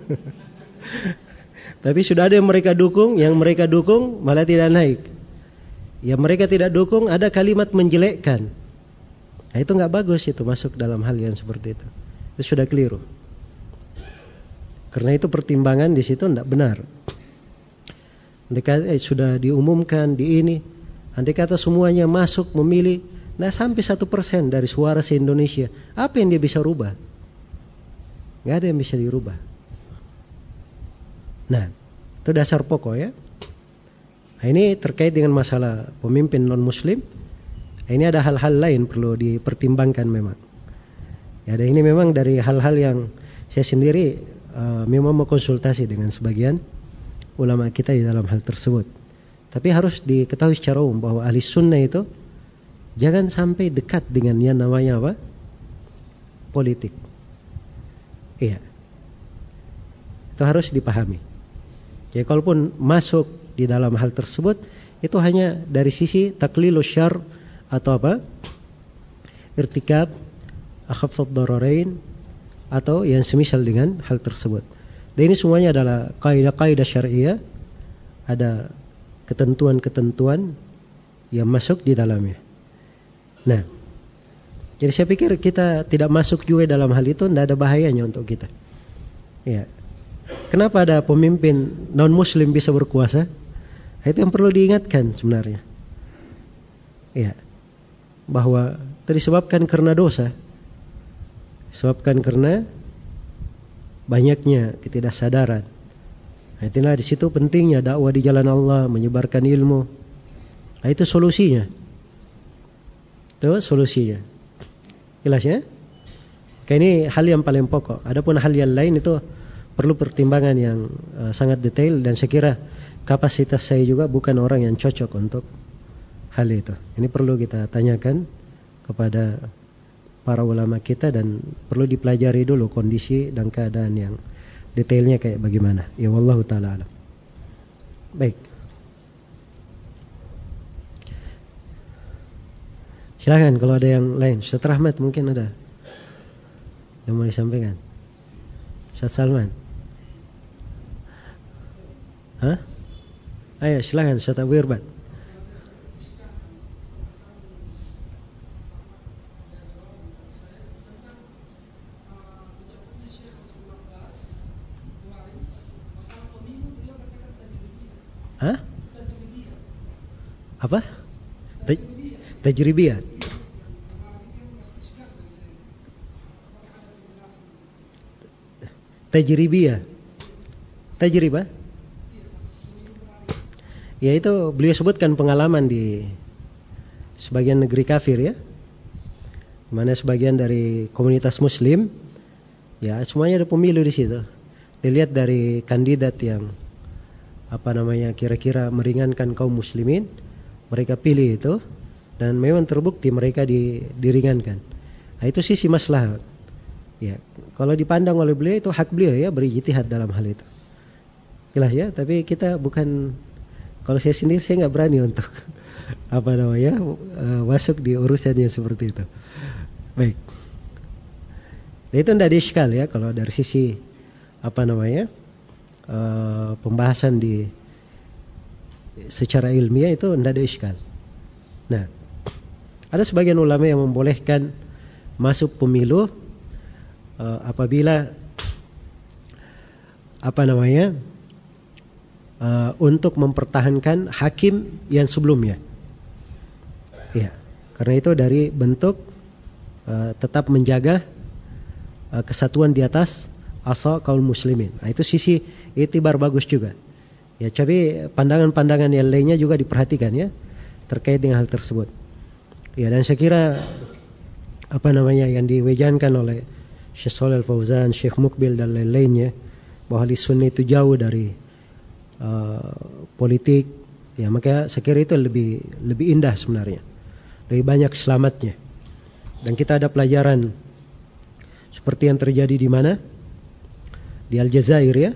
Tapi sudah ada yang mereka dukung, yang mereka dukung malah tidak naik. Ya, mereka tidak dukung, ada kalimat menjelekkan. Nah, itu nggak bagus, itu masuk dalam hal yang seperti itu. Itu sudah keliru. Karena itu pertimbangan di situ tidak benar. Andai kata eh, sudah diumumkan di ini, andai kata semuanya masuk memilih, nah sampai satu persen dari suara se-Indonesia, apa yang dia bisa rubah? Nggak ada yang bisa dirubah. Nah, itu dasar pokok ya. Nah, ini terkait dengan masalah pemimpin non-muslim. Ini ada hal-hal lain perlu dipertimbangkan memang. Ya, dan ini memang dari hal-hal yang saya sendiri uh, memang mau konsultasi dengan sebagian ulama kita di dalam hal tersebut. Tapi harus diketahui secara umum bahwa ahli sunnah itu jangan sampai dekat dengan yang namanya apa? Politik. Iya. Itu harus dipahami. Jadi kalaupun masuk di dalam hal tersebut, itu hanya dari sisi taklilus syar atau apa? Irtikab akhaffad dararain atau yang semisal dengan hal tersebut. Dan ini semuanya adalah kaidah-kaidah syariah, ada ketentuan-ketentuan yang masuk di dalamnya. Nah, jadi saya pikir kita tidak masuk juga dalam hal itu, tidak ada bahayanya untuk kita. Ya. Kenapa ada pemimpin non-muslim bisa berkuasa? Itu yang perlu diingatkan sebenarnya. Ya. Bahwa disebabkan karena dosa. Disebabkan karena banyaknya ketidaksadaran. Nah, itulah di situ pentingnya dakwah di jalan Allah, menyebarkan ilmu. Nah, itu solusinya. Itu solusinya. Jelas ya? Oke, ini hal yang paling pokok. Adapun hal yang lain itu perlu pertimbangan yang uh, sangat detail, dan saya kira kapasitas saya juga bukan orang yang cocok untuk hal itu. Ini perlu kita tanyakan kepada para ulama kita, dan perlu dipelajari dulu kondisi dan keadaan yang detailnya kayak bagaimana. Ya wallahu taala alam. Baik. Silakan kalau ada yang lain. Ustaz Rahmat mungkin ada yang mau disampaikan. Ustaz Salman. Hah? Ayo silakan Ustaz Abu Irbat. Hah? Apa? Taj- Tajribiyah. Tajribiyah. Tajribah? Ya, itu beliau sebutkan pengalaman di sebagian negeri kafir ya. Mana sebagian dari komunitas muslim ya semuanya ada pemilu di situ. Dilihat dari kandidat yang apa namanya kira-kira meringankan kaum muslimin, mereka pilih itu, dan memang terbukti mereka di, diringankan. Nah, itu sisi maslahat. Ya, kalau dipandang oleh beliau itu hak beliau ya berijtihad dalam hal itu. Jelas ya, tapi kita bukan, kalau saya sendiri saya nggak berani untuk apa namanya uh, masuk di urusan yang seperti itu. Baik. Nah, itu tidak diiskal ya kalau dari sisi apa namanya uh, pembahasan di secara ilmiah itu tidak diiskal. Nah, ada sebagian ulama yang membolehkan masuk pemilu uh, apabila apa namanya uh, untuk mempertahankan hakim yang sebelumnya. Ya, karena itu dari bentuk uh, tetap menjaga uh, kesatuan di atas asal kaum muslimin. Nah, itu sisi itibar bagus juga. Ya, tapi pandangan-pandangan yang lainnya juga diperhatikan ya terkait dengan hal tersebut. Ya, dan saya kira apa namanya yang diwejankan oleh Syekh Shalal Fauzan, Syekh Mukbil dan lain-lainnya bahwa ahli sunnah itu jauh dari uh, politik. Ya, maka saya kira itu lebih lebih indah sebenarnya. Lebih banyak selamatnya. Dan kita ada pelajaran seperti yang terjadi di mana? Di Aljazair ya.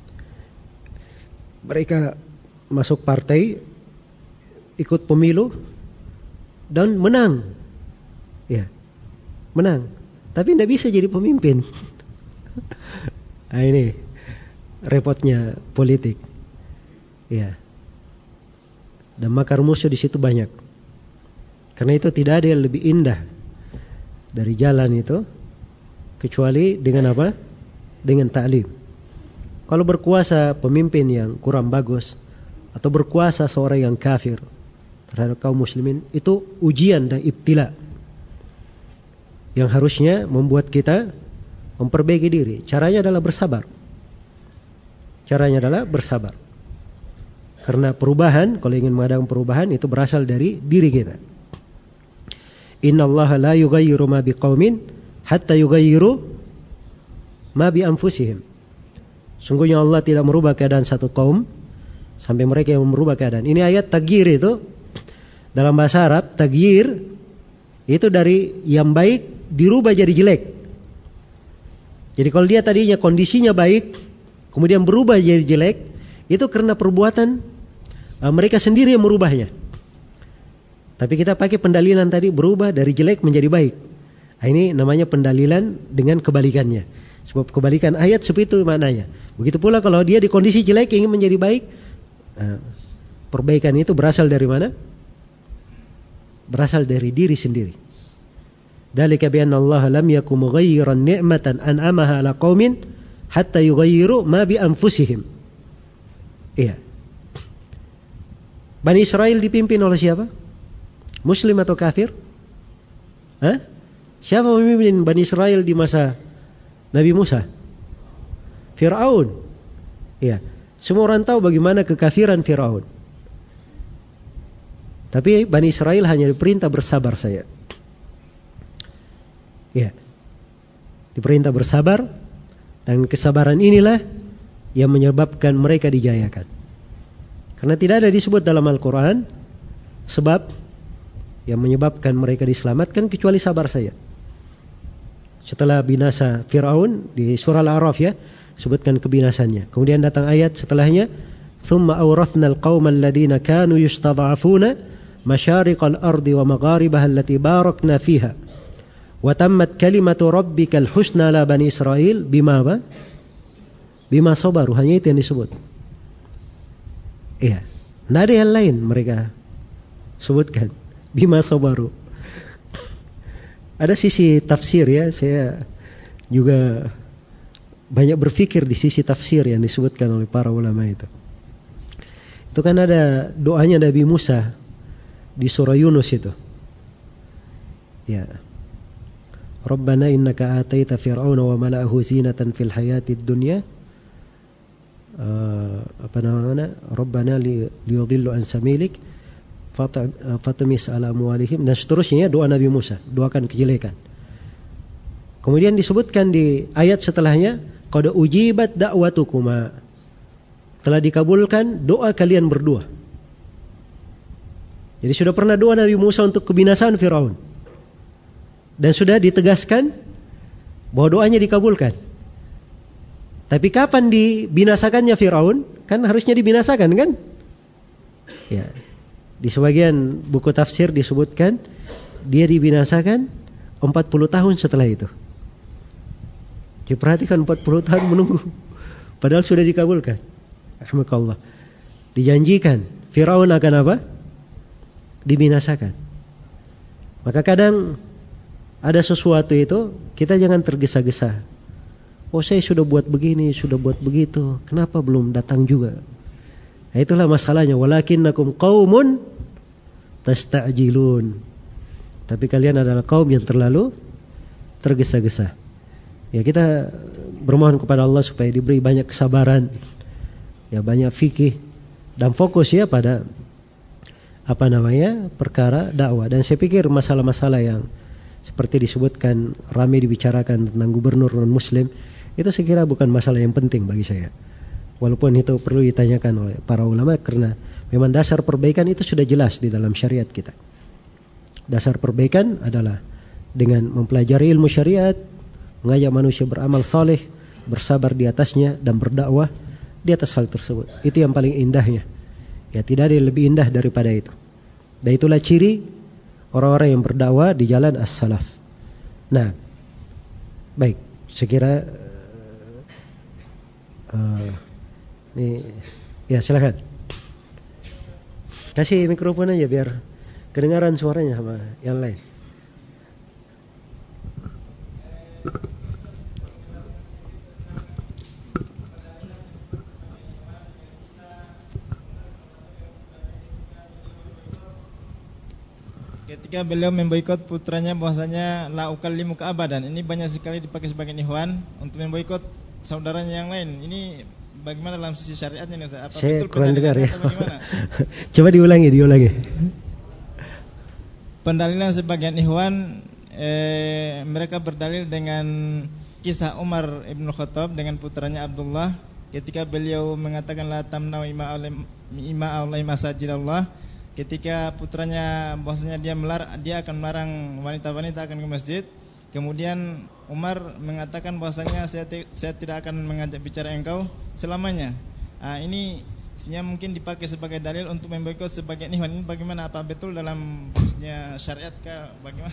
Mereka masuk partai, ikut pemilu dan menang. Ya. Menang. Tapi tidak bisa jadi pemimpin. Nah, ini repotnya politik. Ya. Dan makar musuh di situ banyak. Karena itu tidak ada yang lebih indah dari jalan itu kecuali dengan apa? Dengan ta'lim. Kalau berkuasa pemimpin yang kurang bagus atau berkuasa seorang yang kafir terhadap kaum muslimin, itu ujian dan ibtila yang harusnya membuat kita memperbaiki diri. Caranya adalah bersabar. Caranya adalah bersabar. Karena perubahan, kalau ingin mengadakan perubahan itu berasal dari diri kita. Innallaha la yughayyiru ma biqaumin hatta yughayyiru ma bi anfusihim. Sungguhnya Allah tidak merubah keadaan satu kaum sampai mereka yang merubah keadaan. Ini ayat tagyir itu dalam bahasa Arab, tagyir itu dari yang baik dirubah jadi jelek. Jadi kalau dia tadinya kondisinya baik kemudian berubah jadi jelek, itu karena perbuatan uh, mereka sendiri yang merubahnya. Tapi kita pakai pendalilan tadi, berubah dari jelek menjadi baik. Nah, ini namanya pendalilan dengan kebalikannya. Sebab kebalikan ayat seperti itu maknanya. Begitu pula kalau dia di kondisi jelek ingin menjadi baik, uh, perbaikan itu berasal dari mana? Berasal dari diri sendiri. Dzalika bi anna Allah lam yakum mughayyiran ni'matan an'amaha 'ala qaumin hatta yughayyiru ma bi anfusihim. Iya. Bani Israel dipimpin oleh siapa? Muslim atau kafir? Hah? Siapa pemimpin Bani Israel di masa Nabi Musa? Fir'aun. Iya. Semua orang tahu bagaimana kekafiran Fir'aun. Tapi Bani Israel hanya diperintah bersabar saja. Ya. Diperintah bersabar, dan kesabaran inilah yang menyebabkan mereka dijayakan. Karena tidak ada disebut dalam Al-Quran sebab yang menyebabkan mereka diselamatkan kecuali sabar saja. Setelah binasa Fir'aun di surah Al-A'raf ya, sebutkan kebinasannya. Kemudian datang ayat setelahnya, "Tsumma awrathna al-qauma alladziina kaanu yustad'afuna masyariqal ardi wa magharibaha allati barakna fiha. Wa tammat kalimatu rabbikal husna la bani Israil bima ba? Bima sabaru." Hanya itu yang disebut. Iya. Tidak ada yang lain mereka sebutkan. Bima sabaru. Ada sisi tafsir ya, saya juga banyak berfikir di sisi tafsir yang disebutkan oleh para ulama itu. Itu kan ada doanya Nabi Musa di surah Yunus itu. Ya. Rabbana innaka ataita fir'auna wa mala'ahu zinatan fil hayatid dunya. Uh, apa namanya? Rabbana liyudhillu an samilik fatamis ala amwalihim, dan seterusnya doa Nabi Musa, doakan kejelekan. Kemudian disebutkan di ayat setelahnya, qad ujibat da'watukuma, telah dikabulkan doa kalian berdua. Jadi sudah pernah doa Nabi Musa untuk kebinasaan Firaun, dan sudah ditegaskan bahwa doanya dikabulkan. Tapi kapan dibinasakannya Firaun? Kan harusnya dibinasakan kan? Ya. Di sebagian buku tafsir disebutkan dia dibinasakan empat puluh tahun setelah itu. Diperhatikan empat puluh tahun menunggu, padahal sudah dikabulkan. Rahmatullah. Dijanjikan Firaun akan apa? Dibinasakan. Maka kadang ada sesuatu itu kita jangan tergesa-gesa. Oh, saya sudah buat begini, sudah buat begitu, kenapa belum datang juga? Nah, itulah masalahnya. Walakinnakum qaumun tasta'jilun. Tapi kalian adalah kaum yang terlalu tergesa-gesa. Ya, kita bermohon kepada Allah supaya diberi banyak kesabaran, ya, banyak fikih dan fokus ya pada apa namanya perkara dakwah. Dan saya pikir masalah-masalah yang seperti disebutkan ramai dibicarakan tentang gubernur non muslim, itu saya kira bukan masalah yang penting bagi saya. Walaupun itu perlu ditanyakan oleh para ulama, karena memang dasar perbaikan itu sudah jelas di dalam syariat kita. Dasar perbaikan adalah dengan mempelajari ilmu syariat, mengajak manusia beramal saleh, bersabar di atasnya, dan berdakwah di atas hal tersebut. Itu yang paling indahnya. Ya, tidak ada yang lebih indah daripada itu. Dan itulah ciri orang-orang yang berdakwah di jalan as-salaf. Nah, baik, saya kira uh, ini, ya silakan. Kasih mikrofon aja biar kedengaran suaranya sama yang lain. Ketika beliau memboikot putranya bahwasanya la ukallimuka abadan, ini banyak sekali dipakai sebagai ikhwan untuk memboikot saudaranya yang lain. Ini bagaimana dalam sisi syariatnya nih Ustaz? Apa saya betul kurang dengar ya. Coba diulangi, diulangi. Pendalilan sebagian ikhwan, eh, mereka berdalil dengan kisah Umar ibn Khattab dengan putranya Abdullah, ketika beliau mengatakan la tamna'u ima Allah masajidallah, ketika putranya bahwasanya dia melar, dia akan melarang wanita-wanita akan ke masjid. Kemudian Umar mengatakan bahwasanya saya, saya tidak akan mengajak bicara engkau selamanya. Nah, ini Maksudnya mungkin dipakai sebagai dalil untuk memboikot sebagian ikhwan. Ini bagaimana, apa betul dalam maksudnya syariat kah bagaimana?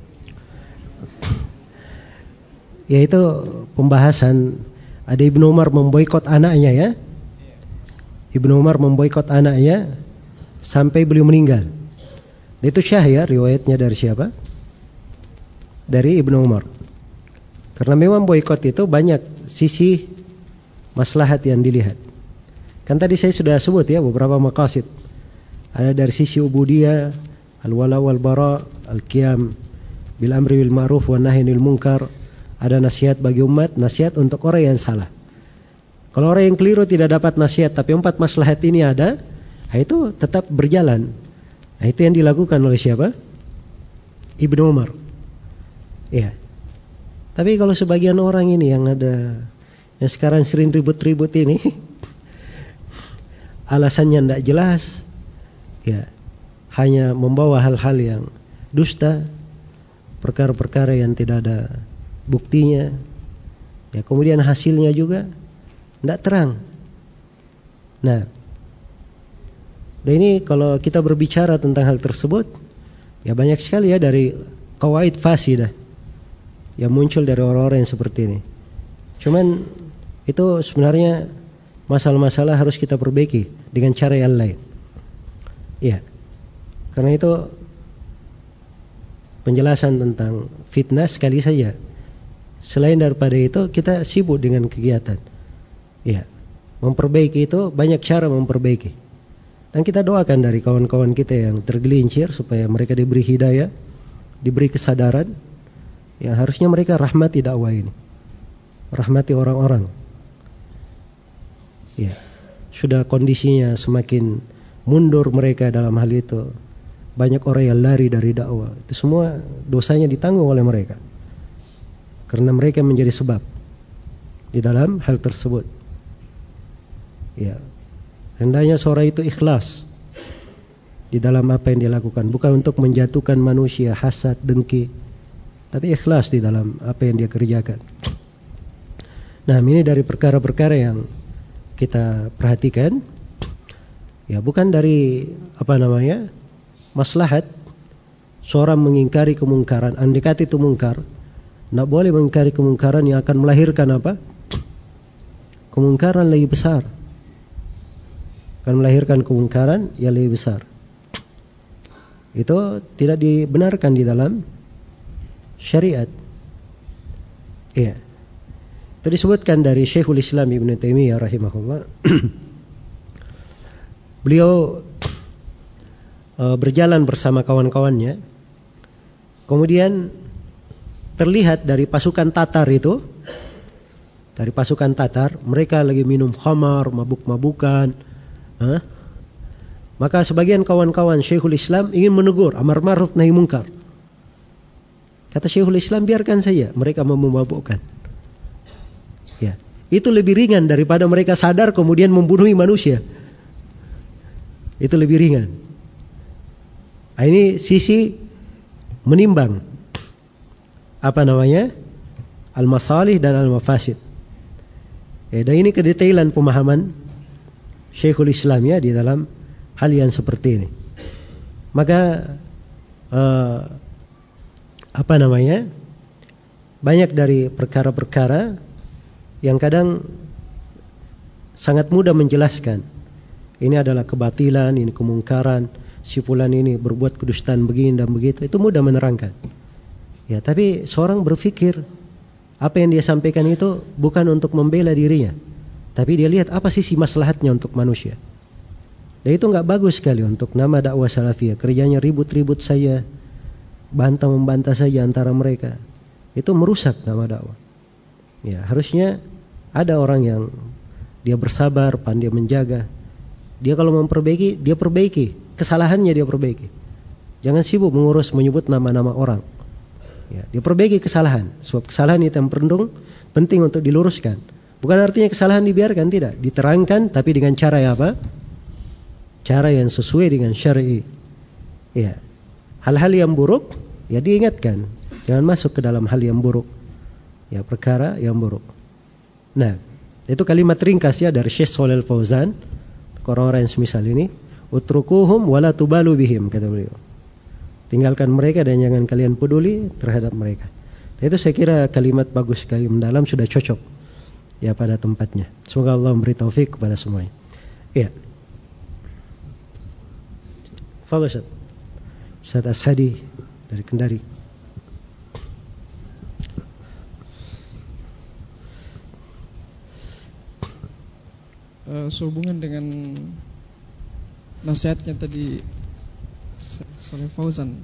Ya itu pembahasan. Ada Ibnu Umar memboikot anaknya ya. Ibnu Umar memboikot anaknya sampai beliau meninggal. Itu syah ya, riwayatnya dari siapa? Dari Ibnu Umar. Karena memang boikot itu banyak sisi maslahat yang dilihat. Kan tadi saya sudah sebut ya beberapa maqasid. Ada dari sisi ubudiyah, al-wala wal bara, al-qiyam bil amri bil ma'ruf wan nahyi anil munkar. Ada nasihat bagi umat, nasihat untuk orang yang salah. Kalau orang yang keliru tidak dapat nasihat, tapi empat maslahat ini ada, nah itu tetap berjalan. Nah itu yang dilakukan oleh siapa? Ibnu Umar. Iya. Tapi kalau sebagian orang ini yang ada, yang sekarang sering ribut-ribut ini, alasannya tidak jelas, ya, hanya membawa hal-hal yang dusta, perkara-perkara yang tidak ada buktinya, ya, kemudian hasilnya juga tidak terang. Nah, dan ini kalau kita berbicara tentang hal tersebut, ya banyak sekali ya dari qawaid fasidah yang muncul dari orang-orang yang seperti ini. Cuman itu sebenarnya masalah-masalah harus kita perbaiki dengan cara yang lain. Ya, karena itu penjelasan tentang fitnah sekali saja. Selain daripada itu kita sibuk dengan kegiatan. Ya, memperbaiki itu banyak cara memperbaiki. Dan kita doakan dari kawan-kawan kita yang tergelincir supaya mereka diberi hidayah, diberi kesadaran. Ya, harusnya mereka rahmati dakwah ini, rahmati orang-orang. Ya, sudah kondisinya semakin mundur mereka dalam hal itu. Banyak orang yang lari dari dakwah. Itu semua dosanya ditanggung oleh mereka. Karena mereka menjadi sebab di dalam hal tersebut. Ya, hendaknya seorang itu ikhlas di dalam apa yang dia lakukan, bukan untuk menjatuhkan manusia, hasad, dengki, tapi ikhlas di dalam apa yang dia kerjakan. Nah, ini dari perkara-perkara yang kita perhatikan. Ya, bukan dari apa namanya maslahat seorang mengingkari kemungkaran, andaikan itu mungkar. Tidak boleh mengingkari kemungkaran yang akan melahirkan apa? Kemungkaran lebih besar. Akan melahirkan kemungkaran yang lebih besar. Itu tidak dibenarkan di dalam syariat. Iya. Itu disebutkan dari Syekhul Islam Ibnu Taimiyah rahimahullah. Beliau uh, berjalan bersama kawan-kawannya. Kemudian terlihat dari pasukan Tatar itu, dari pasukan Tatar, mereka lagi minum khamar, mabuk-mabukan. Hah? Maka sebagian kawan-kawan Syekhul Islam ingin menegur, amar ma'ruf nahi munkar. Kata Syekhul Islam, biarkan saja mereka memabukkan. Ya, itu lebih ringan daripada mereka sadar kemudian membunuh manusia. Itu lebih ringan. Nah, ini sisi menimbang apa namanya al-masalih dan al-mafasid. Ya, dan ini kedetailan pemahaman Syekhul Islam ya di dalam hal yang seperti ini. Maka uh, apa namanya banyak dari perkara-perkara yang kadang sangat mudah menjelaskan. Ini adalah kebatilan, ini kemungkaran, si fulan ini berbuat kedustaan begini dan begitu. Itu mudah menerangkan. Ya, tapi seorang berpikir apa yang dia sampaikan itu bukan untuk membela dirinya, tapi dia lihat apa sisi maslahatnya untuk manusia. Dan itu enggak bagus sekali untuk nama dakwah salafiyah. Kerjanya ribut-ribut saja, bantah-membantah saja antara mereka. Itu merusak nama dakwah. Ya, harusnya ada orang yang dia bersabar, pandai menjaga. Dia kalau memperbaiki, dia perbaiki. Kesalahannya dia perbaiki. Jangan sibuk mengurus menyebut nama-nama orang. Ya, dia perbaiki kesalahan. Sebab kesalahan itu yang penting, penting untuk diluruskan. Bukan artinya kesalahan dibiarkan, tidak. Diterangkan, tapi dengan cara yang apa? Cara yang sesuai dengan syar'i. Ya, hal-hal yang buruk, ya diingatkan. Jangan masuk ke dalam hal yang buruk. Ya, perkara yang buruk. Nah, itu kalimat ringkas ya dari Syekh Shalih Al Fauzan ke orang-orang yang semisal ini, utrukuhum wala tubalu bihim, kata beliau. Tinggalkan mereka dan jangan kalian peduli terhadap mereka. Itu saya kira kalimat bagus sekali, mendalam, sudah cocok ya pada tempatnya. Semoga Allah memberi taufik kepada semuanya. Iya. Fadhil Ustaz. Ustaz Ashadi dari Kendari. Uh, sehubungan dengan nasihatnya tadi Saleh Fauzan,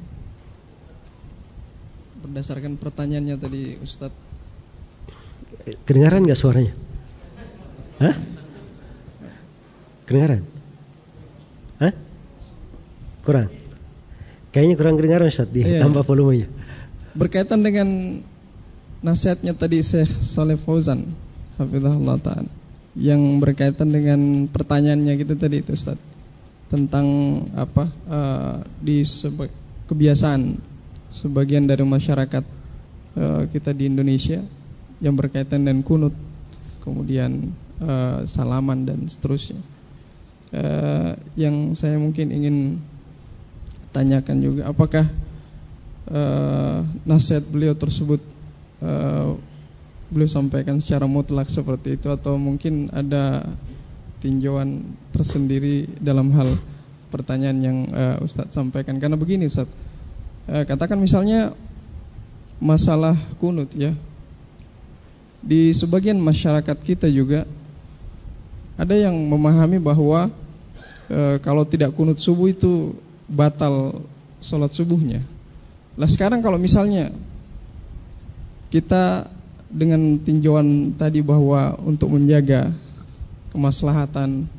berdasarkan pertanyaannya tadi Ustadz, kedengaran nggak suaranya? Hah? Kedengaran? Hah? Kurang? Kayaknya kurang kedengaran Ustadz, ditambah iya. volumenya. Berkaitan dengan nasihatnya tadi Syekh Saleh Fauzan hafizahullah ta'ala, yang berkaitan dengan pertanyaannya kita tadi itu Ustaz, tentang apa uh, di seba- kebiasaan sebagian dari masyarakat uh, kita di Indonesia yang berkaitan dengan kunut, kemudian uh, salaman dan seterusnya. Uh, yang saya mungkin ingin tanyakan juga, apakah uh, nasihat beliau tersebut uh, beliau sampaikan secara mutlak seperti itu, atau mungkin ada tinjauan tersendiri dalam hal pertanyaan yang uh, Ustadz sampaikan? Karena begini Ustadz, uh, katakan misalnya masalah kunut ya, di sebagian masyarakat kita juga ada yang memahami bahwa uh, kalau tidak kunut subuh itu batal sholat subuhnya. Lah sekarang kalau misalnya kita dengan tinjauan tadi bahwa untuk menjaga kemaslahatan,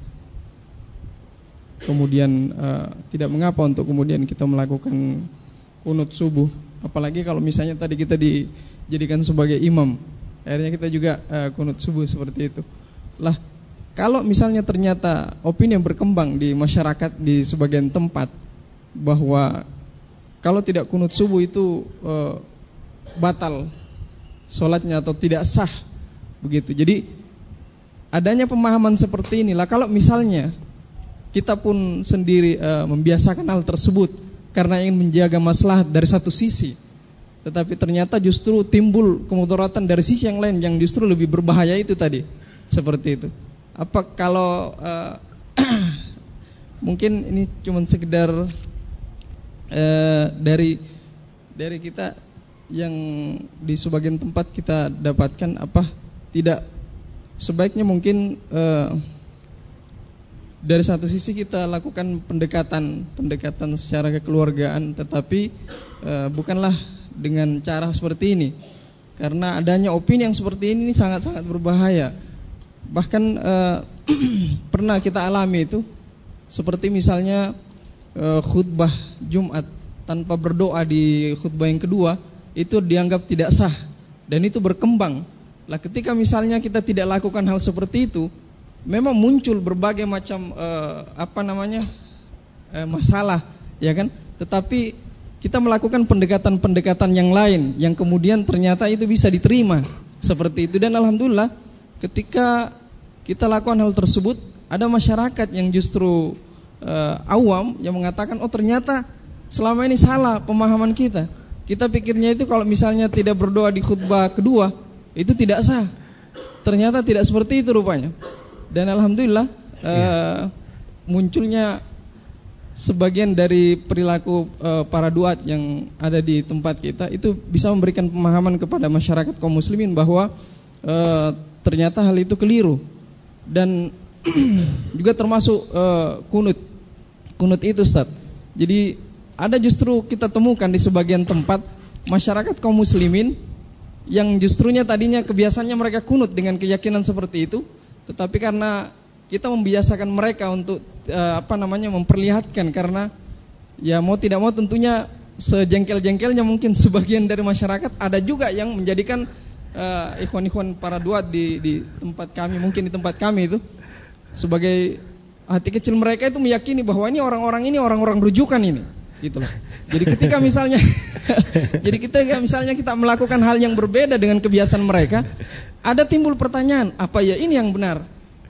kemudian uh, tidak mengapa untuk kemudian kita melakukan kunut subuh, apalagi kalau misalnya tadi kita dijadikan sebagai imam, akhirnya kita juga uh, kunut subuh seperti itu. Lah kalau misalnya ternyata opini yang berkembang di masyarakat di sebagian tempat bahwa kalau tidak kunut subuh itu uh, batal sholatnya atau tidak sah begitu. Jadi adanya pemahaman seperti inilah, kalau misalnya kita pun sendiri uh, membiasakan hal tersebut karena ingin menjaga maslahat dari satu sisi, tetapi ternyata justru timbul kemudaratan dari sisi yang lain yang justru lebih berbahaya itu tadi, seperti itu. Apa kalau uh, mungkin ini cuma sekedar uh, dari dari kita yang di sebagian tempat kita dapatkan, apa tidak sebaiknya mungkin uh, dari satu sisi kita lakukan pendekatan pendekatan secara kekeluargaan, tetapi uh, bukanlah dengan cara seperti ini, karena adanya opini yang seperti ini sangat-sangat berbahaya. Bahkan uh, pernah kita alami itu, seperti misalnya uh, khutbah Jumat tanpa berdoa di khutbah yang kedua, itu dianggap tidak sah dan itu berkembang. Lah ketika misalnya kita tidak lakukan hal seperti itu, memang muncul berbagai macam uh, apa namanya uh, masalah, ya kan? Tetapi kita melakukan pendekatan-pendekatan yang lain yang kemudian ternyata itu bisa diterima seperti itu. Dan alhamdulillah ketika kita lakukan hal tersebut, ada masyarakat yang justru uh, awam yang mengatakan, oh ternyata selama ini salah pemahaman kita. Kita pikirnya itu kalau misalnya tidak berdoa di khutbah kedua itu tidak sah. Ternyata tidak seperti itu rupanya. Dan alhamdulillah ya. uh, munculnya sebagian dari perilaku uh, para duat yang ada di tempat kita itu bisa memberikan pemahaman kepada masyarakat kaum muslimin bahwa uh, ternyata hal itu keliru. Dan juga termasuk uh, kunut. Kunut itu Ustaz. Jadi ada justru kita temukan di sebagian tempat masyarakat kaum muslimin yang justrunya tadinya kebiasaannya mereka kunut dengan keyakinan seperti itu, tetapi karena kita membiasakan mereka untuk uh, apa namanya memperlihatkan, karena ya mau tidak mau tentunya sejengkel-jengkelnya mungkin sebagian dari masyarakat ada juga yang menjadikan uh, ikhwan-ikhwan para duat di, di tempat kami, mungkin di tempat kami itu sebagai hati kecil mereka itu meyakini bahwa ini orang-orang ini orang-orang rujukan ini. Gitu loh. Jadi ketika misalnya jadi kita misalnya kita melakukan hal yang berbeda dengan kebiasaan mereka, ada timbul pertanyaan, apa ya ini yang benar?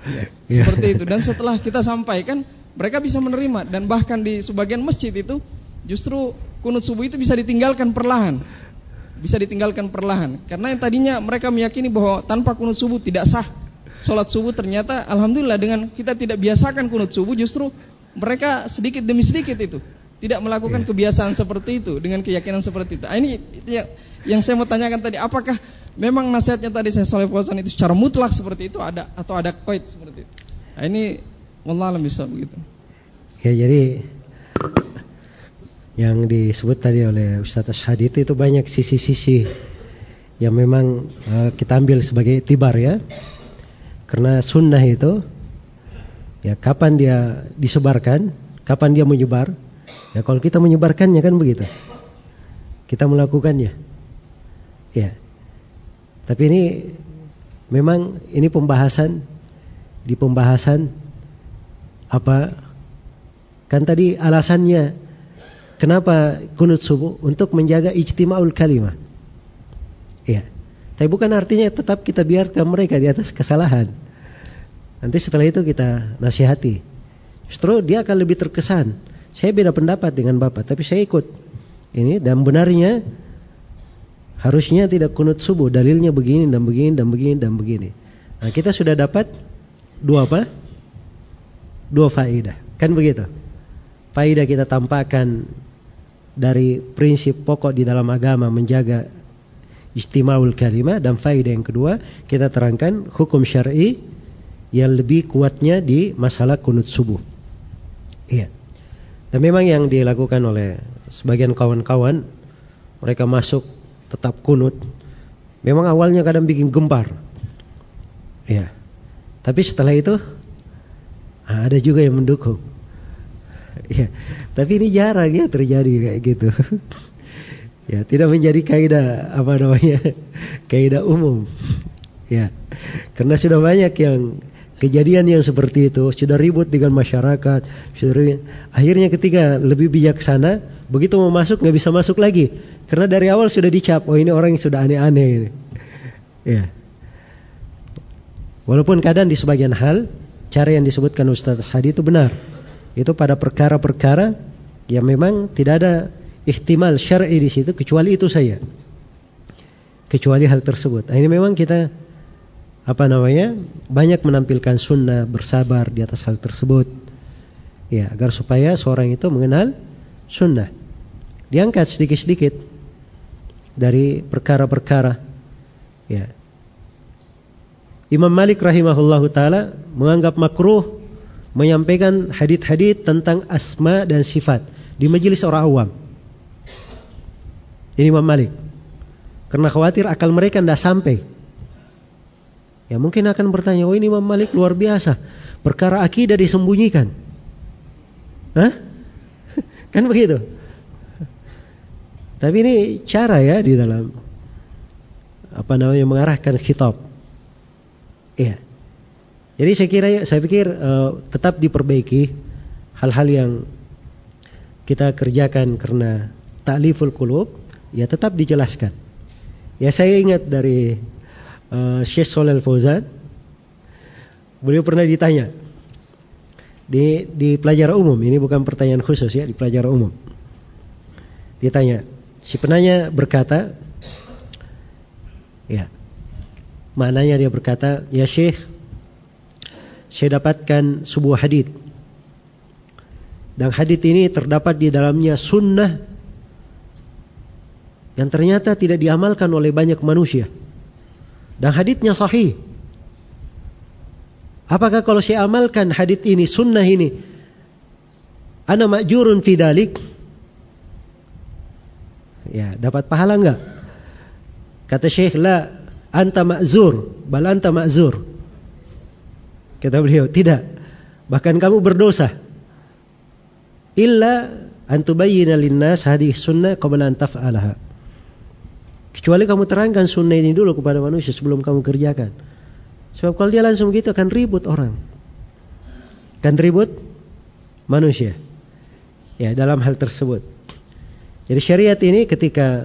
Ya, seperti itu. Dan setelah kita sampaikan, mereka bisa menerima. Dan bahkan di sebagian masjid itu justru kunut subuh itu bisa ditinggalkan perlahan. Bisa ditinggalkan perlahan. Karena yang tadinya mereka meyakini bahwa tanpa kunut subuh tidak sah sholat subuh, ternyata alhamdulillah dengan kita tidak biasakan kunut subuh, justru mereka sedikit demi sedikit itu tidak melakukan kebiasaan seperti itu dengan keyakinan seperti itu. Nah, ini yang, yang saya mau tanyakan tadi, apakah memang nasihatnya tadi Syekh Shalih Fauzan itu secara mutlak seperti itu ada atau ada qaid seperti itu? Nah, ini wallahu alam bisa begitu. Ya, jadi yang disebut tadi oleh Ustaz Asyhadi itu, itu banyak sisi-sisi yang memang uh, kita ambil sebagai iktibar ya. Karena sunnah itu ya kapan dia disebarkan, kapan dia menyebar. Ya kalau kita menyebarkannya kan begitu, kita melakukannya. Ya. Tapi ini memang ini pembahasan di pembahasan apa? Kan tadi alasannya kenapa kunut subuh, untuk menjaga ijtima'ul kalimah. Ya. Tapi bukan artinya tetap kita biarkan mereka di atas kesalahan. Nanti setelah itu kita nasihati. Justru dia akan lebih terkesan. Saya beda pendapat dengan Bapak, tapi saya ikut ini, dan benarnya harusnya tidak kunut subuh, dalilnya begini dan begini dan begini dan begini. Nah, kita sudah dapat dua apa? Dua faedah. Kan begitu. Faedah kita tampakkan dari prinsip pokok di dalam agama menjaga ijtima'ul kalimah, dan faedah yang kedua kita terangkan hukum syar'i yang lebih kuatnya di masalah kunut subuh. Iya. Dan memang yang dilakukan oleh sebagian kawan-kawan, mereka masuk tetap kunut, memang awalnya kadang bikin gempar. Iya. Tapi setelah itu ada juga yang mendukung. Iya. Tapi ini jarang ya terjadi kayak gitu. Ya, tidak menjadi kaidah apa namanya? Kaidah umum. Ya. Karena sudah banyak yang kejadian yang seperti itu, sudah ribut dengan masyarakat, sudah ribut. Akhirnya ketika lebih bijaksana, begitu mau masuk nggak bisa masuk lagi, karena dari awal sudah dicap, oh ini orang yang sudah aneh-aneh ini. Ya. Walaupun kadang di sebagian hal cara yang disebutkan Ustaz Hadi itu benar, itu pada perkara-perkara yang memang tidak ada ihtimal syar'i di situ kecuali itu saja, kecuali hal tersebut. Nah, ini memang kita apa namanya banyak menampilkan sunnah, bersabar di atas hal tersebut, ya, agar supaya seorang itu mengenal sunnah, diangkat sedikit-sedikit dari perkara-perkara. Ya. Imam Malik rahimahullahu taala menganggap makruh menyampaikan hadits-hadits tentang asma dan sifat di majelis orang awam. Ini Imam Malik, karena khawatir akal mereka tidak sampai. Ya, mungkin akan bertanya, oh ini Imam Malik luar biasa, perkara akidah disembunyikan. Hah? Kan begitu. Tapi ini cara ya di dalam apa namanya mengarahkan khitab. Iya. Jadi saya kira, saya pikir uh, tetap diperbaiki hal-hal yang kita kerjakan karena ta'liful qulub, ya tetap dijelaskan. Ya, saya ingat dari Uh, Syekh Shalih Fauzan, beliau pernah ditanya di di pelajaran umum, ini bukan pertanyaan khusus ya, di pelajaran umum ditanya, si penanya berkata, ya, maknanya dia berkata, ya Syekh, saya dapatkan sebuah hadits, dan hadits ini terdapat di dalamnya sunnah yang ternyata tidak diamalkan oleh banyak manusia. Dan haditsnya sahih. Apakah kalau saya amalkan hadits ini, sunnah ini, ana ma'jurun fi dalik? Ya, dapat pahala enggak? Kata Syekh, la, anta ma'zur, bal anta ma'zur. Kata beliau, tidak. Bahkan kamu berdosa. Illa an tubayyina lin-nas hadhihi sunnah qabla an taf'alaha. Kecuali kamu terangkan sunnah ini dulu kepada manusia sebelum kamu kerjakan. Sebab kalau dia langsung begitu akan ribut orang, akan ribut manusia. Ya, dalam hal tersebut. Jadi syariat ini ketika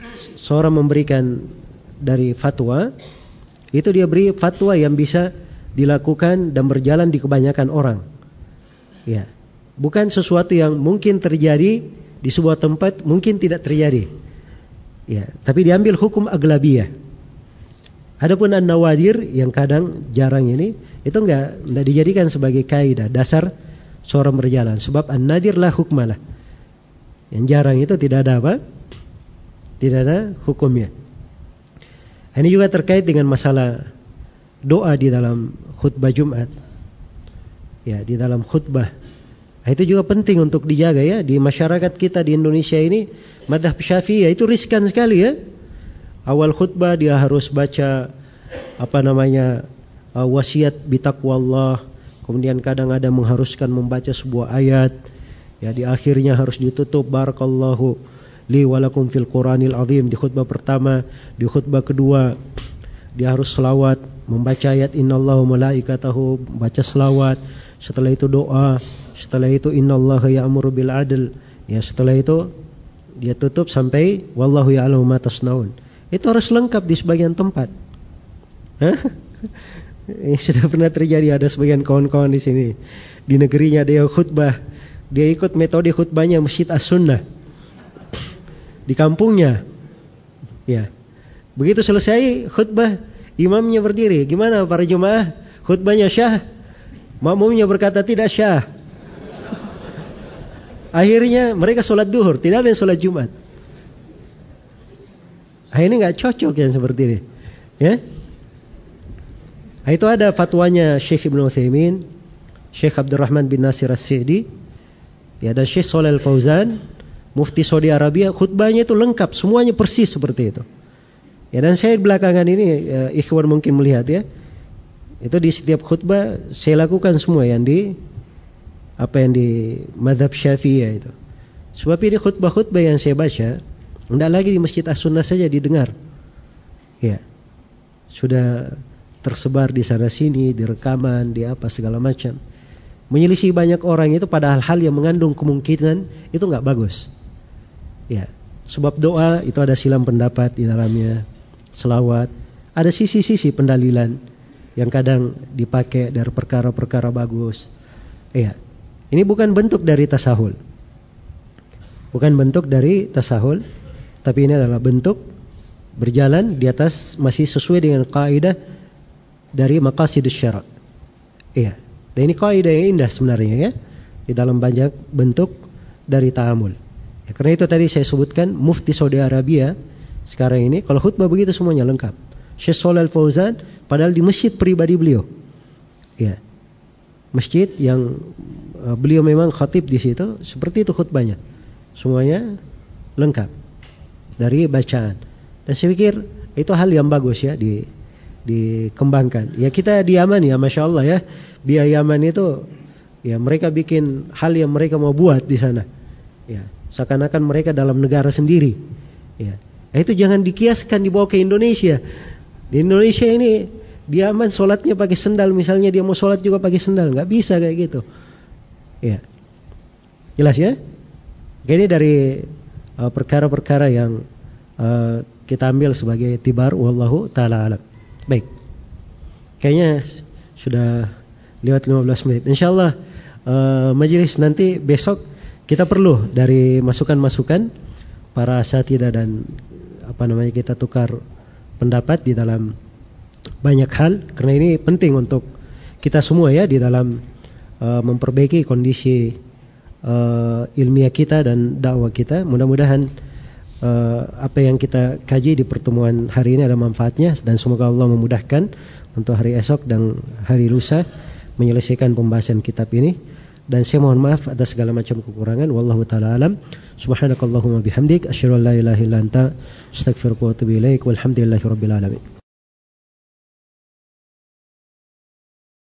seorang memberikan dari fatwa, itu dia beri fatwa yang bisa dilakukan dan berjalan di kebanyakan orang. Ya, bukan sesuatu yang mungkin terjadi di sebuah tempat, mungkin tidak terjadi. Ya, tapi diambil hukum aglabiyah. Adapun an-nawadir yang kadang jarang ini, itu enggak enggak dijadikan sebagai kaidah dasar seorang berjalan. Sebab an-nadir la hukmalah. Yang jarang itu tidak ada apa? Tidak ada hukumnya. Ini juga terkait dengan masalah doa di dalam khutbah Jumat. Ya, di dalam khutbah. Itu juga penting untuk dijaga ya. Di masyarakat kita di Indonesia ini, mazhab Syafi'iyah itu riskan sekali ya. Awal khutbah dia harus baca apa namanya uh, wasiat bitaqwallah. Kemudian kadang ada mengharuskan membaca sebuah ayat. Ya, di akhirnya harus ditutup barakallahu li walakum fil Qur'anil azim di khutbah pertama. Di khutbah kedua dia harus selawat, membaca ayat innallaha malaikatahu, baca selawat. Setelah itu doa. Setelah itu innallaha ya'muru bil adl. Ya, setelah itu dia tutup sampai wallahu ya'lamu ma tasnaun. Itu harus lengkap di sebagian tempat. Hah? Ini sudah pernah terjadi, ada sebagian kawan-kawan di sini. Di negerinya dia khutbah, dia ikut metode khutbahnya Masjid As-Sunnah. Di kampungnya. Ya. Begitu selesai khutbah, imamnya berdiri. Gimana para jemaah? Khutbahnya syah? Makmumnya berkata tidak syah. Akhirnya mereka sholat duhur, tidak ada yang sholat Jumat. Nah, ini nggak cocok yang seperti ini, ya. Nah, itu ada fatwanya Syekh Ibnu Utsaimin, Syekh Abdurrahman bin Nasir As-Sa'di, ya, dan Syekh Shalih Al-Fauzan, Mufti Saudi Arabia. Khutbahnya itu lengkap, semuanya persis seperti itu. Ya, dan saya belakangan ini, ya, ikhwan mungkin melihat ya, itu di setiap khutbah saya lakukan semua yang di apa yang di mazhab Syafi'iyah itu. Sebab ini khutbah-khutbah yang saya baca tidak lagi di Masjid As-Sunnah saja didengar. Ya. Sudah tersebar di sana sini, di rekaman, di apa segala macam. Menyelisih banyak orang itu padahal hal yang mengandung kemungkinan itu enggak bagus. Ya. Sebab doa itu ada silang pendapat di dalamnya. Selawat, ada sisi-sisi pendalilan yang kadang dipakai dari perkara-perkara bagus. Iya. Ini bukan bentuk dari tasahul. Bukan bentuk dari tasahul, tapi ini adalah bentuk berjalan di atas masih sesuai dengan kaidah dari maqasidus syara'. Iya. Dan ini kaidah yang indah sebenarnya ya, di dalam banyak bentuk dari ta'amul. Ya, karena itu tadi saya sebutkan Mufti Saudi Arabia sekarang ini kalau khutbah begitu semuanya lengkap. Syekh Shalih Al-Fauzan padahal di masjid pribadi beliau. Ya. Masjid yang uh, beliau memang khatib di situ, seperti itu khutbahnya. Semuanya lengkap dari bacaan. Dan saya pikir itu hal yang bagus ya di dikembangkan. Ya kita di Yaman ya, masya Allah ya, biaya Yaman itu ya mereka bikin hal yang mereka mau buat di sana. Ya, seakan-akan mereka dalam negara sendiri. Ya, nah, itu jangan dikiaskan dibawa ke Indonesia. Di Indonesia ini di Yaman sholatnya pakai sendal, misalnya dia mau sholat juga pakai sendal, nggak bisa kayak gitu. Ya, jelas ya. Ini dari uh, perkara-perkara yang uh, kita ambil sebagai tibar, wallahu taala alam. Baik, kayaknya sudah lewat lima belas menit. Insyaallah uh, majelis nanti besok kita perlu dari masukan-masukan para asatidzah dan apa namanya kita tukar pendapat di dalam banyak hal, karena ini penting untuk kita semua ya di dalam uh, memperbaiki kondisi uh, ilmiah kita dan dakwah kita. Mudah-mudahan uh, apa yang kita kaji di pertemuan hari ini ada manfaatnya, dan semoga Allah memudahkan untuk hari esok dan hari lusa menyelesaikan pembahasan kitab ini. Dan saya mohon maaf atas segala macam kekurangan. Wallahu ta'ala alam. Subhanakallahumma bihamdik asyhadu an la ilaha illa anta astaghfiruka wa atubu ilaik. Walhamdulillahi rabbil alamin.